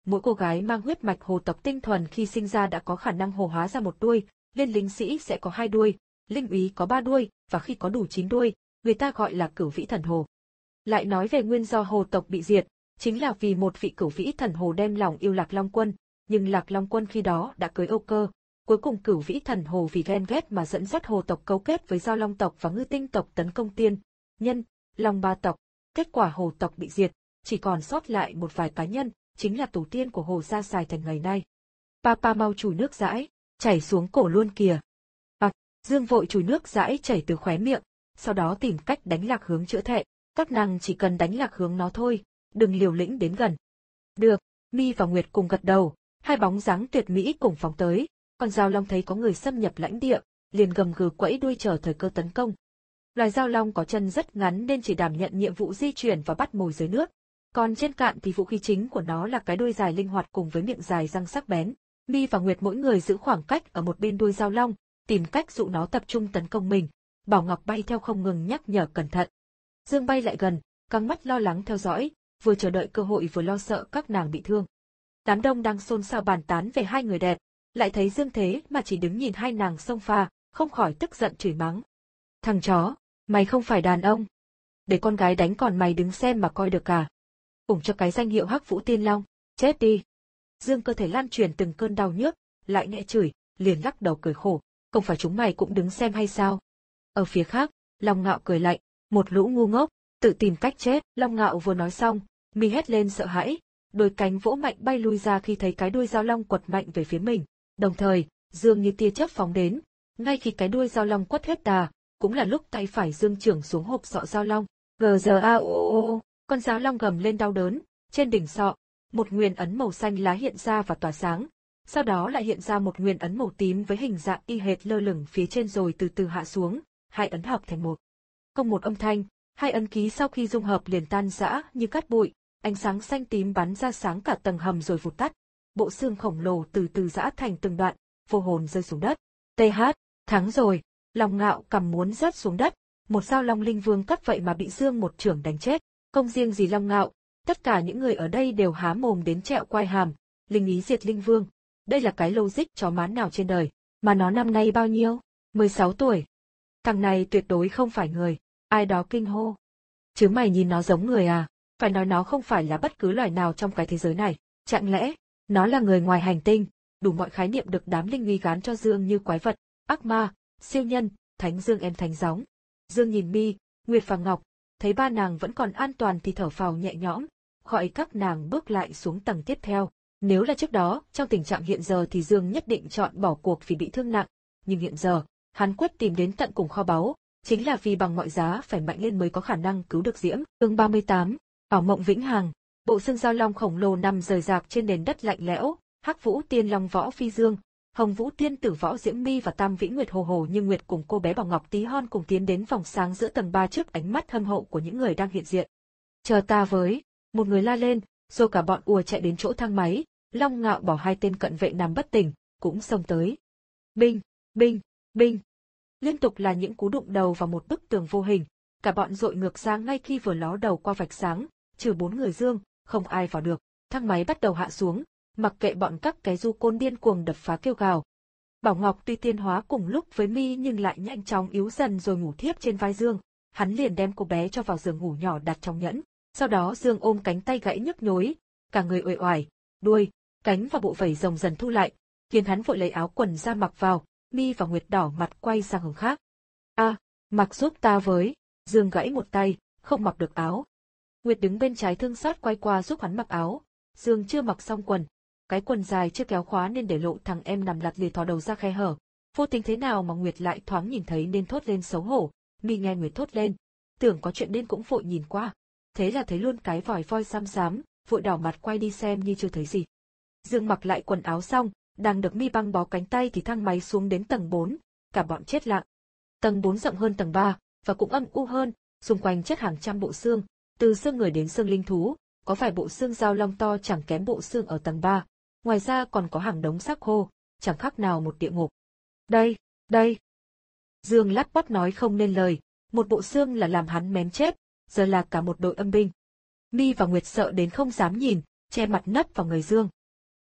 Mỗi cô gái mang huyết mạch hồ tộc tinh thuần khi sinh ra đã có khả năng hồ hóa ra một đuôi, liên lính sĩ sẽ có hai đuôi, linh úy có ba đuôi, và khi có đủ chín đuôi, người ta gọi là cửu vĩ thần hồ. Lại nói về nguyên do hồ tộc bị diệt, chính là vì một vị cửu vĩ thần hồ đem lòng yêu Lạc Long Quân, nhưng Lạc Long Quân khi đó đã cưới Âu Cơ. Cuối cùng cửu vĩ thần hồ vì ghen ghét mà dẫn dắt hồ tộc cấu kết với Giao Long tộc và Ngư Tinh tộc tấn công Tiên, Nhân, Long ba tộc. Kết quả hồ tộc bị diệt, chỉ còn sót lại một vài cá nhân, chính là tổ tiên của hồ gia xài thành ngày nay. Papa mau chùi nước dãi, chảy xuống cổ luôn kìa. À, Dương vội chùi nước dãi chảy từ khóe miệng, sau đó tìm cách đánh Lạc Hướng chữa thẹn. Các nàng chỉ cần đánh Lạc Hướng nó thôi, đừng liều lĩnh đến gần. Được, Mi và Nguyệt cùng gật đầu, hai bóng dáng tuyệt mỹ cùng phóng tới. Còn Giao Long thấy có người xâm nhập lãnh địa, liền gầm gừ quẫy đuôi chờ thời cơ tấn công. Loài Giao Long có chân rất ngắn nên chỉ đảm nhận nhiệm vụ di chuyển và bắt mồi dưới nước. Còn trên cạn thì vũ khí chính của nó là cái đuôi dài linh hoạt cùng với miệng dài răng sắc bén. Mi và Nguyệt mỗi người giữ khoảng cách ở một bên đuôi Giao Long, tìm cách dụ nó tập trung tấn công mình. Bảo Ngọc bay theo không ngừng nhắc nhở cẩn thận. Dương bay lại gần, căng mắt lo lắng theo dõi, vừa chờ đợi cơ hội vừa lo sợ các nàng bị thương. Đám đông đang xôn xao bàn tán về hai người đẹp, lại thấy Dương thế mà chỉ đứng nhìn hai nàng xông pha, không khỏi tức giận chửi mắng. Thằng chó, mày không phải đàn ông. Để con gái đánh còn mày đứng xem mà coi được cả. Ủng cho cái danh hiệu Hắc Vũ Tiên Long, chết đi. Dương cơ thể lan truyền từng cơn đau nhức, lại nghe chửi, liền lắc đầu cười khổ, không phải chúng mày cũng đứng xem hay sao? Ở phía khác, Long Ngạo cười lạnh, một lũ ngu ngốc, tự tìm cách chết. Long Ngạo vừa nói xong, mi hét lên sợ hãi, đôi cánh vỗ mạnh bay lui ra khi thấy cái đuôi Giao Long quật mạnh về phía mình. Đồng thời, Dương như tia chớp phóng đến, ngay khi cái đuôi Giao Long quất hết đà, cũng là lúc tay phải Dương chưởng xuống hộp sọ Giao Long. Gờ giờ a o o, con Giao Long gầm lên đau đớn, trên đỉnh sọ, một nguyền ấn màu xanh lá hiện ra và tỏa sáng, sau đó lại hiện ra một nguyền ấn màu tím với hình dạng y hệt lơ lửng phía trên rồi từ từ hạ xuống, hai ấn hợp thành một. Không một âm thanh, hai ấn ký sau khi dung hợp liền tan rã như cát bụi, ánh sáng xanh tím bắn ra sáng cả tầng hầm rồi vụt tắt. Bộ xương khổng lồ từ từ rã thành từng đoạn, vô hồn rơi xuống đất. tê hát, thắng rồi, Long Ngạo cầm muốn rớt xuống đất, một Giao Long linh vương cấp vậy mà bị Dương một chưởng đánh chết. Không riêng gì Long Ngạo, tất cả những người ở đây đều há mồm đến trẹo quai hàm, linh ý diệt linh vương. Đây là cái logic chó má nào trên đời, mà nó năm nay bao nhiêu? mười sáu tuổi. Thằng này tuyệt đối không phải người, ai đó kinh hô. Chứ mày nhìn nó giống người à, phải nói nó không phải là bất cứ loài nào trong cái thế giới này, chẳng lẽ nó là người ngoài hành tinh, đủ mọi khái niệm được đám linh uy gán cho Dương như quái vật, ác ma, siêu nhân, thánh Dương em thánh gióng. Dương nhìn Mi, Nguyệt và Ngọc, thấy ba nàng vẫn còn an toàn thì thở phào nhẹ nhõm, gọi các nàng bước lại xuống tầng tiếp theo. Nếu là trước đó, trong tình trạng hiện giờ thì Dương nhất định chọn bỏ cuộc vì bị thương nặng, nhưng hiện giờ, hắn quyết tìm đến tận cùng kho báu, chính là vì bằng mọi giá phải mạnh lên mới có khả năng cứu được Diễm. Chương ba mươi tám, Ảo mộng vĩnh hằng. Bộ xương Giao Long khổng lồ nằm rời rạc trên nền đất lạnh lẽo, Hắc Vũ Tiên Long Võ Phi Dương, Hồng Vũ Tiên Tử Võ Diễm Mi và Tam Vĩ Nguyệt hồ hồ như Nguyệt cùng cô bé Bảo Ngọc tí hon cùng tiến đến vòng sáng giữa tầng ba trước ánh mắt hâm hậu của những người đang hiện diện. Chờ ta với, một người la lên, rồi cả bọn ùa chạy đến chỗ thang máy. Long Ngạo bỏ hai tên cận vệ nằm bất tỉnh, cũng xông tới. Binh, binh, binh. Liên tục là những cú đụng đầu vào một bức tường vô hình, cả bọn dội ngược sang ngay khi vừa ló đầu qua vạch sáng, trừ bốn người Dương, không ai vào được. Thang máy bắt đầu hạ xuống, mặc kệ bọn các cái du côn điên cuồng đập phá kêu gào. Bảo Ngọc tuy tiên hóa cùng lúc với Mi nhưng lại nhanh chóng yếu dần rồi ngủ thiếp trên vai Dương, hắn liền đem cô bé cho vào giường ngủ nhỏ đặt trong nhẫn. Sau đó Dương ôm cánh tay gãy nhức nhối, cả người uể oải, đuôi, cánh và bộ vảy rồng dần thu lại, khiến hắn vội lấy áo quần ra mặc vào. Mi và Nguyệt đỏ mặt quay sang hướng khác. A, à, mặc giúp ta với. Dương gãy một tay, không mặc được áo. Nguyệt đứng bên trái thương xót quay qua giúp hắn mặc áo. Dương chưa mặc xong quần, cái quần dài chưa kéo khóa nên để lộ thằng em nằm lặt lìa thò đầu ra khe hở. Vô tình thế nào mà Nguyệt lại thoáng nhìn thấy nên thốt lên xấu hổ. Mi nghe Nguyệt thốt lên, tưởng có chuyện nên cũng vội nhìn qua. Thế là thấy luôn cái vòi voi xám xám, vội đỏ mặt quay đi xem như chưa thấy gì. Dương mặc lại quần áo xong, đang được Mi băng bó cánh tay thì thang máy xuống đến tầng bốn, cả bọn chết lặng. Tầng bốn rộng hơn tầng ba, và cũng âm u hơn, xung quanh chất hàng trăm bộ xương, từ xương người đến xương linh thú, có vài bộ xương Giao Long to chẳng kém bộ xương ở tầng ba, ngoài ra còn có hàng đống xác khô, chẳng khác nào một địa ngục. Đây, đây. Dương lắp bắp nói không nên lời, một bộ xương là làm hắn mém chết, giờ là cả một đội âm binh. Mi và Nguyệt sợ đến không dám nhìn, che mặt nấp vào người Dương.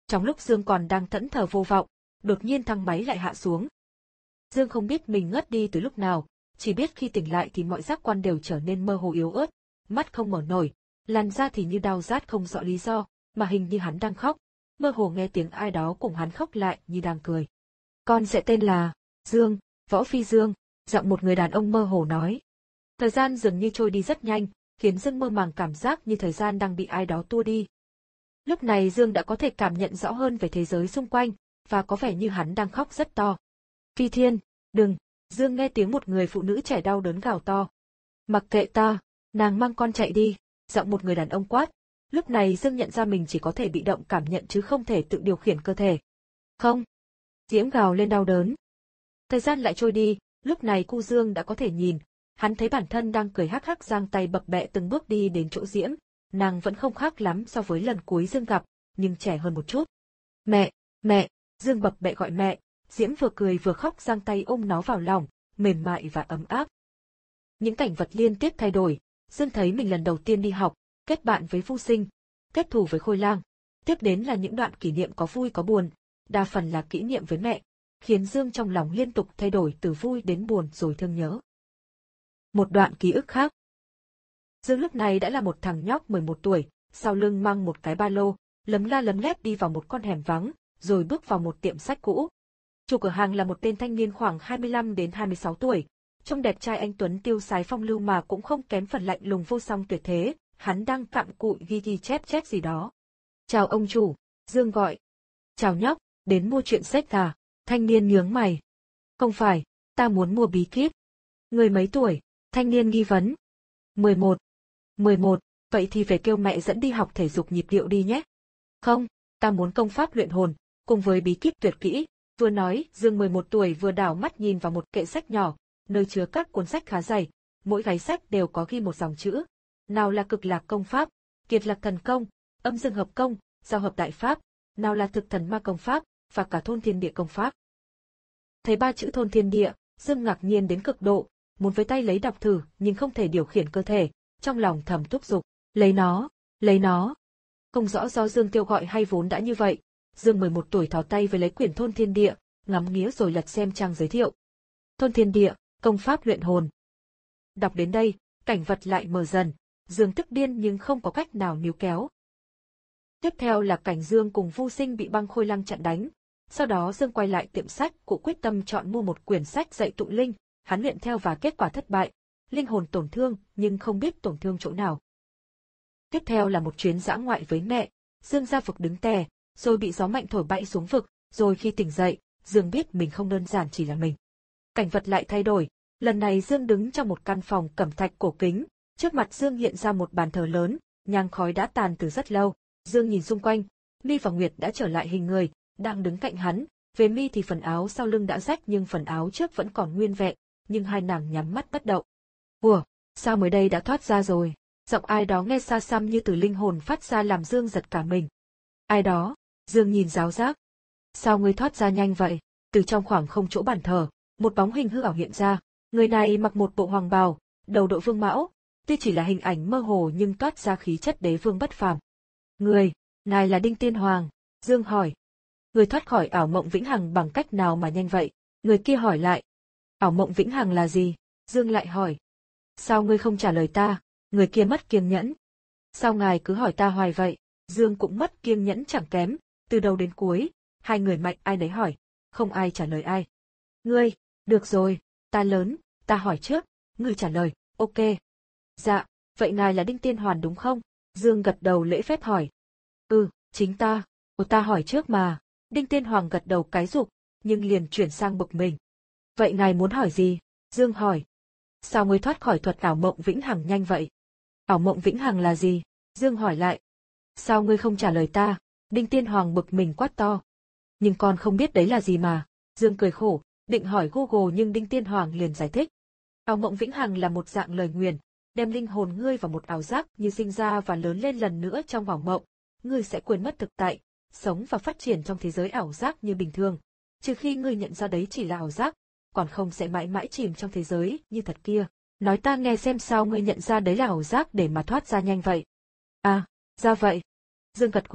Trong lúc Dương còn đang thẫn thờ vô vọng, đột nhiên thang máy lại hạ xuống. Dương không biết mình ngất đi từ lúc nào, chỉ biết khi tỉnh lại thì mọi giác quan đều trở nên mơ hồ yếu ớt, mắt không mở nổi, làn da thì như đau rát không rõ lý do, mà hình như hắn đang khóc, mơ hồ nghe tiếng ai đó cùng hắn khóc lại như đang cười. Con sẽ tên là Dương, Võ Phi Dương, giọng một người đàn ông mơ hồ nói. Thời gian dường như trôi đi rất nhanh, khiến Dương mơ màng cảm giác như thời gian đang bị ai đó tua đi. Lúc này Dương đã có thể cảm nhận rõ hơn về thế giới xung quanh, và có vẻ như hắn đang khóc rất to. Phi Thiên, đừng! Dương nghe tiếng một người phụ nữ trẻ đau đớn gào to. Mặc kệ ta, nàng mang con chạy đi, giọng một người đàn ông quát. Lúc này Dương nhận ra mình chỉ có thể bị động cảm nhận chứ không thể tự điều khiển cơ thể. Không! Diễm gào lên đau đớn. Thời gian lại trôi đi, lúc này cu Dương đã có thể nhìn, hắn thấy bản thân đang cười hắc hắc giang tay bập bẹ từng bước đi đến chỗ Diễm, nàng vẫn không khác lắm so với lần cuối Dương gặp, nhưng trẻ hơn một chút. Mẹ, mẹ, Dương bập bẹ gọi mẹ, Diễm vừa cười vừa khóc giang tay ôm nó vào lòng, mềm mại và ấm áp. Những cảnh vật liên tiếp thay đổi, Dương thấy mình lần đầu tiên đi học, kết bạn với Vu Sinh, kết thù với Khôi Lang, tiếp đến là những đoạn kỷ niệm có vui có buồn, đa phần là kỷ niệm với mẹ, khiến Dương trong lòng liên tục thay đổi từ vui đến buồn rồi thương nhớ. Một đoạn ký ức khác. Dương lúc này đã là một thằng nhóc mười một tuổi, sau lưng mang một cái ba lô, lấm la lấm lép đi vào một con hẻm vắng, rồi bước vào một tiệm sách cũ. Chủ cửa hàng là một tên thanh niên khoảng hai mươi lăm đến hai mươi sáu tuổi, trông đẹp trai anh tuấn tiêu sái phong lưu mà cũng không kém phần lạnh lùng vô song tuyệt thế, hắn đang cặm cụi ghi ghi chép chép gì đó. Chào ông chủ, Dương gọi. Chào nhóc, đến mua truyện sách à? Thanh niên nhướng mày. Không phải, ta muốn mua bí kíp. Người mấy tuổi? Thanh niên nghi vấn. mười một. mười một, vậy thì về kêu mẹ dẫn đi học thể dục nhịp điệu đi nhé. Không, ta muốn công pháp luyện hồn, cùng với bí kíp tuyệt kỹ. Vừa nói, Dương mười một tuổi vừa đảo mắt nhìn vào một kệ sách nhỏ, nơi chứa các cuốn sách khá dày, mỗi gáy sách đều có ghi một dòng chữ. Nào là cực lạc công pháp, kiệt lạc thần công, âm dương hợp công, giao hợp đại pháp, nào là thực thần ma công pháp, và cả thôn thiên địa công pháp. Thấy ba chữ thôn thiên địa, Dương ngạc nhiên đến cực độ, muốn với tay lấy đọc thử nhưng không thể điều khiển cơ thể, trong lòng thầm thúc giục, lấy nó, lấy nó. Không rõ do Dương kêu gọi hay vốn đã như vậy, Dương mười một tuổi thò tay với lấy quyển thôn thiên địa, ngắm nghía rồi lật xem trang giới thiệu. Thôn thiên địa, công pháp luyện hồn. Đọc đến đây, cảnh vật lại mờ dần, Dương tức điên nhưng không có cách nào níu kéo. Tiếp theo là cảnh Dương cùng Vu Sinh bị băng Khôi Lang chặn đánh. Sau đó Dương quay lại tiệm sách, cụ quyết tâm chọn mua một quyển sách dạy tụ linh, hắn luyện theo và kết quả thất bại, linh hồn tổn thương nhưng không biết tổn thương chỗ nào. Tiếp theo là một chuyến dã ngoại với mẹ, Dương ra vực đứng tè, rồi bị gió mạnh thổi bẫy xuống vực, rồi khi tỉnh dậy, Dương biết mình không đơn giản chỉ là mình. Cảnh vật lại thay đổi, lần này Dương đứng trong một căn phòng cẩm thạch cổ kính, trước mặt Dương hiện ra một bàn thờ lớn, nhang khói đã tàn từ rất lâu. Dương nhìn xung quanh, Mi và Nguyệt đã trở lại hình người, đang đứng cạnh hắn, về Mi thì phần áo sau lưng đã rách nhưng phần áo trước vẫn còn nguyên vẹn, nhưng hai nàng nhắm mắt bất động. Ủa, sao mới đây đã thoát ra rồi? Giọng ai đó nghe xa xăm như từ linh hồn phát ra làm Dương giật cả mình. Ai đó? Dương nhìn giáo giác. Sao ngươi thoát ra nhanh vậy? Từ trong khoảng không chỗ bàn thờ, một bóng hình hư ảo hiện ra, người này mặc một bộ hoàng bào, đầu đội vương mão, tuy chỉ là hình ảnh mơ hồ nhưng toát ra khí chất đế vương bất phàm. Người, ngài là Đinh Tiên Hoàng, Dương hỏi. Người thoát khỏi ảo mộng vĩnh hằng bằng cách nào mà nhanh vậy? Người kia hỏi lại. Ảo mộng vĩnh hằng là gì? Dương lại hỏi. Sao ngươi không trả lời ta? Người kia mất kiên nhẫn. Sao ngài cứ hỏi ta hoài vậy? Dương cũng mất kiên nhẫn chẳng kém, từ đầu đến cuối, hai người mạnh ai nấy hỏi, không ai trả lời ai. Ngươi, được rồi, ta lớn, ta hỏi trước, ngươi trả lời, ok. Dạ, vậy ngài là Đinh Tiên Hoàn đúng không? Dương gật đầu lễ phép hỏi. Ừ, chính ta, ồ ta hỏi trước mà. Đinh Tiên Hoàng gật đầu cái rụp, nhưng liền chuyển sang bực mình. Vậy ngài muốn hỏi gì? Dương hỏi. Sao ngươi thoát khỏi thuật ảo mộng vĩnh hằng nhanh vậy? Ảo mộng vĩnh hằng là gì? Dương hỏi lại. Sao ngươi không trả lời ta? Đinh Tiên Hoàng bực mình quát to. Nhưng con không biết đấy là gì mà. Dương cười khổ, định hỏi Google nhưng Đinh Tiên Hoàng liền giải thích. Ảo mộng vĩnh hằng là một dạng lời nguyền, đem linh hồn ngươi vào một ảo giác như sinh ra và lớn lên lần nữa trong ảo mộng. Ngươi sẽ quên mất thực tại, sống và phát triển trong thế giới ảo giác như bình thường. Trừ khi ngươi nhận ra đấy chỉ là ảo giác, còn không sẽ mãi mãi chìm trong thế giới như thật kia. Nói ta nghe xem sao ngươi nhận ra đấy là ảo giác để mà thoát ra nhanh vậy. À, ra vậy. Dương gật gù,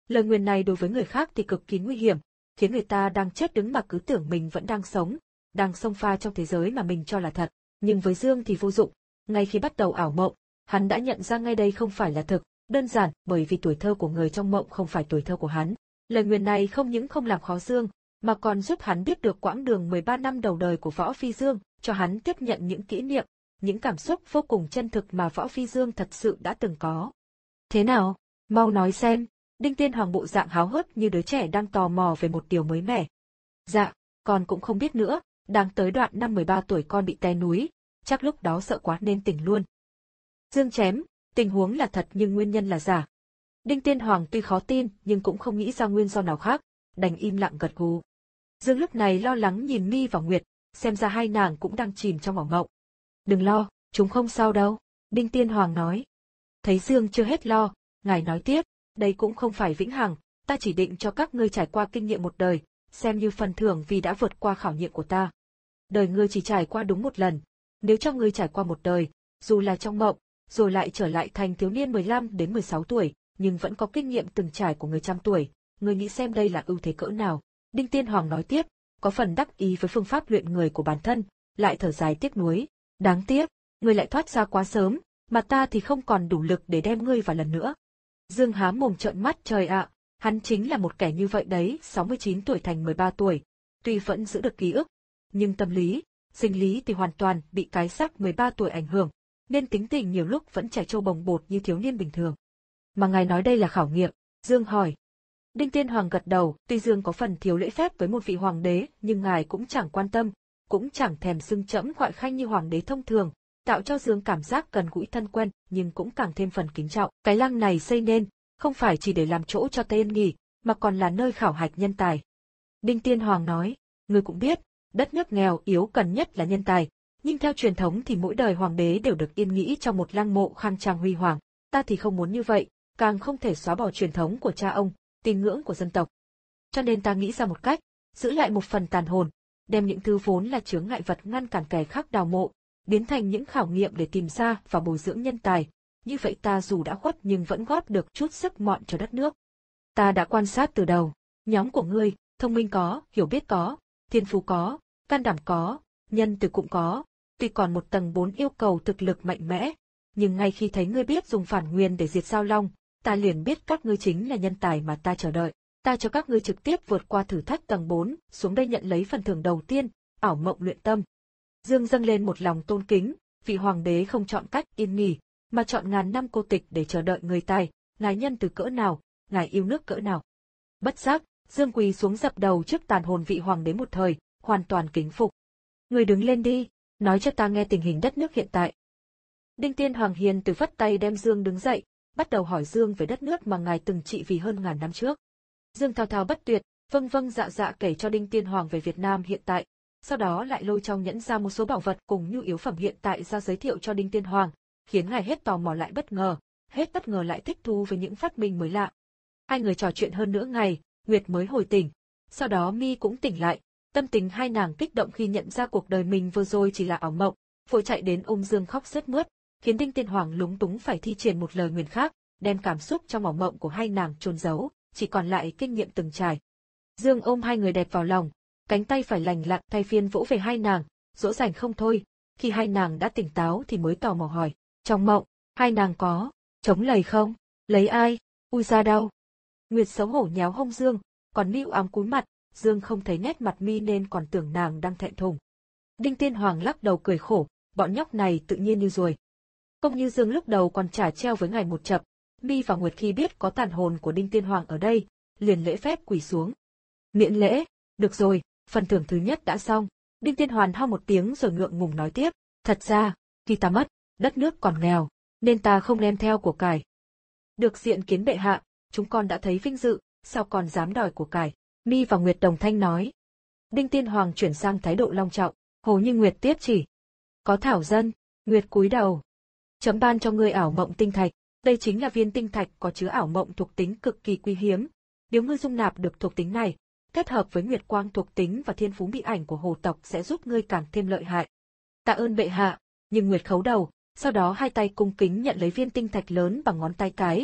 Lời nguyền này đối với người khác thì cực kỳ nguy hiểm, khiến người ta đang chết đứng mà cứ tưởng mình vẫn đang sống, đang xông pha trong thế giới mà mình cho là thật. Nhưng với Dương thì vô dụng, ngay khi bắt đầu ảo mộng, hắn đã nhận ra ngay đây không phải là thực, đơn giản bởi vì tuổi thơ của người trong mộng không phải tuổi thơ của hắn. Lời nguyền này không những không làm khó Dương, mà còn giúp hắn biết được quãng đường mười ba năm đầu đời của Võ Phi Dương, cho hắn tiếp nhận những kỷ niệm, những cảm xúc vô cùng chân thực mà Võ Phi Dương thật sự đã từng có. Thế nào? Mau nói xem. Đinh Tiên Hoàng bộ dạng háo hức như đứa trẻ đang tò mò về một điều mới mẻ. Dạ, con cũng không biết nữa, đang tới đoạn năm mười ba tuổi con bị té núi, chắc lúc đó sợ quá nên tỉnh luôn. Dương chém, tình huống là thật nhưng nguyên nhân là giả. Đinh Tiên Hoàng tuy khó tin nhưng cũng không nghĩ ra nguyên do nào khác, đành im lặng gật gù. Dương lúc này lo lắng nhìn Mi và Nguyệt, xem ra hai nàng cũng đang chìm trong ảo mộng. Đừng lo, chúng không sao đâu, Đinh Tiên Hoàng nói. Thấy Dương chưa hết lo, ngài nói tiếp, đây cũng không phải vĩnh hằng, ta chỉ định cho các ngươi trải qua kinh nghiệm một đời, xem như phần thưởng vì đã vượt qua khảo nghiệm của ta. Đời ngươi chỉ trải qua đúng một lần, nếu cho ngươi trải qua một đời, dù là trong mộng, rồi lại trở lại thành thiếu niên mười lăm đến mười sáu tuổi, nhưng vẫn có kinh nghiệm từng trải của người trăm tuổi, ngươi nghĩ xem đây là ưu thế cỡ nào. Đinh Tiên Hoàng nói tiếp, có phần đắc ý với phương pháp luyện người của bản thân, lại thở dài tiếc nuối. Đáng tiếc, ngươi lại thoát ra quá sớm, mà ta thì không còn đủ lực để đem ngươi vào lần nữa. Dương há mồm trợn mắt, trời ạ, hắn chính là một kẻ như vậy đấy, sáu mươi chín tuổi thành mười ba tuổi, tuy vẫn giữ được ký ức, nhưng tâm lý, sinh lý thì hoàn toàn bị cái xác mười ba tuổi ảnh hưởng, nên tính tình nhiều lúc vẫn trẻ trâu bồng bột như thiếu niên bình thường. Mà ngài nói đây là khảo nghiệm, Dương hỏi. Đinh Tiên Hoàng gật đầu, tuy Dương có phần thiếu lễ phép với một vị hoàng đế, nhưng ngài cũng chẳng quan tâm, cũng chẳng thèm xưng trẫm gọi khanh như hoàng đế thông thường, tạo cho Dương cảm giác gần gũi thân quen, nhưng cũng càng thêm phần kính trọng. Cái lăng này xây nên, không phải chỉ để làm chỗ cho Tây Yên nghỉ, mà còn là nơi khảo hạch nhân tài. Đinh Tiên Hoàng nói, ngươi cũng biết, đất nước nghèo yếu cần nhất là nhân tài, nhưng theo truyền thống thì mỗi đời hoàng đế đều được yên nghỉ trong một lăng mộ khang trang huy hoàng. Ta thì không muốn như vậy, càng không thể xóa bỏ truyền thống của cha ông, tín ngưỡng của dân tộc. Cho nên ta nghĩ ra một cách, giữ lại một phần tàn hồn, đem những thứ vốn là chướng ngại vật ngăn cản kẻ khác đào mộ, biến thành những khảo nghiệm để tìm ra và bồi dưỡng nhân tài. Như vậy ta dù đã khuất nhưng vẫn góp được chút sức mọn cho đất nước. Ta đã quan sát từ đầu, nhóm của ngươi, thông minh có, hiểu biết có, thiên phú có, can đảm có, nhân từ cũng có, tuy còn một tầng bốn yêu cầu thực lực mạnh mẽ, nhưng ngay khi thấy ngươi biết dùng phản nguyên để diệt Giao Long, ta liền biết các ngươi chính là nhân tài mà ta chờ đợi. Ta cho các ngươi trực tiếp vượt qua thử thách tầng bốn, xuống đây nhận lấy phần thưởng đầu tiên, ảo mộng luyện tâm. Dương dâng lên một lòng tôn kính, vị hoàng đế không chọn cách yên nghỉ, mà chọn ngàn năm cô tịch để chờ đợi người tài, ngài nhân từ cỡ nào, ngài yêu nước cỡ nào. Bất giác, Dương quỳ xuống dập đầu trước tàn hồn vị hoàng đế một thời, hoàn toàn kính phục. Người đứng lên đi, nói cho ta nghe tình hình đất nước hiện tại. Đinh Tiên Hoàng hiền từ phất tay đem Dương đứng dậy, bắt đầu hỏi Dương về đất nước mà ngài từng trị vì hơn ngàn năm trước. Dương thao thao bất tuyệt, vâng vâng dạ dạ kể cho Đinh Tiên Hoàng về Việt Nam hiện tại, sau đó lại lôi trong nhẫn ra một số bảo vật cùng nhu yếu phẩm hiện tại ra giới thiệu cho Đinh Tiên Hoàng, khiến ngài hết tò mò lại bất ngờ, hết bất ngờ lại thích thú với những phát minh mới lạ. Hai người trò chuyện hơn nửa ngày, Nguyệt mới hồi tỉnh, sau đó Mi cũng tỉnh lại, tâm tình hai nàng kích động khi nhận ra cuộc đời mình vừa rồi chỉ là ảo mộng, vội chạy đến ôm Dương khóc sướt mướt, khiến Đinh Tiên Hoàng lúng túng phải thi triển một lời nguyền khác, đem cảm xúc trong ảo mộng của hai nàng chôn giấu, chỉ còn lại kinh nghiệm từng trải. Dương ôm hai người đẹp vào lòng, cánh tay phải lành lặn thay phiên vỗ về hai nàng, dỗ dành không thôi. Khi hai nàng đã tỉnh táo thì mới tò mò hỏi, trong mộng, hai nàng có chống lầy không? Lấy ai? Ui ra đâu? Nguyệt xấu hổ nhéo hông Dương, còn Mi ám cúi mặt, Dương không thấy nét mặt Mi nên còn tưởng nàng đang thẹn thùng. Đinh Tiên Hoàng lắc đầu cười khổ, bọn nhóc này tự nhiên như ruồi. Không như Dương lúc đầu còn trả treo với ngài một chập, Mi và Nguyệt khi biết có tàn hồn của Đinh Tiên Hoàng ở đây, liền lễ phép quỳ xuống. Miễn lễ, được rồi, phần thưởng thứ nhất đã xong. Đinh Tiên Hoàng ho một tiếng rồi ngượng ngùng nói tiếp, thật ra, khi ta mất, đất nước còn nghèo, nên ta không đem theo của cải. Được diện kiến bệ hạ, chúng con đã thấy vinh dự, sao còn dám đòi của cải? Mi và Nguyệt đồng thanh nói. Đinh Tiên Hoàng chuyển sang thái độ long trọng, Hồ Như Nguyệt tiếp chỉ. Có thảo dân, Nguyệt cúi đầu. Chấm ban cho ngươi ảo mộng tinh thạch, đây chính là viên tinh thạch có chứa ảo mộng thuộc tính cực kỳ quý hiếm. Nếu ngươi dung nạp được thuộc tính này, kết hợp với nguyệt quang thuộc tính và thiên phú mỹ ảnh của hồ tộc sẽ giúp ngươi càng thêm lợi hại. Tạ ơn bệ hạ, nhưng Nguyệt khấu đầu, sau đó hai tay cung kính nhận lấy viên tinh thạch lớn bằng ngón tay cái,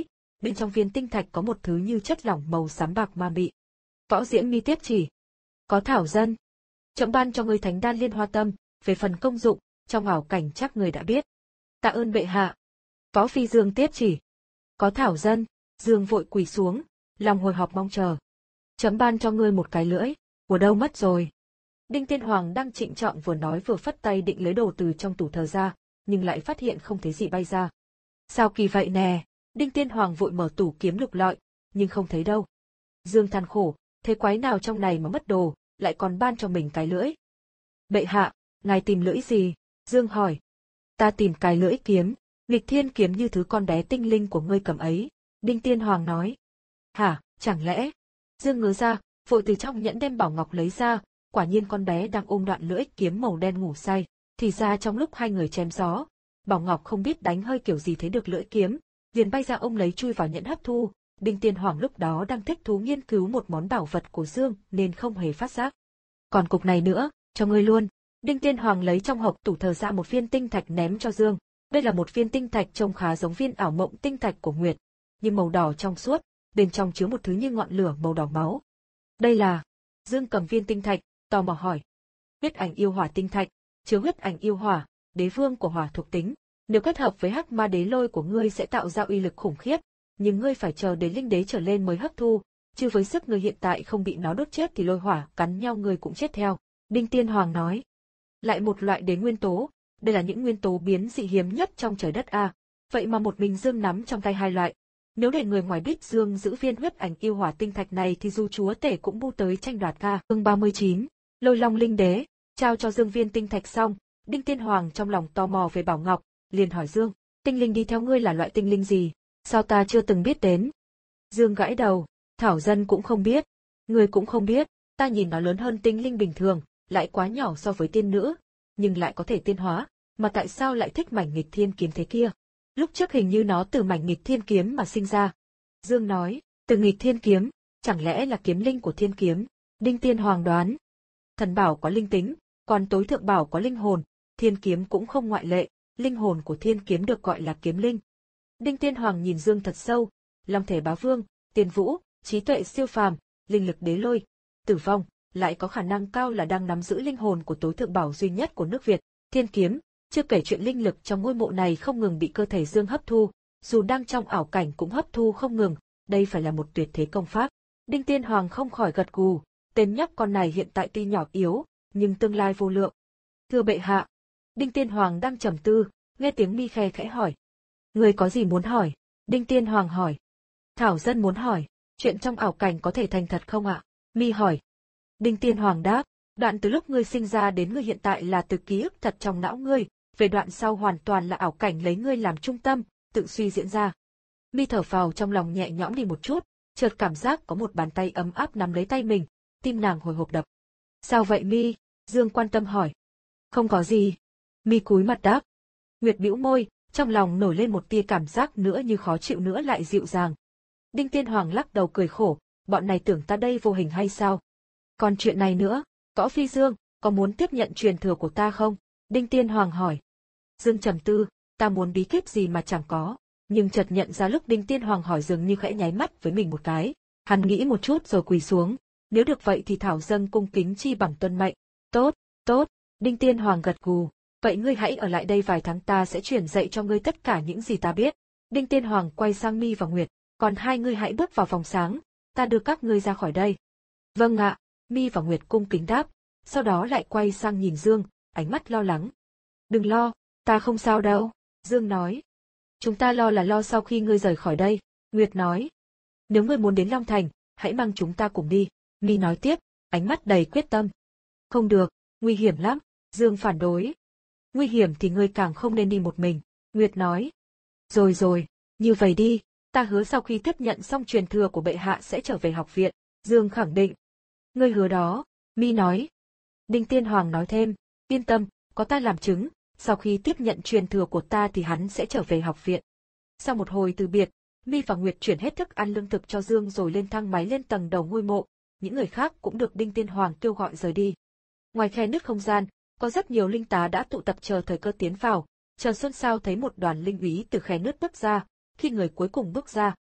bên trong viên tinh thạch có một thứ như chất lỏng màu xám bạc ma mị. Võ Diễm Mi tiếp chỉ. Có thảo dân. Trẫm ban cho ngươi thánh đan liên hoa tâm, về phần công dụng, trong ảo cảnh chắc ngươi đã biết. Tạ ơn bệ hạ. Võ Phi Dương tiếp chỉ. Có thảo dân. Dương vội quỳ xuống, lòng hồi hộp mong chờ. Trẫm ban cho ngươi một cái lưỡi, của đâu mất rồi? Đinh Tiên Hoàng đang trịnh trọng vừa nói vừa phất tay định lấy đồ từ trong tủ thờ ra, nhưng lại phát hiện không thấy gì bay ra. Sao kỳ vậy nè? Đinh Tiên Hoàng vội mở tủ kiếm lục lọi, nhưng không thấy đâu. Dương than khổ, thế quái nào trong này mà mất đồ, lại còn ban cho mình cái lưỡi. Bệ hạ, ngài tìm lưỡi gì? Dương hỏi. Ta tìm cái lưỡi kiếm, nghịch thiên kiếm như thứ con bé tinh linh của ngươi cầm ấy. Đinh Tiên Hoàng nói. Hả, chẳng lẽ? Dương ngớ ra, vội từ trong nhẫn đem bảo ngọc lấy ra, quả nhiên con bé đang ôm đoạn lưỡi kiếm màu đen ngủ say. Thì ra trong lúc hai người chém gió, Bảo Ngọc không biết đánh hơi kiểu gì thấy được lưỡi kiếm, liền bay ra ôm lấy chui vào nhẫn hấp thu. Đinh Tiên Hoàng lúc đó đang thích thú nghiên cứu một món bảo vật của Dương nên không hề phát giác. Còn cục này nữa, cho ngươi luôn. Đinh Tiên Hoàng lấy trong hộp tủ thờ ra một viên tinh thạch ném cho Dương. Đây là một viên tinh thạch trông khá giống viên ảo mộng tinh thạch của Nguyệt, nhưng màu đỏ trong suốt, bên trong chứa một thứ như ngọn lửa màu đỏ máu. Đây là... Dương cầm viên tinh thạch, tò mò hỏi. Huyết ảnh yêu hỏa tinh thạch, chứa huyết ảnh yêu hỏa, đế vương của hỏa thuộc tính. Nếu kết hợp với hắc ma đế lôi của ngươi sẽ tạo ra uy lực khủng khiếp, nhưng ngươi phải chờ đến linh đế trở lên mới hấp thu, chứ với sức ngươi hiện tại không bị nó đốt chết thì lôi hỏa cắn nhau ngươi cũng chết theo. Đinh Tiên Hoàng nói. Lại một loại đế nguyên tố, đây là những nguyên tố biến dị hiếm nhất trong trời đất a. Vậy mà một mình Dương nắm trong tay hai loại. Nếu để người ngoài biết Dương giữ viên huyết ảnh yêu hỏa tinh thạch này thì dù chúa tể cũng bu tới tranh đoạt ca. Chương ba mươi chín, Lôi Long linh đế, trao cho Dương viên tinh thạch xong, Đinh Tiên Hoàng trong lòng tò mò về Bảo Ngọc, liền hỏi Dương, tinh linh đi theo ngươi là loại tinh linh gì, sao ta chưa từng biết đến? Dương gãi đầu, thảo dân cũng không biết, ngươi cũng không biết, ta nhìn nó lớn hơn tinh linh bình thường, lại quá nhỏ so với tiên nữ, nhưng lại có thể tiên hóa, mà tại sao lại thích mảnh nghịch thiên kiếm thế kia? Lúc trước hình như nó từ mảnh nghịch thiên kiếm mà sinh ra. Dương nói, từ nghịch thiên kiếm, chẳng lẽ là kiếm linh của thiên kiếm? Đinh Tiên Hoàng đoán. Thần bảo có linh tính, còn tối thượng bảo có linh hồn, thiên kiếm cũng không ngoại lệ, linh hồn của thiên kiếm được gọi là kiếm linh. Đinh Tiên Hoàng nhìn Dương thật sâu, long thể bá vương, tiền vũ, trí tuệ siêu phàm, linh lực đế lôi, tử vong, lại có khả năng cao là đang nắm giữ linh hồn của tối thượng bảo duy nhất của nước Việt, thiên kiếm. Chưa kể chuyện linh lực trong ngôi mộ này không ngừng bị cơ thể Dương hấp thu, dù đang trong ảo cảnh cũng hấp thu không ngừng, đây phải là một tuyệt thế công pháp. Đinh Tiên Hoàng không khỏi gật gù, tên nhóc con này hiện tại tuy nhỏ yếu, nhưng tương lai vô lượng. Thưa bệ hạ, Đinh Tiên Hoàng đang trầm tư, nghe tiếng Mi khe khẽ hỏi. Người có gì muốn hỏi? Đinh Tiên Hoàng hỏi. Thảo dân muốn hỏi, chuyện trong ảo cảnh có thể thành thật không ạ? Mi hỏi. Đinh Tiên Hoàng đáp, đoạn từ lúc ngươi sinh ra đến ngươi hiện tại là từ ký ức thật trong não ngươi. Về đoạn sau hoàn toàn là ảo cảnh lấy ngươi làm trung tâm, tự suy diễn ra. Mi thở phào trong lòng nhẹ nhõm đi một chút, chợt cảm giác có một bàn tay ấm áp nắm lấy tay mình, tim nàng hồi hộp đập. Sao vậy Mi? Dương quan tâm hỏi. Không có gì. Mi cúi mặt đáp. Nguyệt bĩu môi, trong lòng nổi lên một tia cảm giác nữa như khó chịu nữa lại dịu dàng. Đinh Tiên Hoàng lắc đầu cười khổ, bọn này tưởng ta đây vô hình hay sao? Còn chuyện này nữa, Võ Phi Dương, có muốn tiếp nhận truyền thừa của ta không? Đinh Tiên Hoàng hỏi. Dương trầm tư, ta muốn bí kíp gì mà chẳng có, nhưng chợt nhận ra lúc Đinh Tiên Hoàng hỏi dường như khẽ nháy mắt với mình một cái. Hắn nghĩ một chút rồi quỳ xuống, nếu được vậy thì thảo dân cung kính chi bằng tuân mệnh. Tốt, tốt, Đinh Tiên Hoàng gật gù, vậy ngươi hãy ở lại đây vài tháng ta sẽ truyền dạy cho ngươi tất cả những gì ta biết. Đinh Tiên Hoàng quay sang Mi và Nguyệt, còn hai ngươi hãy bước vào phòng sáng, ta đưa các ngươi ra khỏi đây. Vâng ạ, Mi và Nguyệt cung kính đáp, sau đó lại quay sang nhìn Dương, ánh mắt lo lắng. Đừng lo, ta không sao đâu, Dương nói. Chúng ta lo là lo sau khi ngươi rời khỏi đây, Nguyệt nói. Nếu ngươi muốn đến Long Thành, hãy mang chúng ta cùng đi, Mi nói tiếp, ánh mắt đầy quyết tâm. Không được, nguy hiểm lắm, Dương phản đối. Nguy hiểm thì ngươi càng không nên đi một mình, Nguyệt nói. Rồi rồi, như vậy đi, ta hứa sau khi tiếp nhận xong truyền thừa của bệ hạ sẽ trở về học viện, Dương khẳng định. Ngươi hứa đó, Mi nói. Đinh Tiên Hoàng nói thêm, yên tâm, có ta làm chứng, sau khi tiếp nhận truyền thừa của ta thì hắn sẽ trở về học viện. Sau một hồi từ biệt, Mi và Nguyệt chuyển hết thức ăn lương thực cho Dương rồi lên thang máy lên tầng đầu ngôi mộ, những người khác cũng được Đinh Tiên Hoàng kêu gọi rời đi. Ngoài khe nứt không gian, có rất nhiều linh tá đã tụ tập chờ thời cơ tiến vào. Trần Xuân Sao thấy một đoàn linh úy từ khe nứt bước ra, khi người cuối cùng bước ra,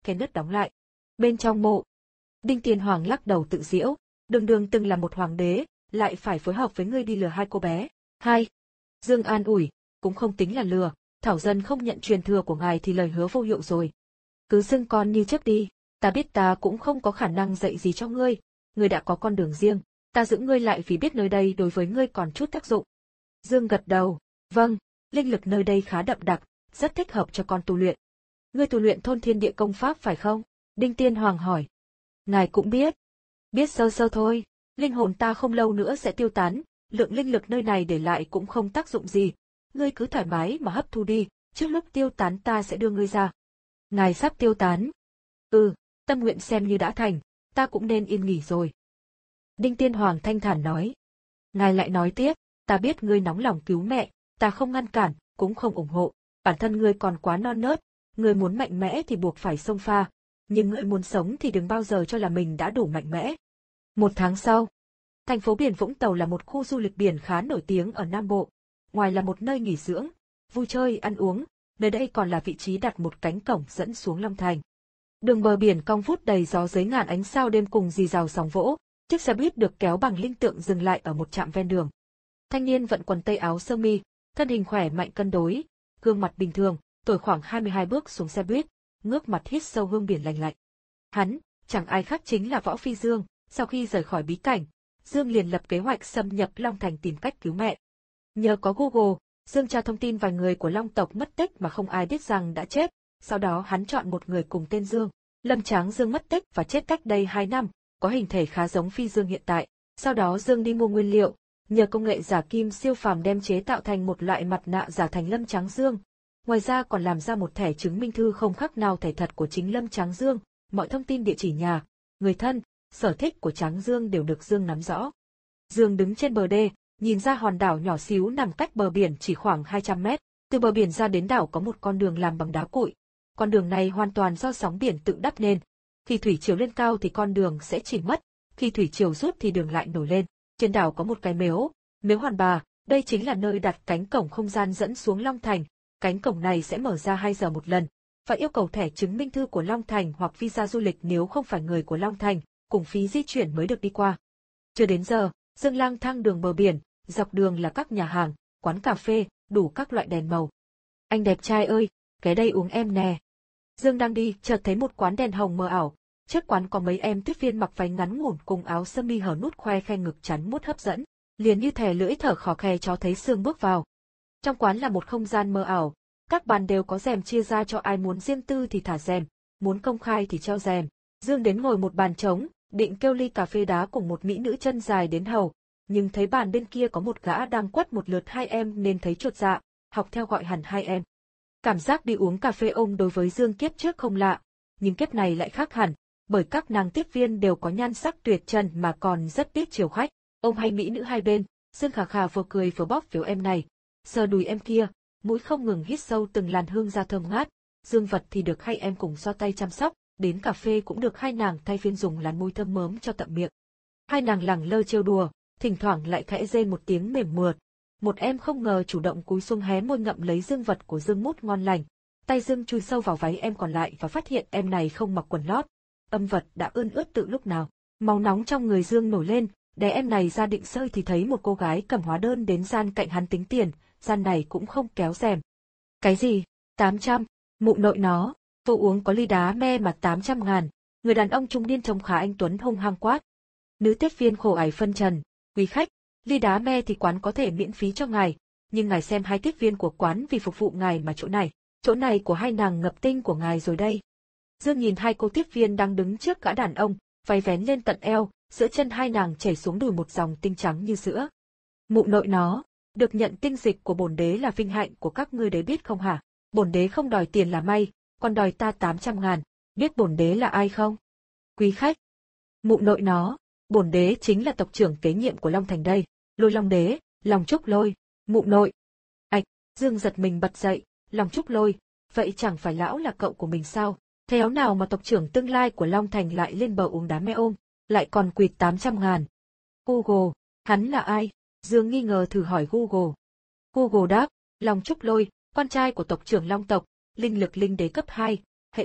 khe nứt đóng lại. Bên trong mộ, Đinh Tiên Hoàng lắc đầu tự giễu, đường đường từng là một hoàng đế, lại phải phối hợp với ngươi đi lừa hai cô bé. Hai. Dương an ủi, cũng không tính là lừa, Thảo Dân không nhận truyền thừa của ngài thì lời hứa vô hiệu rồi. Cứ xưng con như trước đi, ta biết ta cũng không có khả năng dạy gì cho ngươi, ngươi đã có con đường riêng, ta giữ ngươi lại vì biết nơi đây đối với ngươi còn chút tác dụng. Dương gật đầu, vâng, linh lực nơi đây khá đậm đặc, rất thích hợp cho con tu luyện. Ngươi tu luyện thôn thiên địa công pháp phải không? Đinh Tiên Hoàng hỏi. Ngài cũng biết. Biết sơ sơ thôi, linh hồn ta không lâu nữa sẽ tiêu tán, lượng linh lực nơi này để lại cũng không tác dụng gì. Ngươi cứ thoải mái mà hấp thu đi, trước lúc tiêu tán ta sẽ đưa ngươi ra. Ngài sắp tiêu tán. Ừ, tâm nguyện xem như đã thành, ta cũng nên yên nghỉ rồi. Đinh Tiên Hoàng thanh thản nói. Ngài lại nói tiếp, ta biết ngươi nóng lòng cứu mẹ, ta không ngăn cản, cũng không ủng hộ, bản thân ngươi còn quá non nớt, ngươi muốn mạnh mẽ thì buộc phải xông pha, nhưng ngươi muốn sống thì đừng bao giờ cho là mình đã đủ mạnh mẽ. Một tháng sau, thành phố biển Vũng Tàu là một khu du lịch biển khá nổi tiếng ở Nam Bộ, ngoài là một nơi nghỉ dưỡng, vui chơi, ăn uống, nơi đây còn là vị trí đặt một cánh cổng dẫn xuống Long Thành. Đường bờ biển cong vút đầy gió dưới ngàn ánh sao đêm cùng rì rào sóng vỗ, chiếc xe buýt được kéo bằng linh tượng dừng lại ở một trạm ven đường. Thanh niên vận quần tây áo sơ mi, thân hình khỏe mạnh cân đối, gương mặt bình thường, tuổi khoảng hai mươi hai bước xuống xe buýt, ngước mặt hít sâu hương biển lành lạnh. Hắn, chẳng ai khác chính là Võ Phi Dương, sau khi rời khỏi bí cảnh, Dương liền lập kế hoạch xâm nhập Long Thành tìm cách cứu mẹ. Nhờ có Google, Dương tra thông tin vài người của Long tộc mất tích mà không ai biết rằng đã chết, sau đó hắn chọn một người cùng tên Dương. Lâm Tráng Dương mất tích và chết cách đây hai năm, có hình thể khá giống Phi Dương hiện tại. Sau đó Dương đi mua nguyên liệu, nhờ công nghệ giả kim siêu phàm đem chế tạo thành một loại mặt nạ giả thành Lâm Tráng Dương. Ngoài ra còn làm ra một thẻ chứng minh thư không khác nào thẻ thật của chính Lâm Tráng Dương, mọi thông tin địa chỉ nhà, người thân, sở thích của Tráng Dương đều được Dương nắm rõ. Dương đứng trên bờ đê, nhìn ra hòn đảo nhỏ xíu nằm cách bờ biển chỉ khoảng hai trăm mét, từ bờ biển ra đến đảo có một con đường làm bằng đá cuội. Con đường này hoàn toàn do sóng biển tự đắp nên. Khi thủy triều lên cao thì con đường sẽ chìm mất, khi thủy triều rút thì đường lại nổi lên. Trên đảo có một cái miếu, miếu Hoàn Bà, đây chính là nơi đặt cánh cổng không gian dẫn xuống Long Thành. Cánh cổng này sẽ mở ra hai giờ một lần, và yêu cầu thẻ chứng minh thư của Long Thành hoặc visa du lịch nếu không phải người của Long Thành, cùng phí di chuyển mới được đi qua. Chưa đến giờ, Dương lang thang đường bờ biển, dọc đường là các nhà hàng, quán cà phê, đủ các loại đèn màu. Anh đẹp trai ơi, ghé đây uống em nè. Dương đang đi, chợt thấy một quán đèn hồng mờ ảo. Trước quán có mấy em tiếp viên mặc váy ngắn ngủn cùng áo sơ mi hở nút khoe khe ngực chắn mút hấp dẫn, liền như thè lưỡi thở khò khè cho thấy Sương bước vào. Trong quán là một không gian mờ ảo, các bàn đều có rèm chia ra cho ai muốn riêng tư thì thả rèm, muốn công khai thì treo rèm. Dương đến ngồi một bàn trống, định kêu ly cà phê đá cùng một mỹ nữ chân dài đến hầu, nhưng thấy bàn bên kia có một gã đang quất một lượt hai em nên thấy chột dạ, học theo gọi hẳn hai em. Cảm giác đi uống cà phê ôm đối với Dương kiếp trước không lạ, nhưng kiếp này lại khác hẳn, bởi các nàng tiếp viên đều có nhan sắc tuyệt trần mà còn rất biết chiều khách, ôm hay mỹ nữ hai bên, Dương khà khà vừa cười vừa bóp phiếu em này, sờ đùi em kia, mũi không ngừng hít sâu từng làn hương ra thơm ngát. Dương vật thì được hai em cùng xoa tay chăm sóc, đến cà phê cũng được hai nàng thay phiên dùng làn môi thơm mớm cho tận miệng. Hai nàng lẳng lơ trêu đùa, thỉnh thoảng lại khẽ rên một tiếng mềm mượt. Một em không ngờ chủ động cúi xuống hé môi ngậm lấy dương vật của Dương mút ngon lành. Tay Dương chui sâu vào váy em còn lại và phát hiện em này không mặc quần lót. Âm vật đã ươn ướt từ lúc nào. Máu nóng trong người Dương nổi lên, đè em này ra định sơi thì thấy một cô gái cầm hóa đơn đến gian cạnh hắn tính tiền, gian này cũng không kéo rèm. Cái gì? tám trăm, mụ nội nó, vô uống có ly đá me mà tám trăm ngàn. Người đàn ông trung niên trông khá anh tuấn hung hăng quát. Nữ tiếp viên khổ ải phân trần, quý khách, ly đá me thì quán có thể miễn phí cho ngài, nhưng ngài xem hai tiếp viên của quán vì phục vụ ngài mà chỗ này, chỗ này của hai nàng ngập tinh của ngài rồi đây. Dương nhìn hai cô tiếp viên đang đứng trước gã đàn ông, váy vén lên tận eo, giữa chân hai nàng chảy xuống đùi một dòng tinh trắng như sữa. Mụ nội nó, được nhận tinh dịch của bổn đế là vinh hạnh của các ngươi đấy biết không hả? Bổn đế không đòi tiền là may, còn đòi ta tám trăm ngàn, biết bổn đế là ai không? Quý khách, mụ nội nó, bổn đế chính là tộc trưởng kế nhiệm của Long Thành đây, Lôi Long đế, Long Trúc Lôi, mụ nội. Ạch, Dương giật mình bật dậy, Long Trúc Lôi, vậy chẳng phải lão là cậu của mình sao? Thế áo nào mà tộc trưởng tương lai của Long Thành lại lên bờ uống đá me ôm, lại còn quỵt tám trăm ngàn. Google, hắn là ai? Dương nghi ngờ thử hỏi Google. Google đáp, Long Trúc Lôi, con trai của tộc trưởng Long tộc, linh lực linh đế cấp hai, hệ lôi,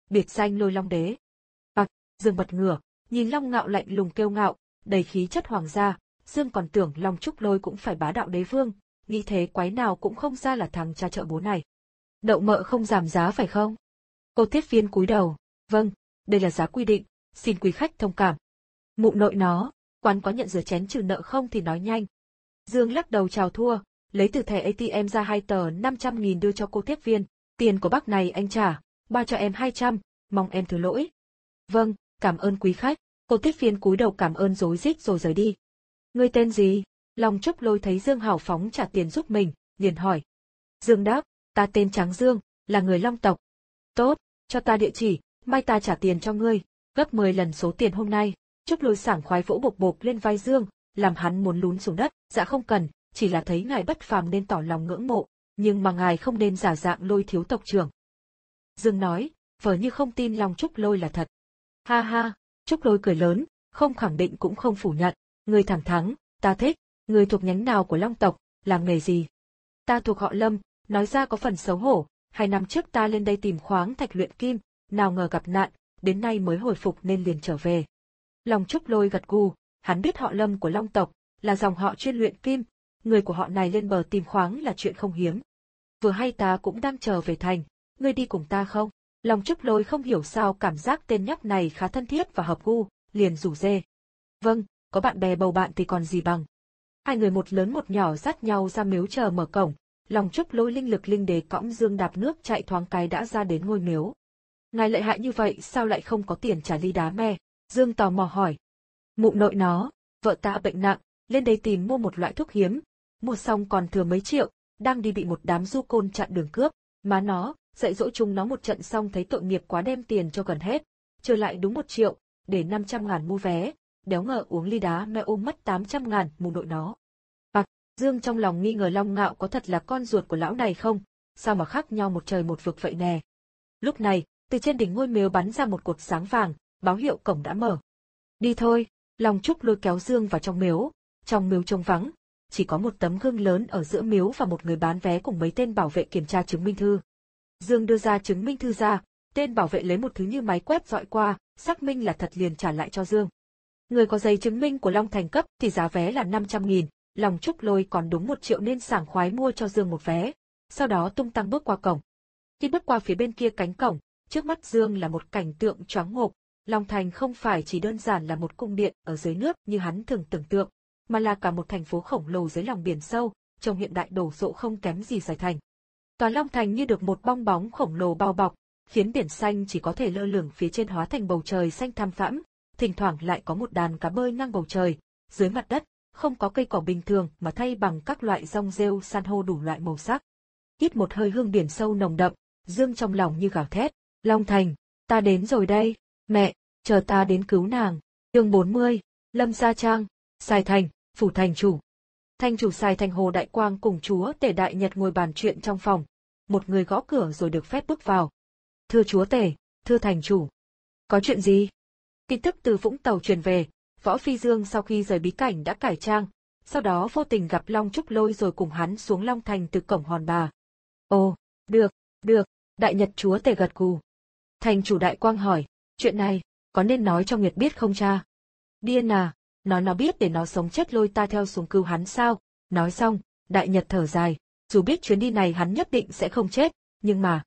biệt danh Lôi Long Đế. Bạc, Dương bật ngửa, nhìn Long Ngạo lạnh lùng kiêu ngạo, đầy khí chất hoàng gia, Dương còn tưởng Long Trúc Lôi cũng phải bá đạo đế vương, nghĩ thế quái nào cũng không ra là thằng cha chợ bố này. Đậu mợ không giảm giá phải không? Cô tiếp viên cúi đầu, vâng, đây là giá quy định, xin quý khách thông cảm. Mụ nội nó, quán có nhận rửa chén trừ nợ không thì nói nhanh. Dương lắc đầu chào thua, lấy từ thẻ a tê em ra hai tờ năm trăm nghìn đưa cho cô tiếp viên, tiền của bác này anh trả, ba cho em hai trăm, mong em thứ lỗi. Vâng, cảm ơn quý khách, cô tiếp viên cúi đầu cảm ơn rối rít rồi rời đi. Ngươi tên gì? Long Trúc Lôi thấy Dương hào phóng trả tiền giúp mình, liền hỏi. Dương đáp, ta tên Tráng Dương, là người Long tộc. Tốt, cho ta địa chỉ, mai ta trả tiền cho ngươi, gấp mười lần số tiền hôm nay. Trúc Lôi sảng khoái vỗ bộp bộp lên vai Dương, làm hắn muốn lún xuống đất. Dạ không cần, chỉ là thấy ngài bất phàm nên tỏ lòng ngưỡng mộ, nhưng mà ngài không nên giả dạng Lôi thiếu tộc trưởng. Dương nói, vờ như không tin Long Trúc Lôi là thật. Ha ha, Trúc Lôi cười lớn, không khẳng định cũng không phủ nhận. Ngươi thẳng thắn, ta thích. Ngươi thuộc nhánh nào của Long tộc, làm nghề gì? Ta thuộc họ Lâm, nói ra có phần xấu hổ. Hai năm trước ta lên đây tìm khoáng thạch luyện kim, nào ngờ gặp nạn, đến nay mới hồi phục nên liền trở về. Long Trúc Lôi gật gù, hắn biết họ Lâm của Long tộc, là dòng họ chuyên luyện kim, người của họ này lên bờ tìm khoáng là chuyện không hiếm. Vừa hay ta cũng đang chờ về thành, ngươi đi cùng ta không? Long Trúc Lôi không hiểu sao cảm giác tên nhóc này khá thân thiết và hợp gu, liền rủ dê. Vâng, có bạn bè bầu bạn thì còn gì bằng. Hai người một lớn một nhỏ dắt nhau ra miếu chờ mở cổng, Long Trúc Lôi linh lực linh đế cõng Dương đạp nước chạy thoáng cái đã ra đến ngôi miếu. Ngài lợi hại như vậy sao lại không có tiền trả ly đá me? Dương tò mò hỏi. Mụ nội nó, vợ ta bệnh nặng, lên đây tìm mua một loại thuốc hiếm, mua xong còn thừa mấy triệu, đang đi bị một đám du côn chặn đường cướp, má nó, dạy dỗ chúng nó một trận xong thấy tội nghiệp quá đem tiền cho gần hết, trừ lại đúng một triệu, để năm trăm ngàn mua vé, đéo ngờ uống ly đá me ôm mất tám trăm ngàn, mụ nội nó. Bạc, Dương trong lòng nghi ngờ Long Ngạo có thật là con ruột của lão này không, sao mà khác nhau một trời một vực vậy nè. Lúc này, từ trên đỉnh ngôi miếu bắn ra một cột sáng vàng, báo hiệu cổng đã mở. Đi thôi, Long Trúc Lôi kéo Dương vào trong miếu, trong miếu trông vắng, chỉ có một tấm gương lớn ở giữa miếu và một người bán vé cùng mấy tên bảo vệ kiểm tra chứng minh thư. Dương đưa ra chứng minh thư ra, tên bảo vệ lấy một thứ như máy quét dọi qua, xác minh là thật liền trả lại cho Dương. Người có giấy chứng minh của Long Thành cấp thì giá vé là năm trăm nghìn, Long Trúc Lôi còn đúng một triệu nên sảng khoái mua cho Dương một vé, sau đó tung tăng bước qua cổng. Khi bước qua phía bên kia cánh cổng, trước mắt Dương là một cảnh tượng choáng ngộp. Long Thành không phải chỉ đơn giản là một cung điện ở dưới nước như hắn thường tưởng tượng, mà là cả một thành phố khổng lồ dưới lòng biển sâu, trông hiện đại đổ sộ không kém gì Sài Thành. Tòa Long Thành như được một bong bóng khổng lồ bao bọc, khiến biển xanh chỉ có thể lơ lửng phía trên hóa thành bầu trời xanh thăm thẳm, thỉnh thoảng lại có một đàn cá bơi ngang bầu trời, dưới mặt đất, không có cây cỏ bình thường mà thay bằng các loại rong rêu san hô đủ loại màu sắc. Hít một hơi hương biển sâu nồng đậm, Dương trong lòng như gào thét, Long Thành, ta đến rồi đây, mẹ, chờ ta đến cứu nàng. Chương bốn mươi, Lâm Gia Trang, Sài Thành, phủ thành chủ. Thành chủ Sài Thành Hồ Đại Quang cùng chúa tể Đại Nhật ngồi bàn chuyện trong phòng. Một người gõ cửa rồi được phép bước vào. Thưa chúa tể, thưa thành chủ. Có chuyện gì? Tin tức từ Vũng Tàu truyền về, Võ Phi Dương sau khi rời bí cảnh đã cải trang, sau đó vô tình gặp Long Trúc Lôi rồi cùng hắn xuống Long Thành từ cổng Hòn Bà. Ồ, được, được, Đại Nhật chúa tể gật gù. Thành chủ Đại Quang hỏi, chuyện này, có nên nói cho Nguyệt biết không cha? Điên à, nói nó biết để nó sống chết lôi ta theo xuống cứu hắn sao? Nói xong, Đại Nhật thở dài, dù biết chuyến đi này hắn nhất định sẽ không chết, nhưng mà...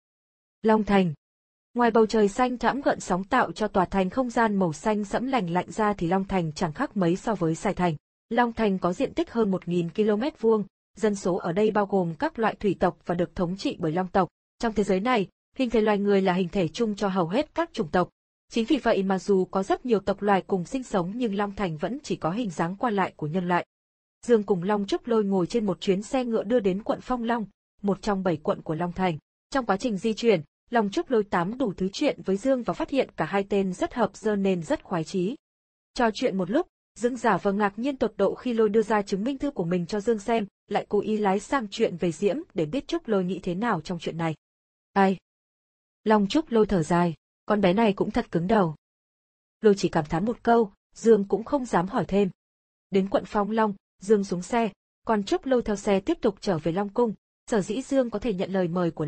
Long Thành. Ngoài bầu trời xanh thẳm gợn sóng tạo cho tòa thành không gian màu xanh sẫm lành lạnh ra thì Long Thành chẳng khác mấy so với Sài Thành. Long Thành có diện tích hơn một nghìn ki lô mét vuông, dân số ở đây bao gồm các loại thủy tộc và được thống trị bởi Long tộc. Trong thế giới này, hình thể loài người là hình thể chung cho hầu hết các chủng tộc. Chính vì vậy mà dù có rất nhiều tộc loài cùng sinh sống nhưng Long Thành vẫn chỉ có hình dáng qua lại của nhân loại. Dương cùng Long Trúc Lôi ngồi trên một chuyến xe ngựa đưa đến quận Phong Long, một trong bảy quận của Long Thành. Trong quá trình di chuyển, Long Trúc Lôi tám đủ thứ chuyện với Dương và phát hiện cả hai tên rất hợp dơ nên rất khoái chí. Trò chuyện một lúc, Dương giả vờ ngạc nhiên tột độ khi Lôi đưa ra chứng minh thư của mình cho Dương xem, lại cố ý lái sang chuyện về Diễm để biết Trúc Lôi nghĩ thế nào trong chuyện này. Ai? Long Trúc Lôi thở dài, con bé này cũng thật cứng đầu. Lôi chỉ cảm thán một câu, Dương cũng không dám hỏi thêm. Đến quận Phong Long, Dương xuống xe, còn Trúc Lôi theo xe tiếp tục trở về Long Cung. Sở dĩ Dương có thể nhận lời mời của Lôi,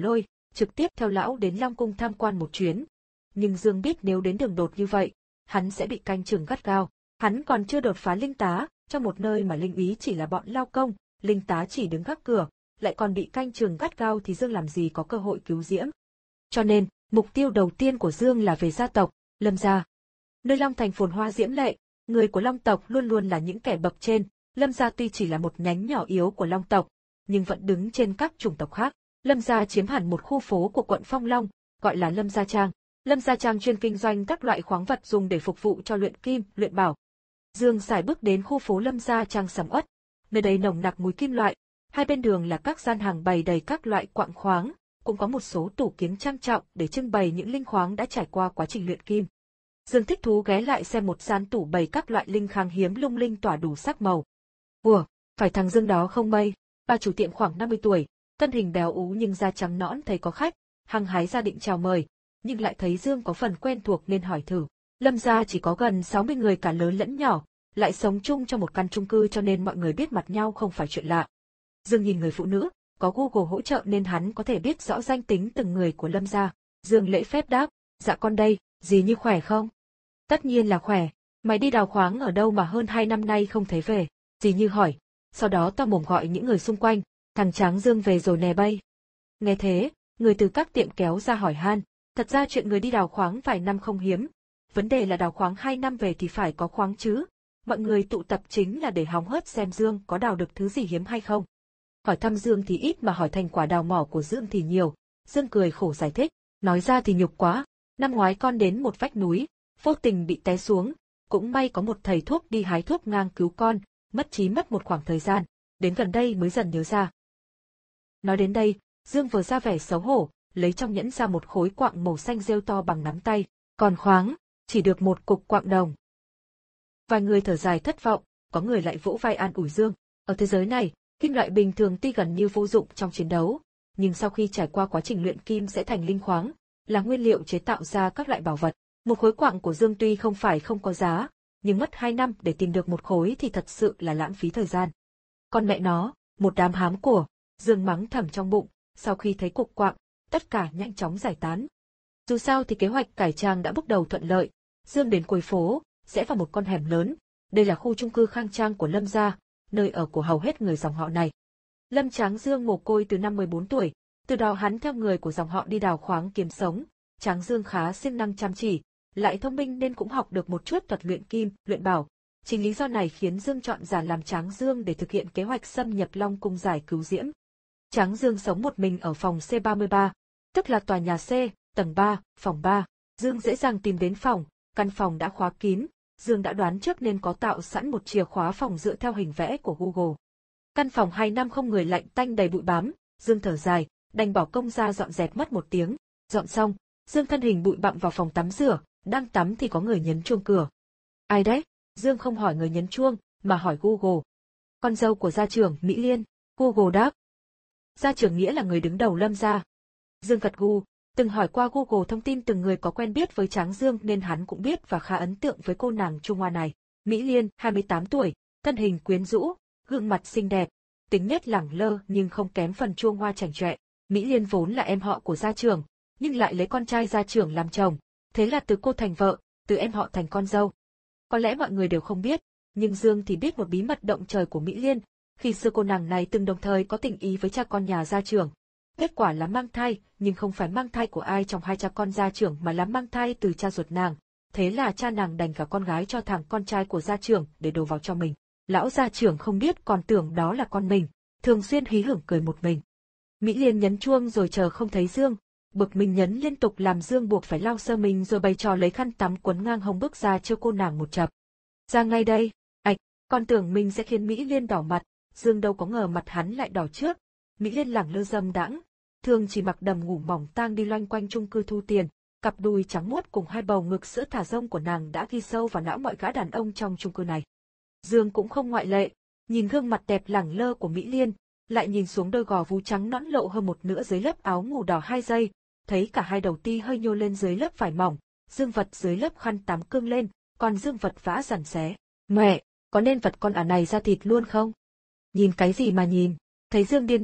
trực tiếp theo lão đến Long Cung tham quan một chuyến. Nhưng Dương biết nếu đến đường đột như vậy, hắn sẽ bị canh chừng gắt gao. Hắn còn chưa đột phá linh tá, trong một nơi mà linh úy chỉ là bọn lao công, linh tá chỉ đứng gác cửa, lại còn bị canh chừng gắt gao thì Dương làm gì có cơ hội cứu Diễm. Cho nên, mục tiêu đầu tiên của Dương là về gia tộc, Lâm gia. Nơi Long Thành phồn hoa diễm lệ, người của Long tộc luôn luôn là những kẻ bậc trên, Lâm gia tuy chỉ là một nhánh nhỏ yếu của Long tộc, nhưng vẫn đứng trên các chủng tộc khác. Lâm gia chiếm hẳn một khu phố của quận Phong Long, gọi là Lâm gia Trang. Lâm gia Trang chuyên kinh doanh các loại khoáng vật dùng để phục vụ cho luyện kim, luyện bảo. Dương sải bước đến khu phố Lâm gia Trang sầm uất, nơi đây nồng nặc mùi kim loại, hai bên đường là các gian hàng bày đầy các loại quặng khoáng, cũng có một số tủ kiến trang trọng để trưng bày những linh khoáng đã trải qua quá trình luyện kim. Dương thích thú ghé lại xem một gian tủ bày các loại linh khang hiếm lung linh tỏa đủ sắc màu. Ủa, phải thằng Dương đó không mây? Bà chủ tiệm khoảng năm mươi tuổi, thân hình béo ú nhưng da trắng nõn thấy có khách, hăng hái ra định chào mời, nhưng lại thấy Dương có phần quen thuộc nên hỏi thử. Lâm gia chỉ có gần sáu mươi người cả lớn lẫn nhỏ, lại sống chung trong một căn chung cư cho nên mọi người biết mặt nhau không phải chuyện lạ. Dương nhìn người phụ nữ, có Google hỗ trợ nên hắn có thể biết rõ danh tính từng người của Lâm gia. Dương lễ phép đáp, dạ con đây, dì Như khỏe không? Tất nhiên là khỏe, mày đi đào khoáng ở đâu mà hơn hai năm nay không thấy về? Dì Như hỏi, sau đó to mồm gọi những người xung quanh, thằng Tráng Dương về rồi nè bay. Nghe thế, người từ các tiệm kéo ra hỏi han, thật ra chuyện người đi đào khoáng vài năm không hiếm, vấn đề là đào khoáng hai năm về thì phải có khoáng chứ. Mọi người tụ tập chính là để hóng hớt xem Dương có đào được thứ gì hiếm hay không. Hỏi thăm Dương thì ít mà hỏi thành quả đào mỏ của Dương thì nhiều. Dương cười khổ giải thích, nói ra thì nhục quá, năm ngoái con đến một vách núi, vô tình bị té xuống, cũng may có một thầy thuốc đi hái thuốc ngang cứu con, mất trí mất một khoảng thời gian, đến gần đây mới dần nhớ ra. Nói đến đây, Dương vừa ra vẻ xấu hổ, lấy trong nhẫn ra một khối quặng màu xanh rêu to bằng nắm tay, còn khoáng, chỉ được một cục quặng đồng. Vài người thở dài thất vọng, có người lại vỗ vai an ủi Dương. Ở thế giới này, kim loại bình thường tuy gần như vô dụng trong chiến đấu, nhưng sau khi trải qua quá trình luyện kim sẽ thành linh khoáng, là nguyên liệu chế tạo ra các loại bảo vật. Một khối quặng của Dương tuy không phải không có giá, nhưng mất hai năm để tìm được một khối thì thật sự là lãng phí thời gian. Con mẹ nó, một đám hám của, Dương mắng thầm trong bụng, sau khi thấy cục quặng, tất cả nhanh chóng giải tán. Dù sao thì kế hoạch cải trang đã bước đầu thuận lợi, Dương đến cuối phố, rẽ vào một con hẻm lớn, đây là khu chung cư khang trang của Lâm gia, nơi ở của hầu hết người dòng họ này. Lâm Tráng Dương mồ côi từ năm mười bốn tuổi, từ đó hắn theo người của dòng họ đi đào khoáng kiếm sống. Tráng Dương khá siêng năng chăm chỉ, lại thông minh nên cũng học được một chút thuật luyện kim, luyện bảo. Chính lý do này khiến Dương chọn giả làm Tráng Dương để thực hiện kế hoạch xâm nhập Long Cung giải cứu Diễm. Tráng Dương sống một mình ở phòng C ba mươi ba, tức là tòa nhà C, tầng ba, phòng ba. Dương dễ dàng tìm đến phòng, căn phòng đã khóa kín, Dương đã đoán trước nên có tạo sẵn một chìa khóa phòng dựa theo hình vẽ của Google. Căn phòng hai năm không người lạnh tanh đầy bụi bám, Dương thở dài, đành bỏ công ra dọn dẹp mất một tiếng. Dọn xong, Dương thân hình bụi bặm vào phòng tắm rửa, đang tắm thì có người nhấn chuông cửa. Ai đấy? Dương không hỏi người nhấn chuông, mà hỏi Google. Con dâu của gia trưởng Mỹ Liên, Google đáp. Gia trưởng nghĩa là người đứng đầu Lâm gia. Dương gật gù, từng hỏi qua Google thông tin từng người có quen biết với Tráng Dương nên hắn cũng biết và khá ấn tượng với cô nàng Trung Hoa này. Mỹ Liên, hai mươi tám tuổi, thân hình quyến rũ, gương mặt xinh đẹp, tính nết lẳng lơ nhưng không kém phần Trung Hoa chảnh chọe. Mỹ Liên vốn là em họ của gia trưởng, nhưng lại lấy con trai gia trưởng làm chồng, thế là từ cô thành vợ, từ em họ thành con dâu. Có lẽ mọi người đều không biết, nhưng Dương thì biết một bí mật động trời của Mỹ Liên, khi xưa cô nàng này từng đồng thời có tình ý với cha con nhà gia trưởng. Kết quả là mang thai, nhưng không phải mang thai của ai trong hai cha con gia trưởng mà là mang thai từ cha ruột nàng. Thế là cha nàng đành cả con gái cho thằng con trai của gia trưởng để đồ vào cho mình. Lão gia trưởng không biết còn tưởng đó là con mình, thường xuyên hí hửng cười một mình. Mỹ Liên nhấn chuông rồi chờ không thấy Dương, bực mình nhấn liên tục làm Dương buộc phải lau sơ mình rồi bày trò lấy khăn tắm quấn ngang hông bước ra cho cô nàng một chập. Ra ngay đây, ạch, con tưởng mình sẽ khiến Mỹ Liên đỏ mặt, Dương đâu có ngờ mặt hắn lại đỏ trước. Mỹ Liên lẳng lơ dâm đãng, thường chỉ mặc đầm ngủ mỏng tang đi loanh quanh chung cư thu tiền, cặp đùi trắng muốt cùng hai bầu ngực sữa thả rông của nàng đã ghi sâu vào não mọi gã đàn ông trong chung cư này. Dương cũng không ngoại lệ, nhìn gương mặt đẹp lẳng lơ của Mỹ Liên, lại nhìn xuống đôi gò vú trắng nõn lộ hơn một nửa dưới lớp áo ngủ đỏ hai giây, thấy cả hai đầu ti hơi nhô lên dưới lớp vải mỏng, Dương vật dưới lớp khăn tắm cương lên, còn Dương vật vã giằn xé. Mẹ, có nên vật con ả này ra thịt luôn không? Nhìn cái gì mà nhìn? Thấy Dương điên đảo,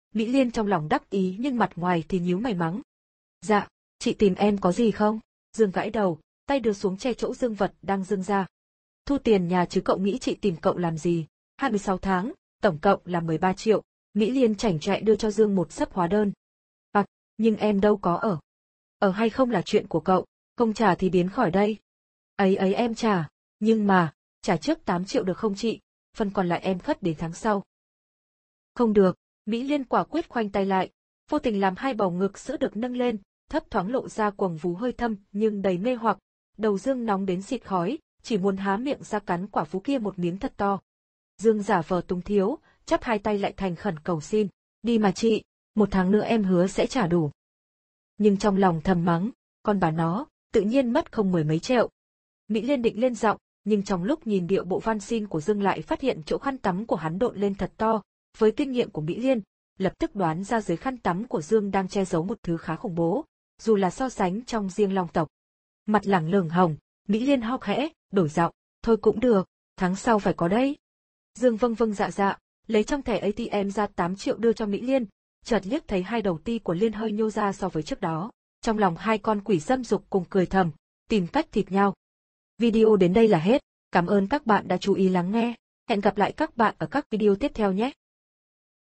Mỹ Liên trong lòng đắc ý nhưng mặt ngoài thì nhíu mày mắng. Dạ, chị tìm em có gì không? Dương gãi đầu, tay đưa xuống che chỗ Dương vật đang dưng ra. Thu tiền nhà chứ cậu nghĩ chị tìm cậu làm gì? hai mươi sáu tháng, tổng cộng là mười ba triệu. Mỹ Liên chảnh chọe đưa cho Dương một xấp hóa đơn. À, nhưng em đâu có ở. Ở hay không là chuyện của cậu, không trả thì biến khỏi đây. Ấy ấy em trả, nhưng mà, trả trước tám triệu được không chị, phần còn lại em khất đến tháng sau. Không được, Mỹ Liên quả quyết khoanh tay lại, vô tình làm hai bầu ngực sữa được nâng lên, thấp thoáng lộ ra quầng vú hơi thâm nhưng đầy mê hoặc, đầu Dương nóng đến xịt khói, chỉ muốn há miệng ra cắn quả vú kia một miếng thật to. Dương giả vờ túng thiếu, chắp hai tay lại thành khẩn cầu xin, đi mà chị, một tháng nữa em hứa sẽ trả đủ. Nhưng trong lòng thầm mắng, con bà nó, tự nhiên mất không mười mấy triệu. Mỹ Liên định lên giọng, nhưng trong lúc nhìn điệu bộ van xin của Dương lại phát hiện chỗ khăn tắm của hắn độn lên thật to, với kinh nghiệm của Mỹ Liên, lập tức đoán ra dưới khăn tắm của Dương đang che giấu một thứ khá khủng bố, dù là so sánh trong riêng Long tộc. Mặt lẳng lửng hồng, Mỹ Liên ho khẽ, đổi giọng, thôi cũng được, tháng sau phải có đấy. Dương vâng vâng dạ dạ, lấy trong thẻ a tê em ra tám triệu đưa cho Mỹ Liên, chợt liếc thấy hai đầu ti của Liên hơi nhô ra so với trước đó. Trong lòng hai con quỷ dâm dục cùng cười thầm, tìm cách thịt nhau. Video đến đây là hết, cảm ơn các bạn đã chú ý lắng nghe, hẹn gặp lại các bạn ở các video tiếp theo nhé.